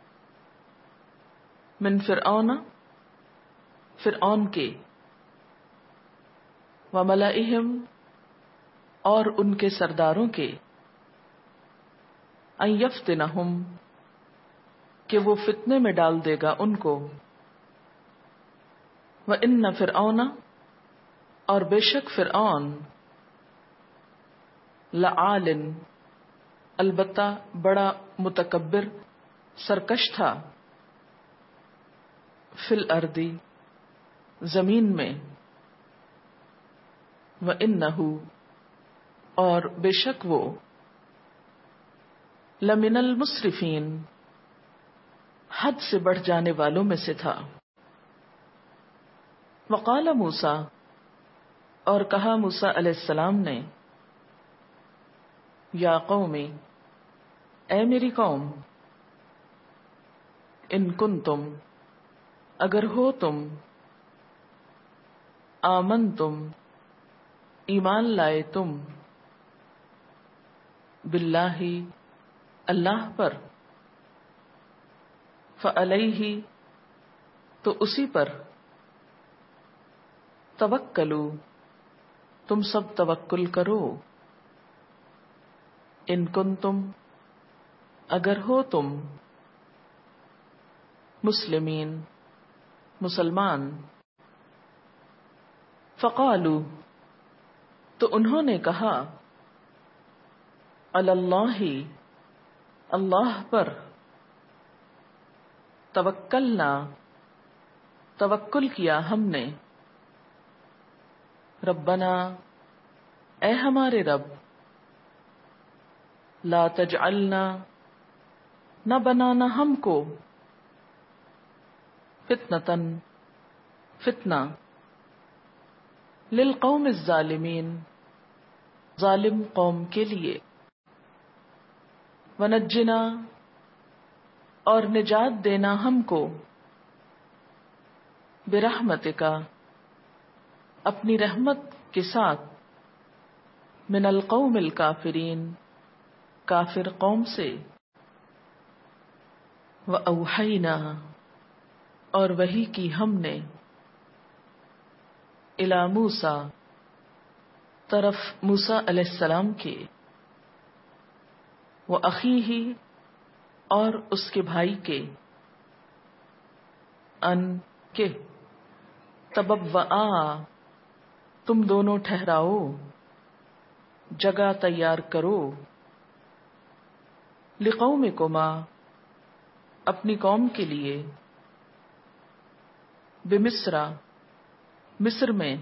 من فرعون فرعون کے وملئہم اور ان کے سرداروں کے ان یفتنہم کہ وہ فتنے میں ڈال دے گا ان کو. وَإِنَّ فرعون اور بے شک فرعون لعال البتہ بڑا متکبر سرکش تھا فی الارض زمین میں. وَإِنَّهُ اور بے شک وہ لمن المسرفین حد سے بڑھ جانے والوں میں سے تھا. وقال موسیٰ اور کہا موسیٰ علیہ السلام نے یا قومی اے میری قوم ان کنتم اگر ہو تم آمن تم ایمان لائے تم باللہ اللہ پر فعلیہ تو اسی پر توکلو تم سب توکل کرو ان کنتم اگر ہو تم مسلمین مسلمان. فقالو تو انہوں نے کہا علی اللہ اللہ پر توکلنا توکل کیا ہم نے، ربنا اے ہمارے رب، لا تجعلنا نہ بنانا ہم کو، فتنتن فتنہ، للقوم الظالمین ظالم قوم کے لیے، ونجنا اور نجات دینا ہم کو، برحمتک اپنی رحمت کے ساتھ، من القوم الکافرین کافر قوم سے، وأوحینا اور وحی کی ہم نے، الی موسیٰ طرف موسیٰ علیہ السلام کے، وأخیہ اور اس کے بھائی کے، ان کے، تبوآ تم دونوں ٹھہراؤ، جگہ تیار کرو، لقومکما اپنی قوم کے لیے، بمصر مصر میں،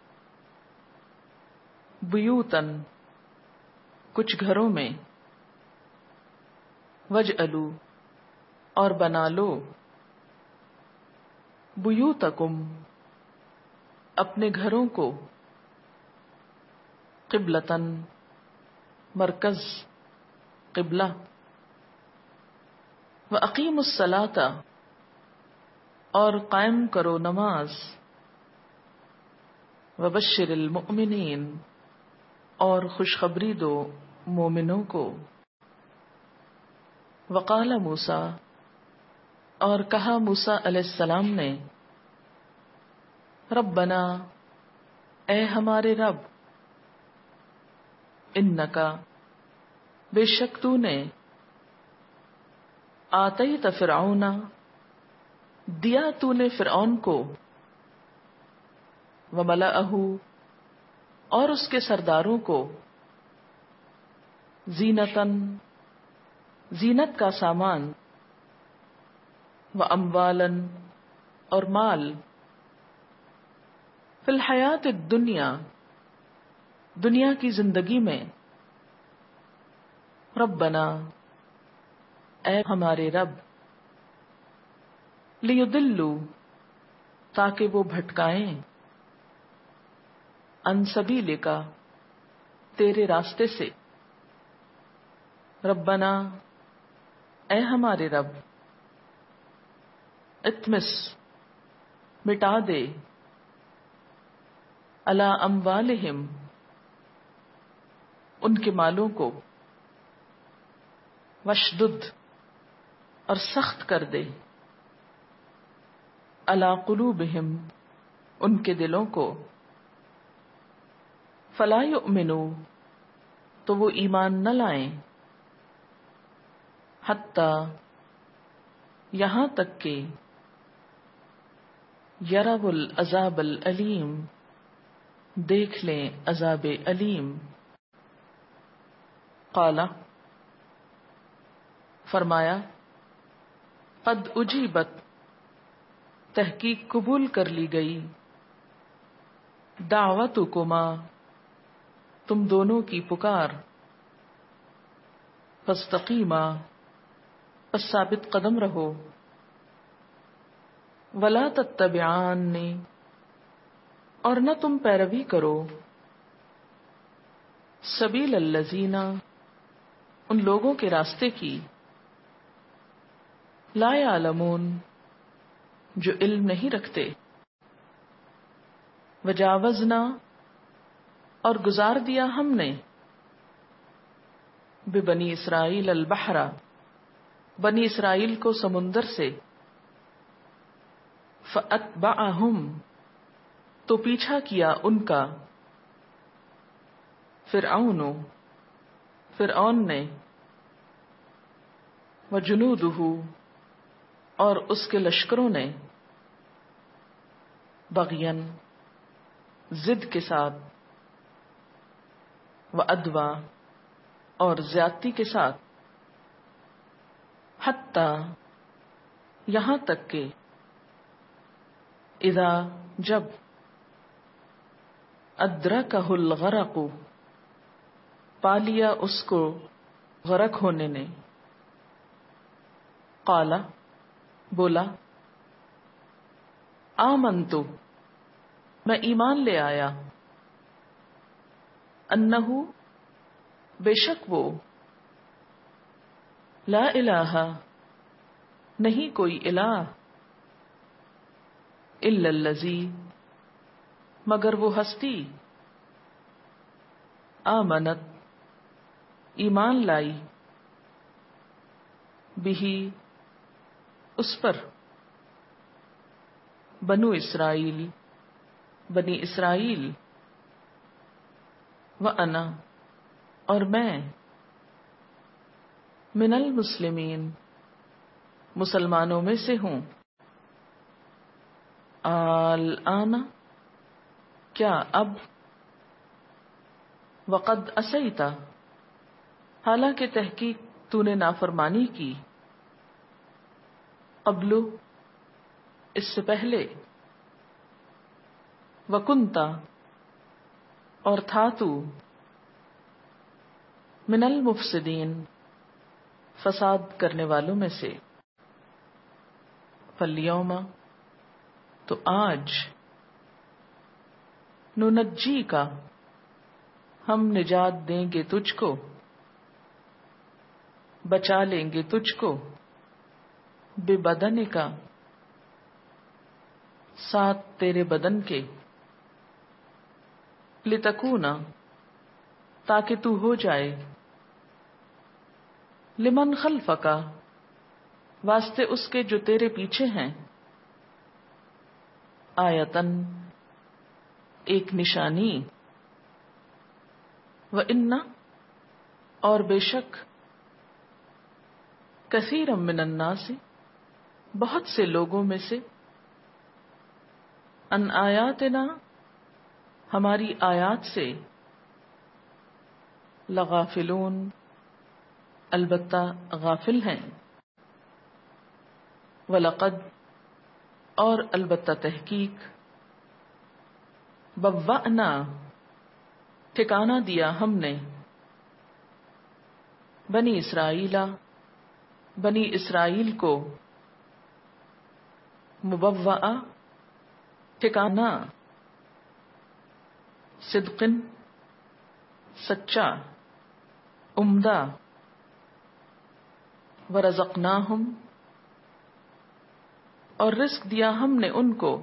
بیوتن کچھ گھروں میں، وجعلوا اور بنا لو، بیوتکم اپنے گھروں کو، قبلتن مرکز قبلہ، وَأَقِیمُوا الصَّلَاةَ اور قائم کرو نماز، وَبَشِّرِ الْمُؤْمِنِينَ اور خوشخبری دو مومنوں کو، وقال موسیٰ اور کہا موسیٰ علیہ السلام نے، ربنا اے ہمارے رب، انکا بے شک تو نے، آتیت فرعون دیا تو نے فرعون کو، وملأہ اور اس کے سرداروں کو، زینتن زینت کا سامان، واموالن اور مال، فی الحیات الدنیا دنیا کی زندگی میں، ربنا اے ہمارے رب، لیضلوا تاکہ وہ بھٹکائیں، عن سبیلک تیرے راستے سے، ربنا اے ہمارے رب، اطمس مٹا دے، علی اموالہم ان کے مالوں کو، وشدد اور سخت کر دے، علی قلوبہم ان کے دلوں کو، فلا یؤمنوا تو وہ ایمان نہ لائیں، حتی یہاں تک کہ، یروا العذاب العلیم دیکھ لیں عذاب علیم، قال فرمایا، قد اجیبت تحقیق قبول کر لی گئی، دعوتکما تم دونوں کی پکار، فاستقیما پس ثابت قدم رہو، ولا تتبعانی اور نہ تم پیروی کرو، سبیل الذین ان لوگوں کے راستے کی، لا یعلمون جو علم نہیں رکھتے، وجاوزنا اور گزار دیا ہم نے، ببنی اسرائیل البحر بنی اسرائیل کو سمندر سے، فاتبعہم تو پیچھا کیا ان کا، فرعون فرعون نے، وجنودہ اور اس کے لشکروں نے، بغین ضد کے ساتھ، وعدوا اور زیادتی کے ساتھ، حتی یہاں تک کہ، اذا جب ادرکہ الغرق پا لیا اس کو غرق ہونے نے، قال بولا آمنتو میں ایمان لے آیا، انہو بے شک وہ، لا الہ نہیں کوئی الہ، الا الذی مگر وہ ہستی، آمنت ایمان لائی، بہی اس پر، بنو اسرائیل بنی اسرائیل، وَأَنَا اور میں، من المسلمین مسلمانوں میں سے ہوں، الآن کیا اب، وقد عصیت حالانکہ تحقیق تو نے نافرمانی کی، قبل اس سے پہلے، وکنت اور تھا تو، من المفسدین فساد کرنے والوں میں سے، فالیوم تو آج، ننجی کا ہم نجات دیں گے تجھ کو، بچا لیں گے تجھ کو، بے بدن کا ساتھ تیرے بدن کے، لتکونا تاکہ تو ہو جائے، لمن خلفک واسطے اس کے جو تیرے پیچھے ہیں، آیتن ایک نشانی، وَإِنَّ اور بے شک، کثیرا من الناس بہت سے لوگوں میں سے، ان آیاتنا ہماری آیات سے، لغافلون البتہ غافل ہیں، وَلَقَدْ اور البتہ تحقیق، بوأنا ٹھکانہ دیا ہم نے، بنی اسرائیل بنی اسرائیل کو، مبوأ ٹھکانہ، صدقن سچا، عمدہ، ورزقناہم اور رزق دیا ہم نے ان کو،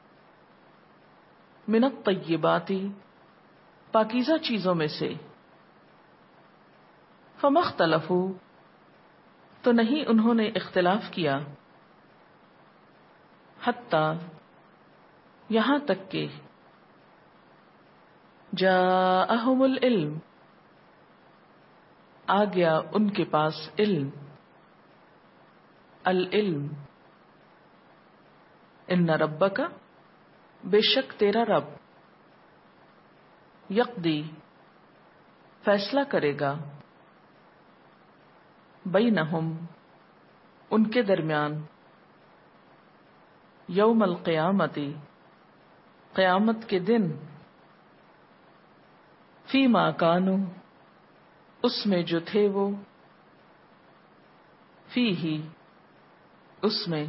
من الطیبات پاکیزہ چیزوں میں سے، فما اختلفوا تو نہیں انہوں نے اختلاف کیا، حتی یہاں تک کہ، جاءہم العلم آ گیا ان کے پاس علم، العلم ان ربک بے شک تیرا رب، یقضی فیصلہ کرے گا، بینہم ان کے درمیان، یوم القیامت قیامت کے دن، فیما کانوا اس میں جو تھے وہ، فیہ اس میں،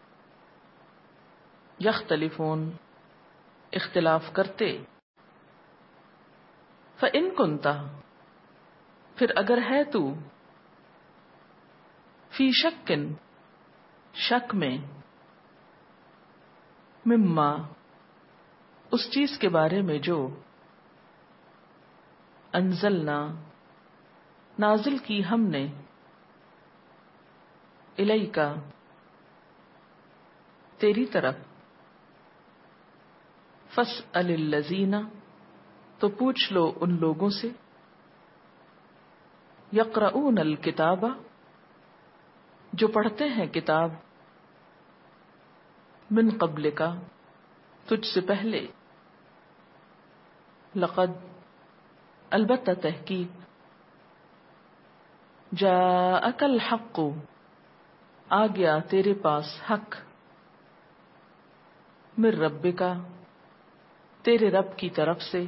یختلفون اختلاف کرتے، فإن کنت پھر اگر ہے تو، فی شکن شک میں، مما اس چیز کے بارے میں جو، انزلنا نازل کی ہم نے، الیکا تیری طرف، فاسأل الذین تو پوچھ لو ان لوگوں سے، یقرؤون الکتاب جو پڑھتے ہیں کتاب، من قبلک تجھ سے پہلے، لقد البتہ تحقیق، جاءک الحق آ گیا تیرے پاس حق، من ربک تیرے رب کی طرف سے،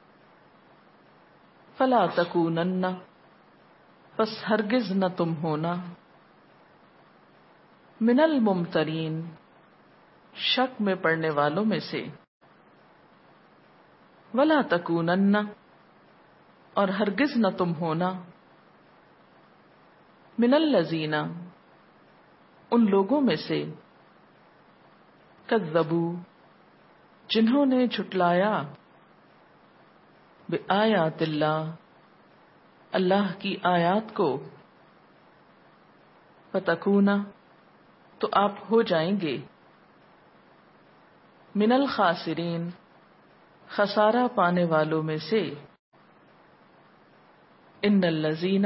فلا تکونن پس ہرگز نہ تم ہونا، من الممترین شک میں پڑنے والوں میں سے، ولا تکونن اور ہرگز نہ تم ہونا، من الذین ان لوگوں میں سے، کذبوا جنہوں نے جھٹلایا، بآیات اللہ اللہ کی آیات کو، فتکونا تو آپ ہو جائیں گے، من الخاسرین خسارہ پانے والوں میں سے، ان الذین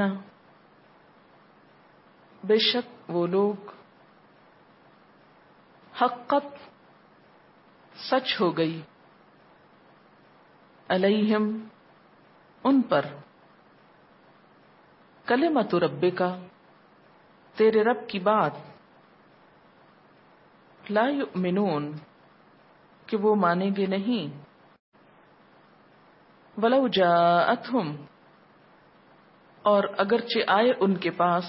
بے شک وہ لوگ، حقت سچ ہو گئی، علیہم ان پر، کلمۃ ربک تیرے رب کی بات، لا یؤمنون کہ وہ مانیں گے نہیں، ولو جاءتہم اور اگرچہ آئے ان کے پاس،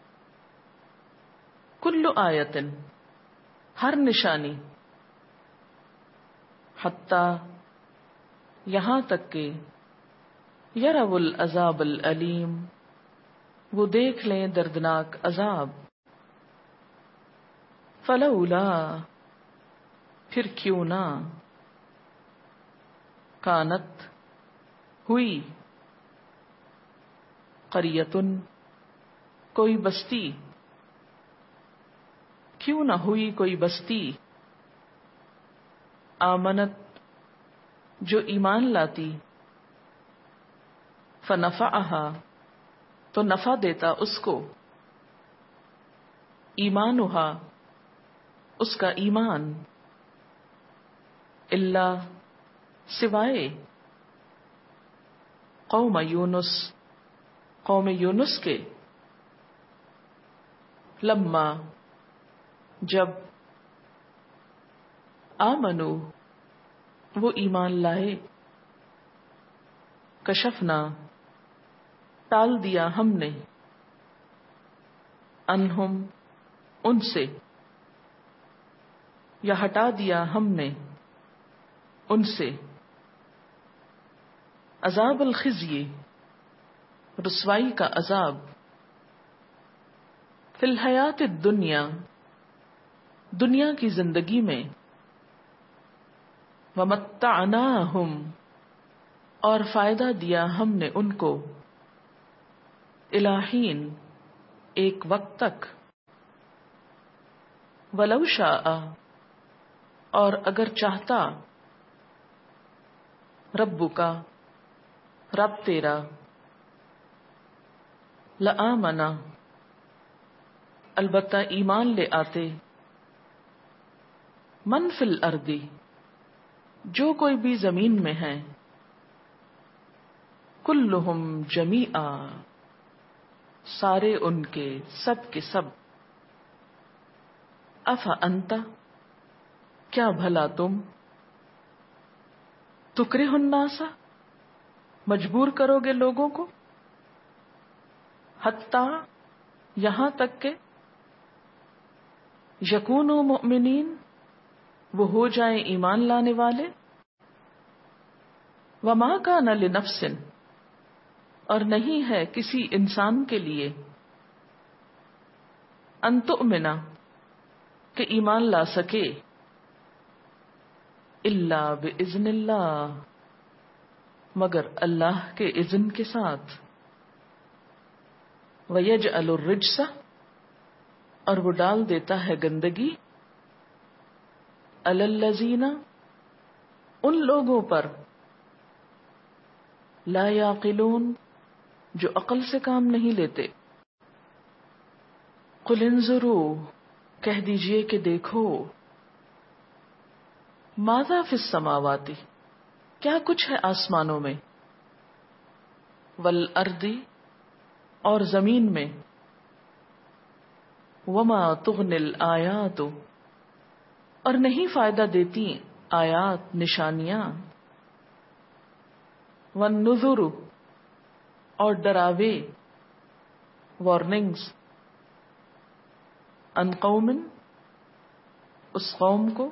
کل آیۃ ہر نشانی، حتی یہاں تک کہ، یروا العذاب العلیم وہ دیکھ لیں دردناک عذاب، فلولا پھر کیوں نہ، کانت ہوئی، قریۃن کوئی بستی، کیوں نہ ہوئی کوئی بستی، آمنت جو ایمان لاتی، فنفعها تو نفع دیتا اس کو، ایمانھا اس کا ایمان، الا سوائے، قوم یونس قوم یونس کے، لما جب، آمنو وہ ایمان لائے، کشفنا ٹال دیا ہم نے، انہم ان سے، یا ہٹا دیا ہم نے ان سے، عذاب الخزی رسوائی کا عذاب، فی الحیات الدنیا دنیا کی زندگی میں، ومتعناہم اور فائدہ دیا ہم نے ان کو، الی حین ایک وقت تک، ولو شاء اور اگر چاہتا، ربک رب تیرا، لآمن البتہ ایمان لے آتے، من فی الارض جو کوئی بھی زمین میں ہے، کلہم جمیعا سارے ان کے سب کے سب، افانت کیا بھلا تم، تکرہ الناس مجبور کرو گے لوگوں کو، حتی یہاں تک کہ، یکونوا مؤمنین وہ ہو جائیں ایمان لانے والے، وما کان لنفس اور نہیں ہے کسی انسان کے لیے، ان تؤمن کہ ایمان لا سکے، الا باذن اللہ مگر اللہ کے اذن کے ساتھ، ویجعل الرجس اور وہ ڈال دیتا ہے گندگی، علی الذین ان لوگوں پر، لا یعقلون جو عقل سے کام نہیں لیتے، قل انظروا کہہ دیجئے کہ دیکھو، ماذا فی السماوات کیا کچھ ہے آسمانوں میں، والارض اور زمین میں، وما تغنی الآیات اور نہیں فائدہ دیتی آیات نشانیاں، والنذر اور ڈراوے وارننگز، ان قوم اس قوم کو،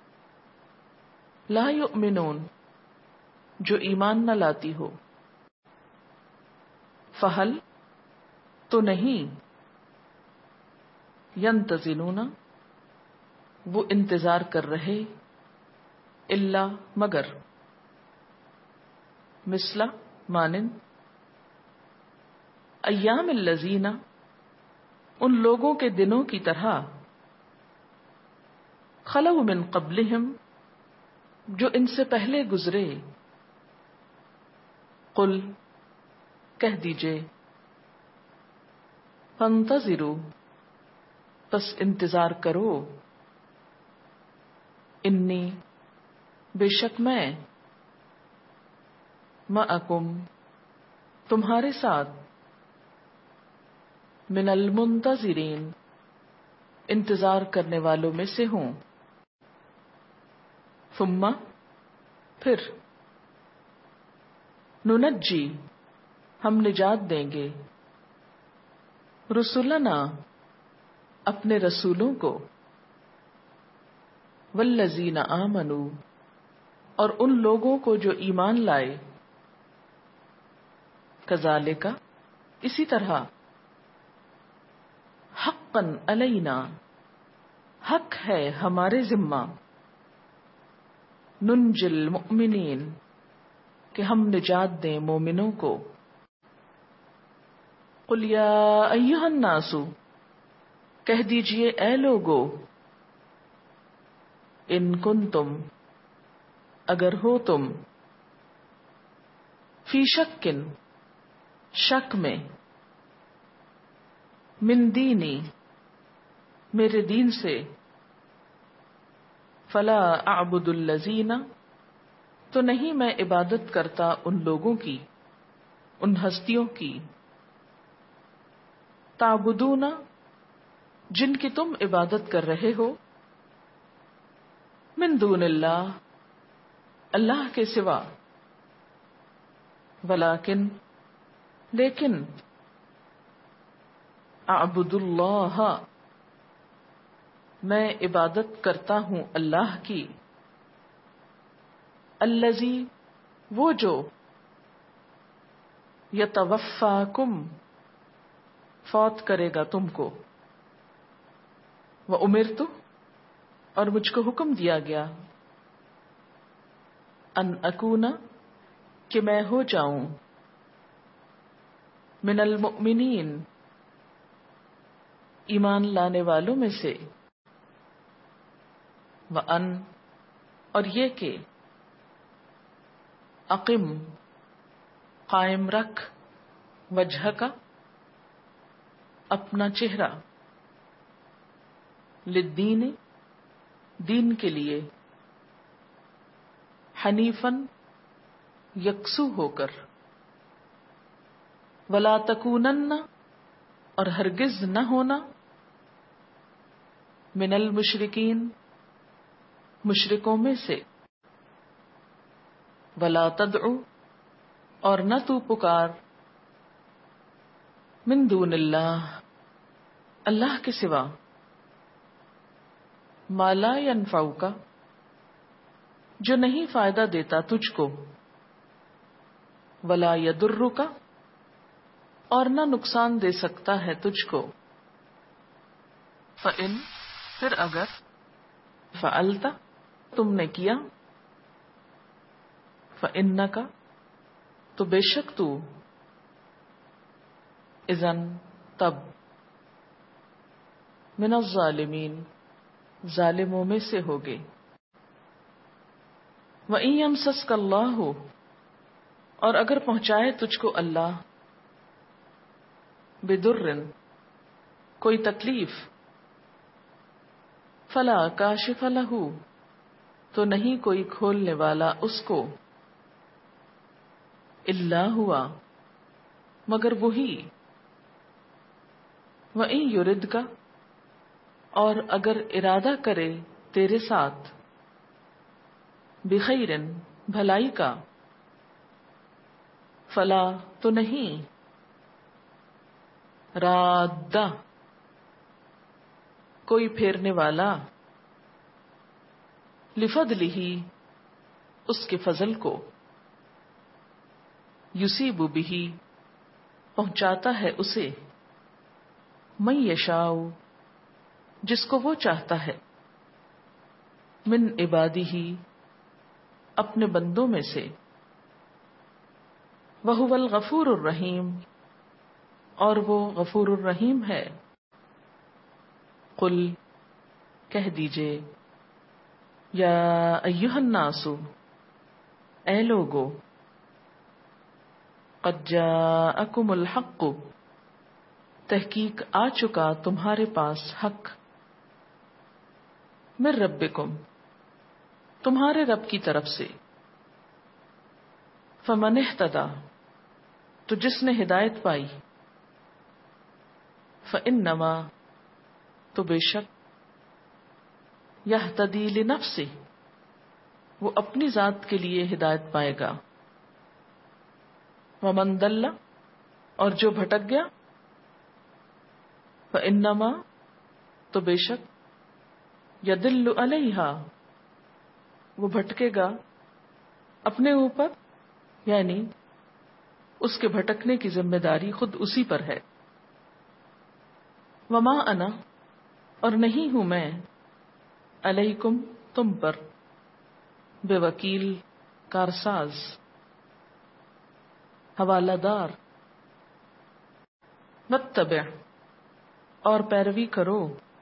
لا یؤمنون جو ایمان نہ لاتی ہو، فہل تو نہیں، ینتظرون وہ انتظار کر رہے، الا مگر، مثلا مانند، ایام الذین ان لوگوں کے دنوں کی طرح، خلو من قبلہم جو ان سے پہلے گزرے، قل کہہ دیجئے، فانتظروا پس انتظار کرو، انی بے شک میں، معکم تمہارے ساتھ، من المنتظرین انتظار کرنے والوں میں سے ہوں، ثم پھر، ننجی ہم نجات دیں گے، رسولنا اپنے رسولوں کو، والذین آمنوا اور ان لوگوں کو جو ایمان لائے، کذالک اسی طرح، حقا علینا حق ہے ہمارے ذمہ، ننجی المؤمنین کہ ہم نجات دیں مومنوں کو، قل یا ایھا الناس کہہ دیجئے اے لوگو، ان کنتم اگر ہو تم، فی شکن شک میں، من دینی میرے دین سے، فلا اعبد الذین تو نہیں میں عبادت کرتا ان لوگوں کی، ان ہستیوں کی، تعبدون جن کی تم عبادت کر رہے ہو، من دون اللہ اللہ کے سوا، ولیکن لیکن، اعبد اللہ میں عبادت کرتا ہوں اللہ کی، الذی وہ جو، یتوفاکم فوت کرے گا تم کو، وامرت اور مجھ کو حکم دیا گیا، ان اکون کہ میں ہو جاؤں، من المؤمنین ایمان لانے والوں میں سے، وان اور یہ کہ، اقم قائم رکھ، وجہ کا اپنا چہرہ، للدین دین کے لیے، حنیفاً یکسو ہو کر، ولا تکونن اور ہرگز نہ ہونا، من المشرکین مشرکوں میں سے، ولا تدعو اور نہ تو پکار، من دون اللہ اللہ کے سوا، ما لا ینفعک جو نہیں فائدہ دیتا تجھ کو، ولا یضرک اور نہ نقصان دے سکتا ہے تجھ کو، فإن پھر اگر، فعلت تم نے کیا، فإنک تو بے شک تو، اذن تب، من الظالمین ظالموں میں سے ہوگے، وَإِن يَمْسَسْكَ اللَّهُ اور اگر پہنچائے تجھ کو اللہ، بِضُرٍّ کوئی تکلیف، فلا کاشف لہ تو نہیں کوئی کھولنے والا اس کو، الا ہوا مگر وہی، وَإِن يُرِدْكَ اور اگر ارادہ کرے تیرے ساتھ، بخیر بھلائی کا، فلا تو نہیں، رادہ کوئی پھیرنے والا، لفضلہ اس کے فضل کو، یصیب بہ پہنچاتا ہے اسے، من یشاء جس کو وہ چاہتا ہے، من عبادہ اپنے بندوں میں سے، وہو الغفور الرحیم اور وہ غفور الرحیم ہے۔ قل کہہ دیجئے، یا ایہا الناس اے لوگو، قد جاءکم الحق تحقیق آ چکا تمہارے پاس حق، من ربکم تمہارے رب کی طرف سے، فمن اہتدی تو جس نے ہدایت پائی، فانما تو بے شک، یہتدی لنفسہ وہ اپنی ذات کے لیے ہدایت پائے گا، ومن ضل اور جو بھٹک گیا، فانما تو بے شک، یضل علیہا وہ بھٹکے گا اپنے اوپر، یعنی اس کے بھٹکنے کی ذمہ داری خود اسی پر ہے۔ وما انا اور نہیں ہوں میں، علیکم تم پر، بے وکیل کارساز، حوالہ دار، واتبع اور پیروی کرو،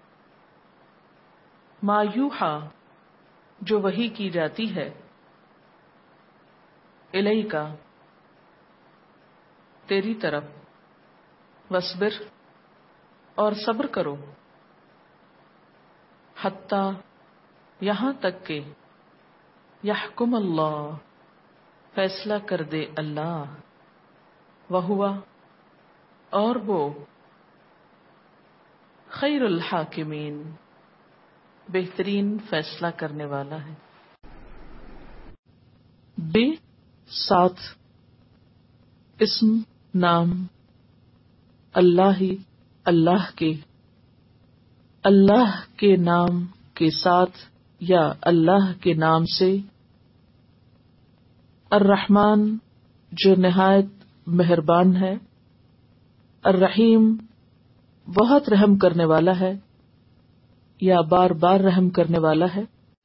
ما یوحا جو وحی کی جاتی ہے، الیک تیری طرف، واصبر اور صبر کرو، حتی یہاں تک کہ، یحکم اللہ فیصلہ کر دے اللہ، وہو اور وہ، خیر الحاکمین بہترین فیصلہ کرنے والا ہے۔ بے ساتھ اسم نام، اللہ اللہ کے، اللہ کے نام کے ساتھ یا اللہ کے نام سے، الرحمن جو نہایت مہربان ہے، الرحیم بہت رحم کرنے والا ہے یا بار بار رحم کرنے والا ہے۔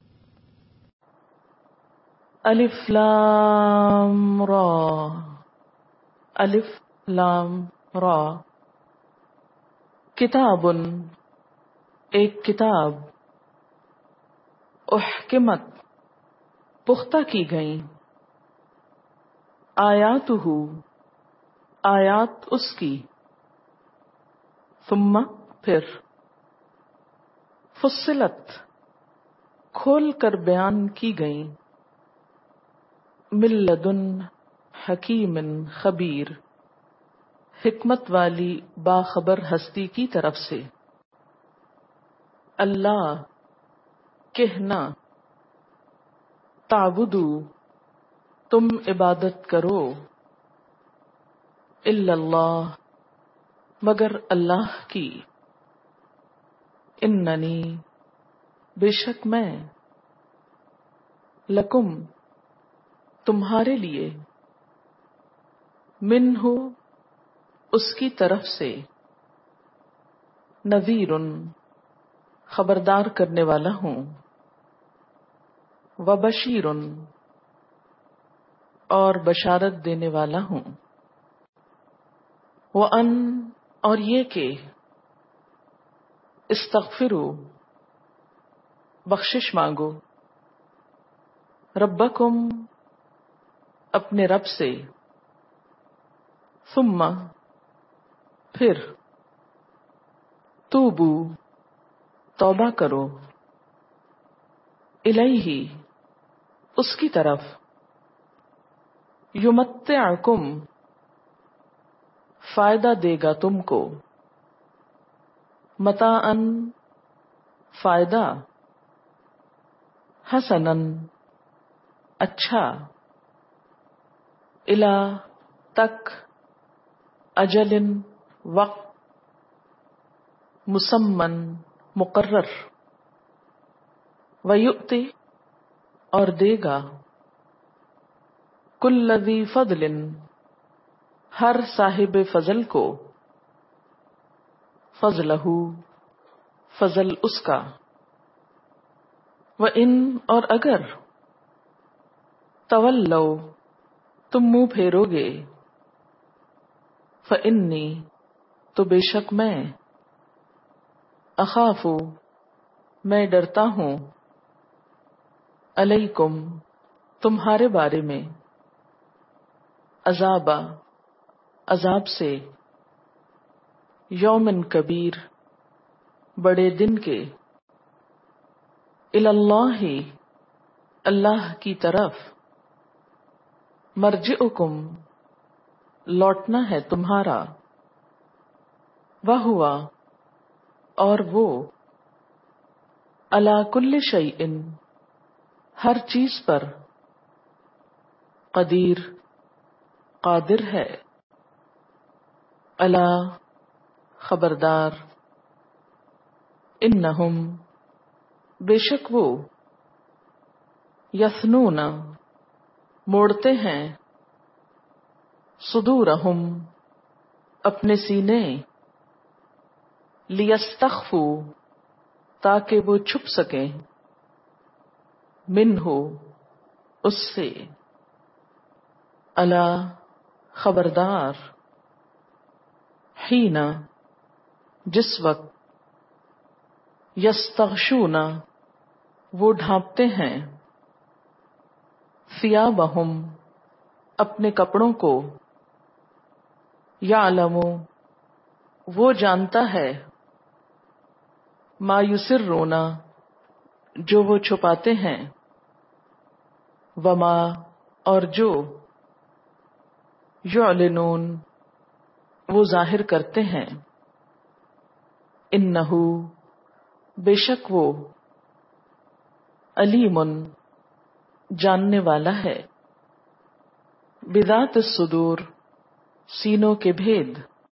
الف لام را، الف لام را، کتاب ایک کتاب، احکمت پختہ کی گئیں، آیاتہ آیات اس کی، ثم پھر، فصلت کھول کر بیان کی گئیں، من لدن حکیم خبیر حکمت والی باخبر ہستی کی طرف سے، اللہ کہنا، تعبدو تم عبادت کرو، الا اللہ مگر اللہ کی، اننی بے شک میں، لکم تمہارے لیے، منہ اس کی طرف سے، نذیر خبردار کرنے والا ہوں، وبشیر اور بشارت دینے والا ہوں، وان اور یہ کہ، استغفروا بخشش مانگو، ربکم اپنے رب سے، ثم پھر، توبو توبہ کرو، الیہ اس کی طرف، یمتعکم فائدہ دے گا تم کو، متاعن فائدہ، حسنن اچھا، الا تک، اجل وقت، مسمن مقرر، ویؤتی اور دے گا، کل ذی فضل ہر صاحب فضل کو، فضلہ فضل اس کا، وَإِن اور اگر، تولو تم منہ پھیرو گے، فإنی تو بے شک میں، اخاف میں ڈرتا ہوں، علیکم تمہارے بارے میں، عذاب عذاب سے، یومن کبیر بڑے دن کے، اللہ اللہ کی طرف، مرجعکم لوٹنا ہے تمہارا، وہوا اور وہ، علی کل شیء ہر چیز پر، قدیر قادر ہے، الا خبردار، انہم بے شک وہ، یثنون موڑتے ہیں، صدورہم اپنے سینے، لیستخفوا تاکہ وہ چھپ سکیں، منہ اس سے، الا خبردار، حین جس وقت، یستغشون وہ ڈھانپتے ہیں، ثیابہم اپنے کپڑوں کو، یعلم وہ جانتا ہے، ما یسرون جو وہ چھپاتے ہیں، وما اور جو، یعلنون وہ ظاہر کرتے ہیں، انہ بے شک وہ، علیم جاننے والا ہے، بذات الصدور سینوں کے بھید،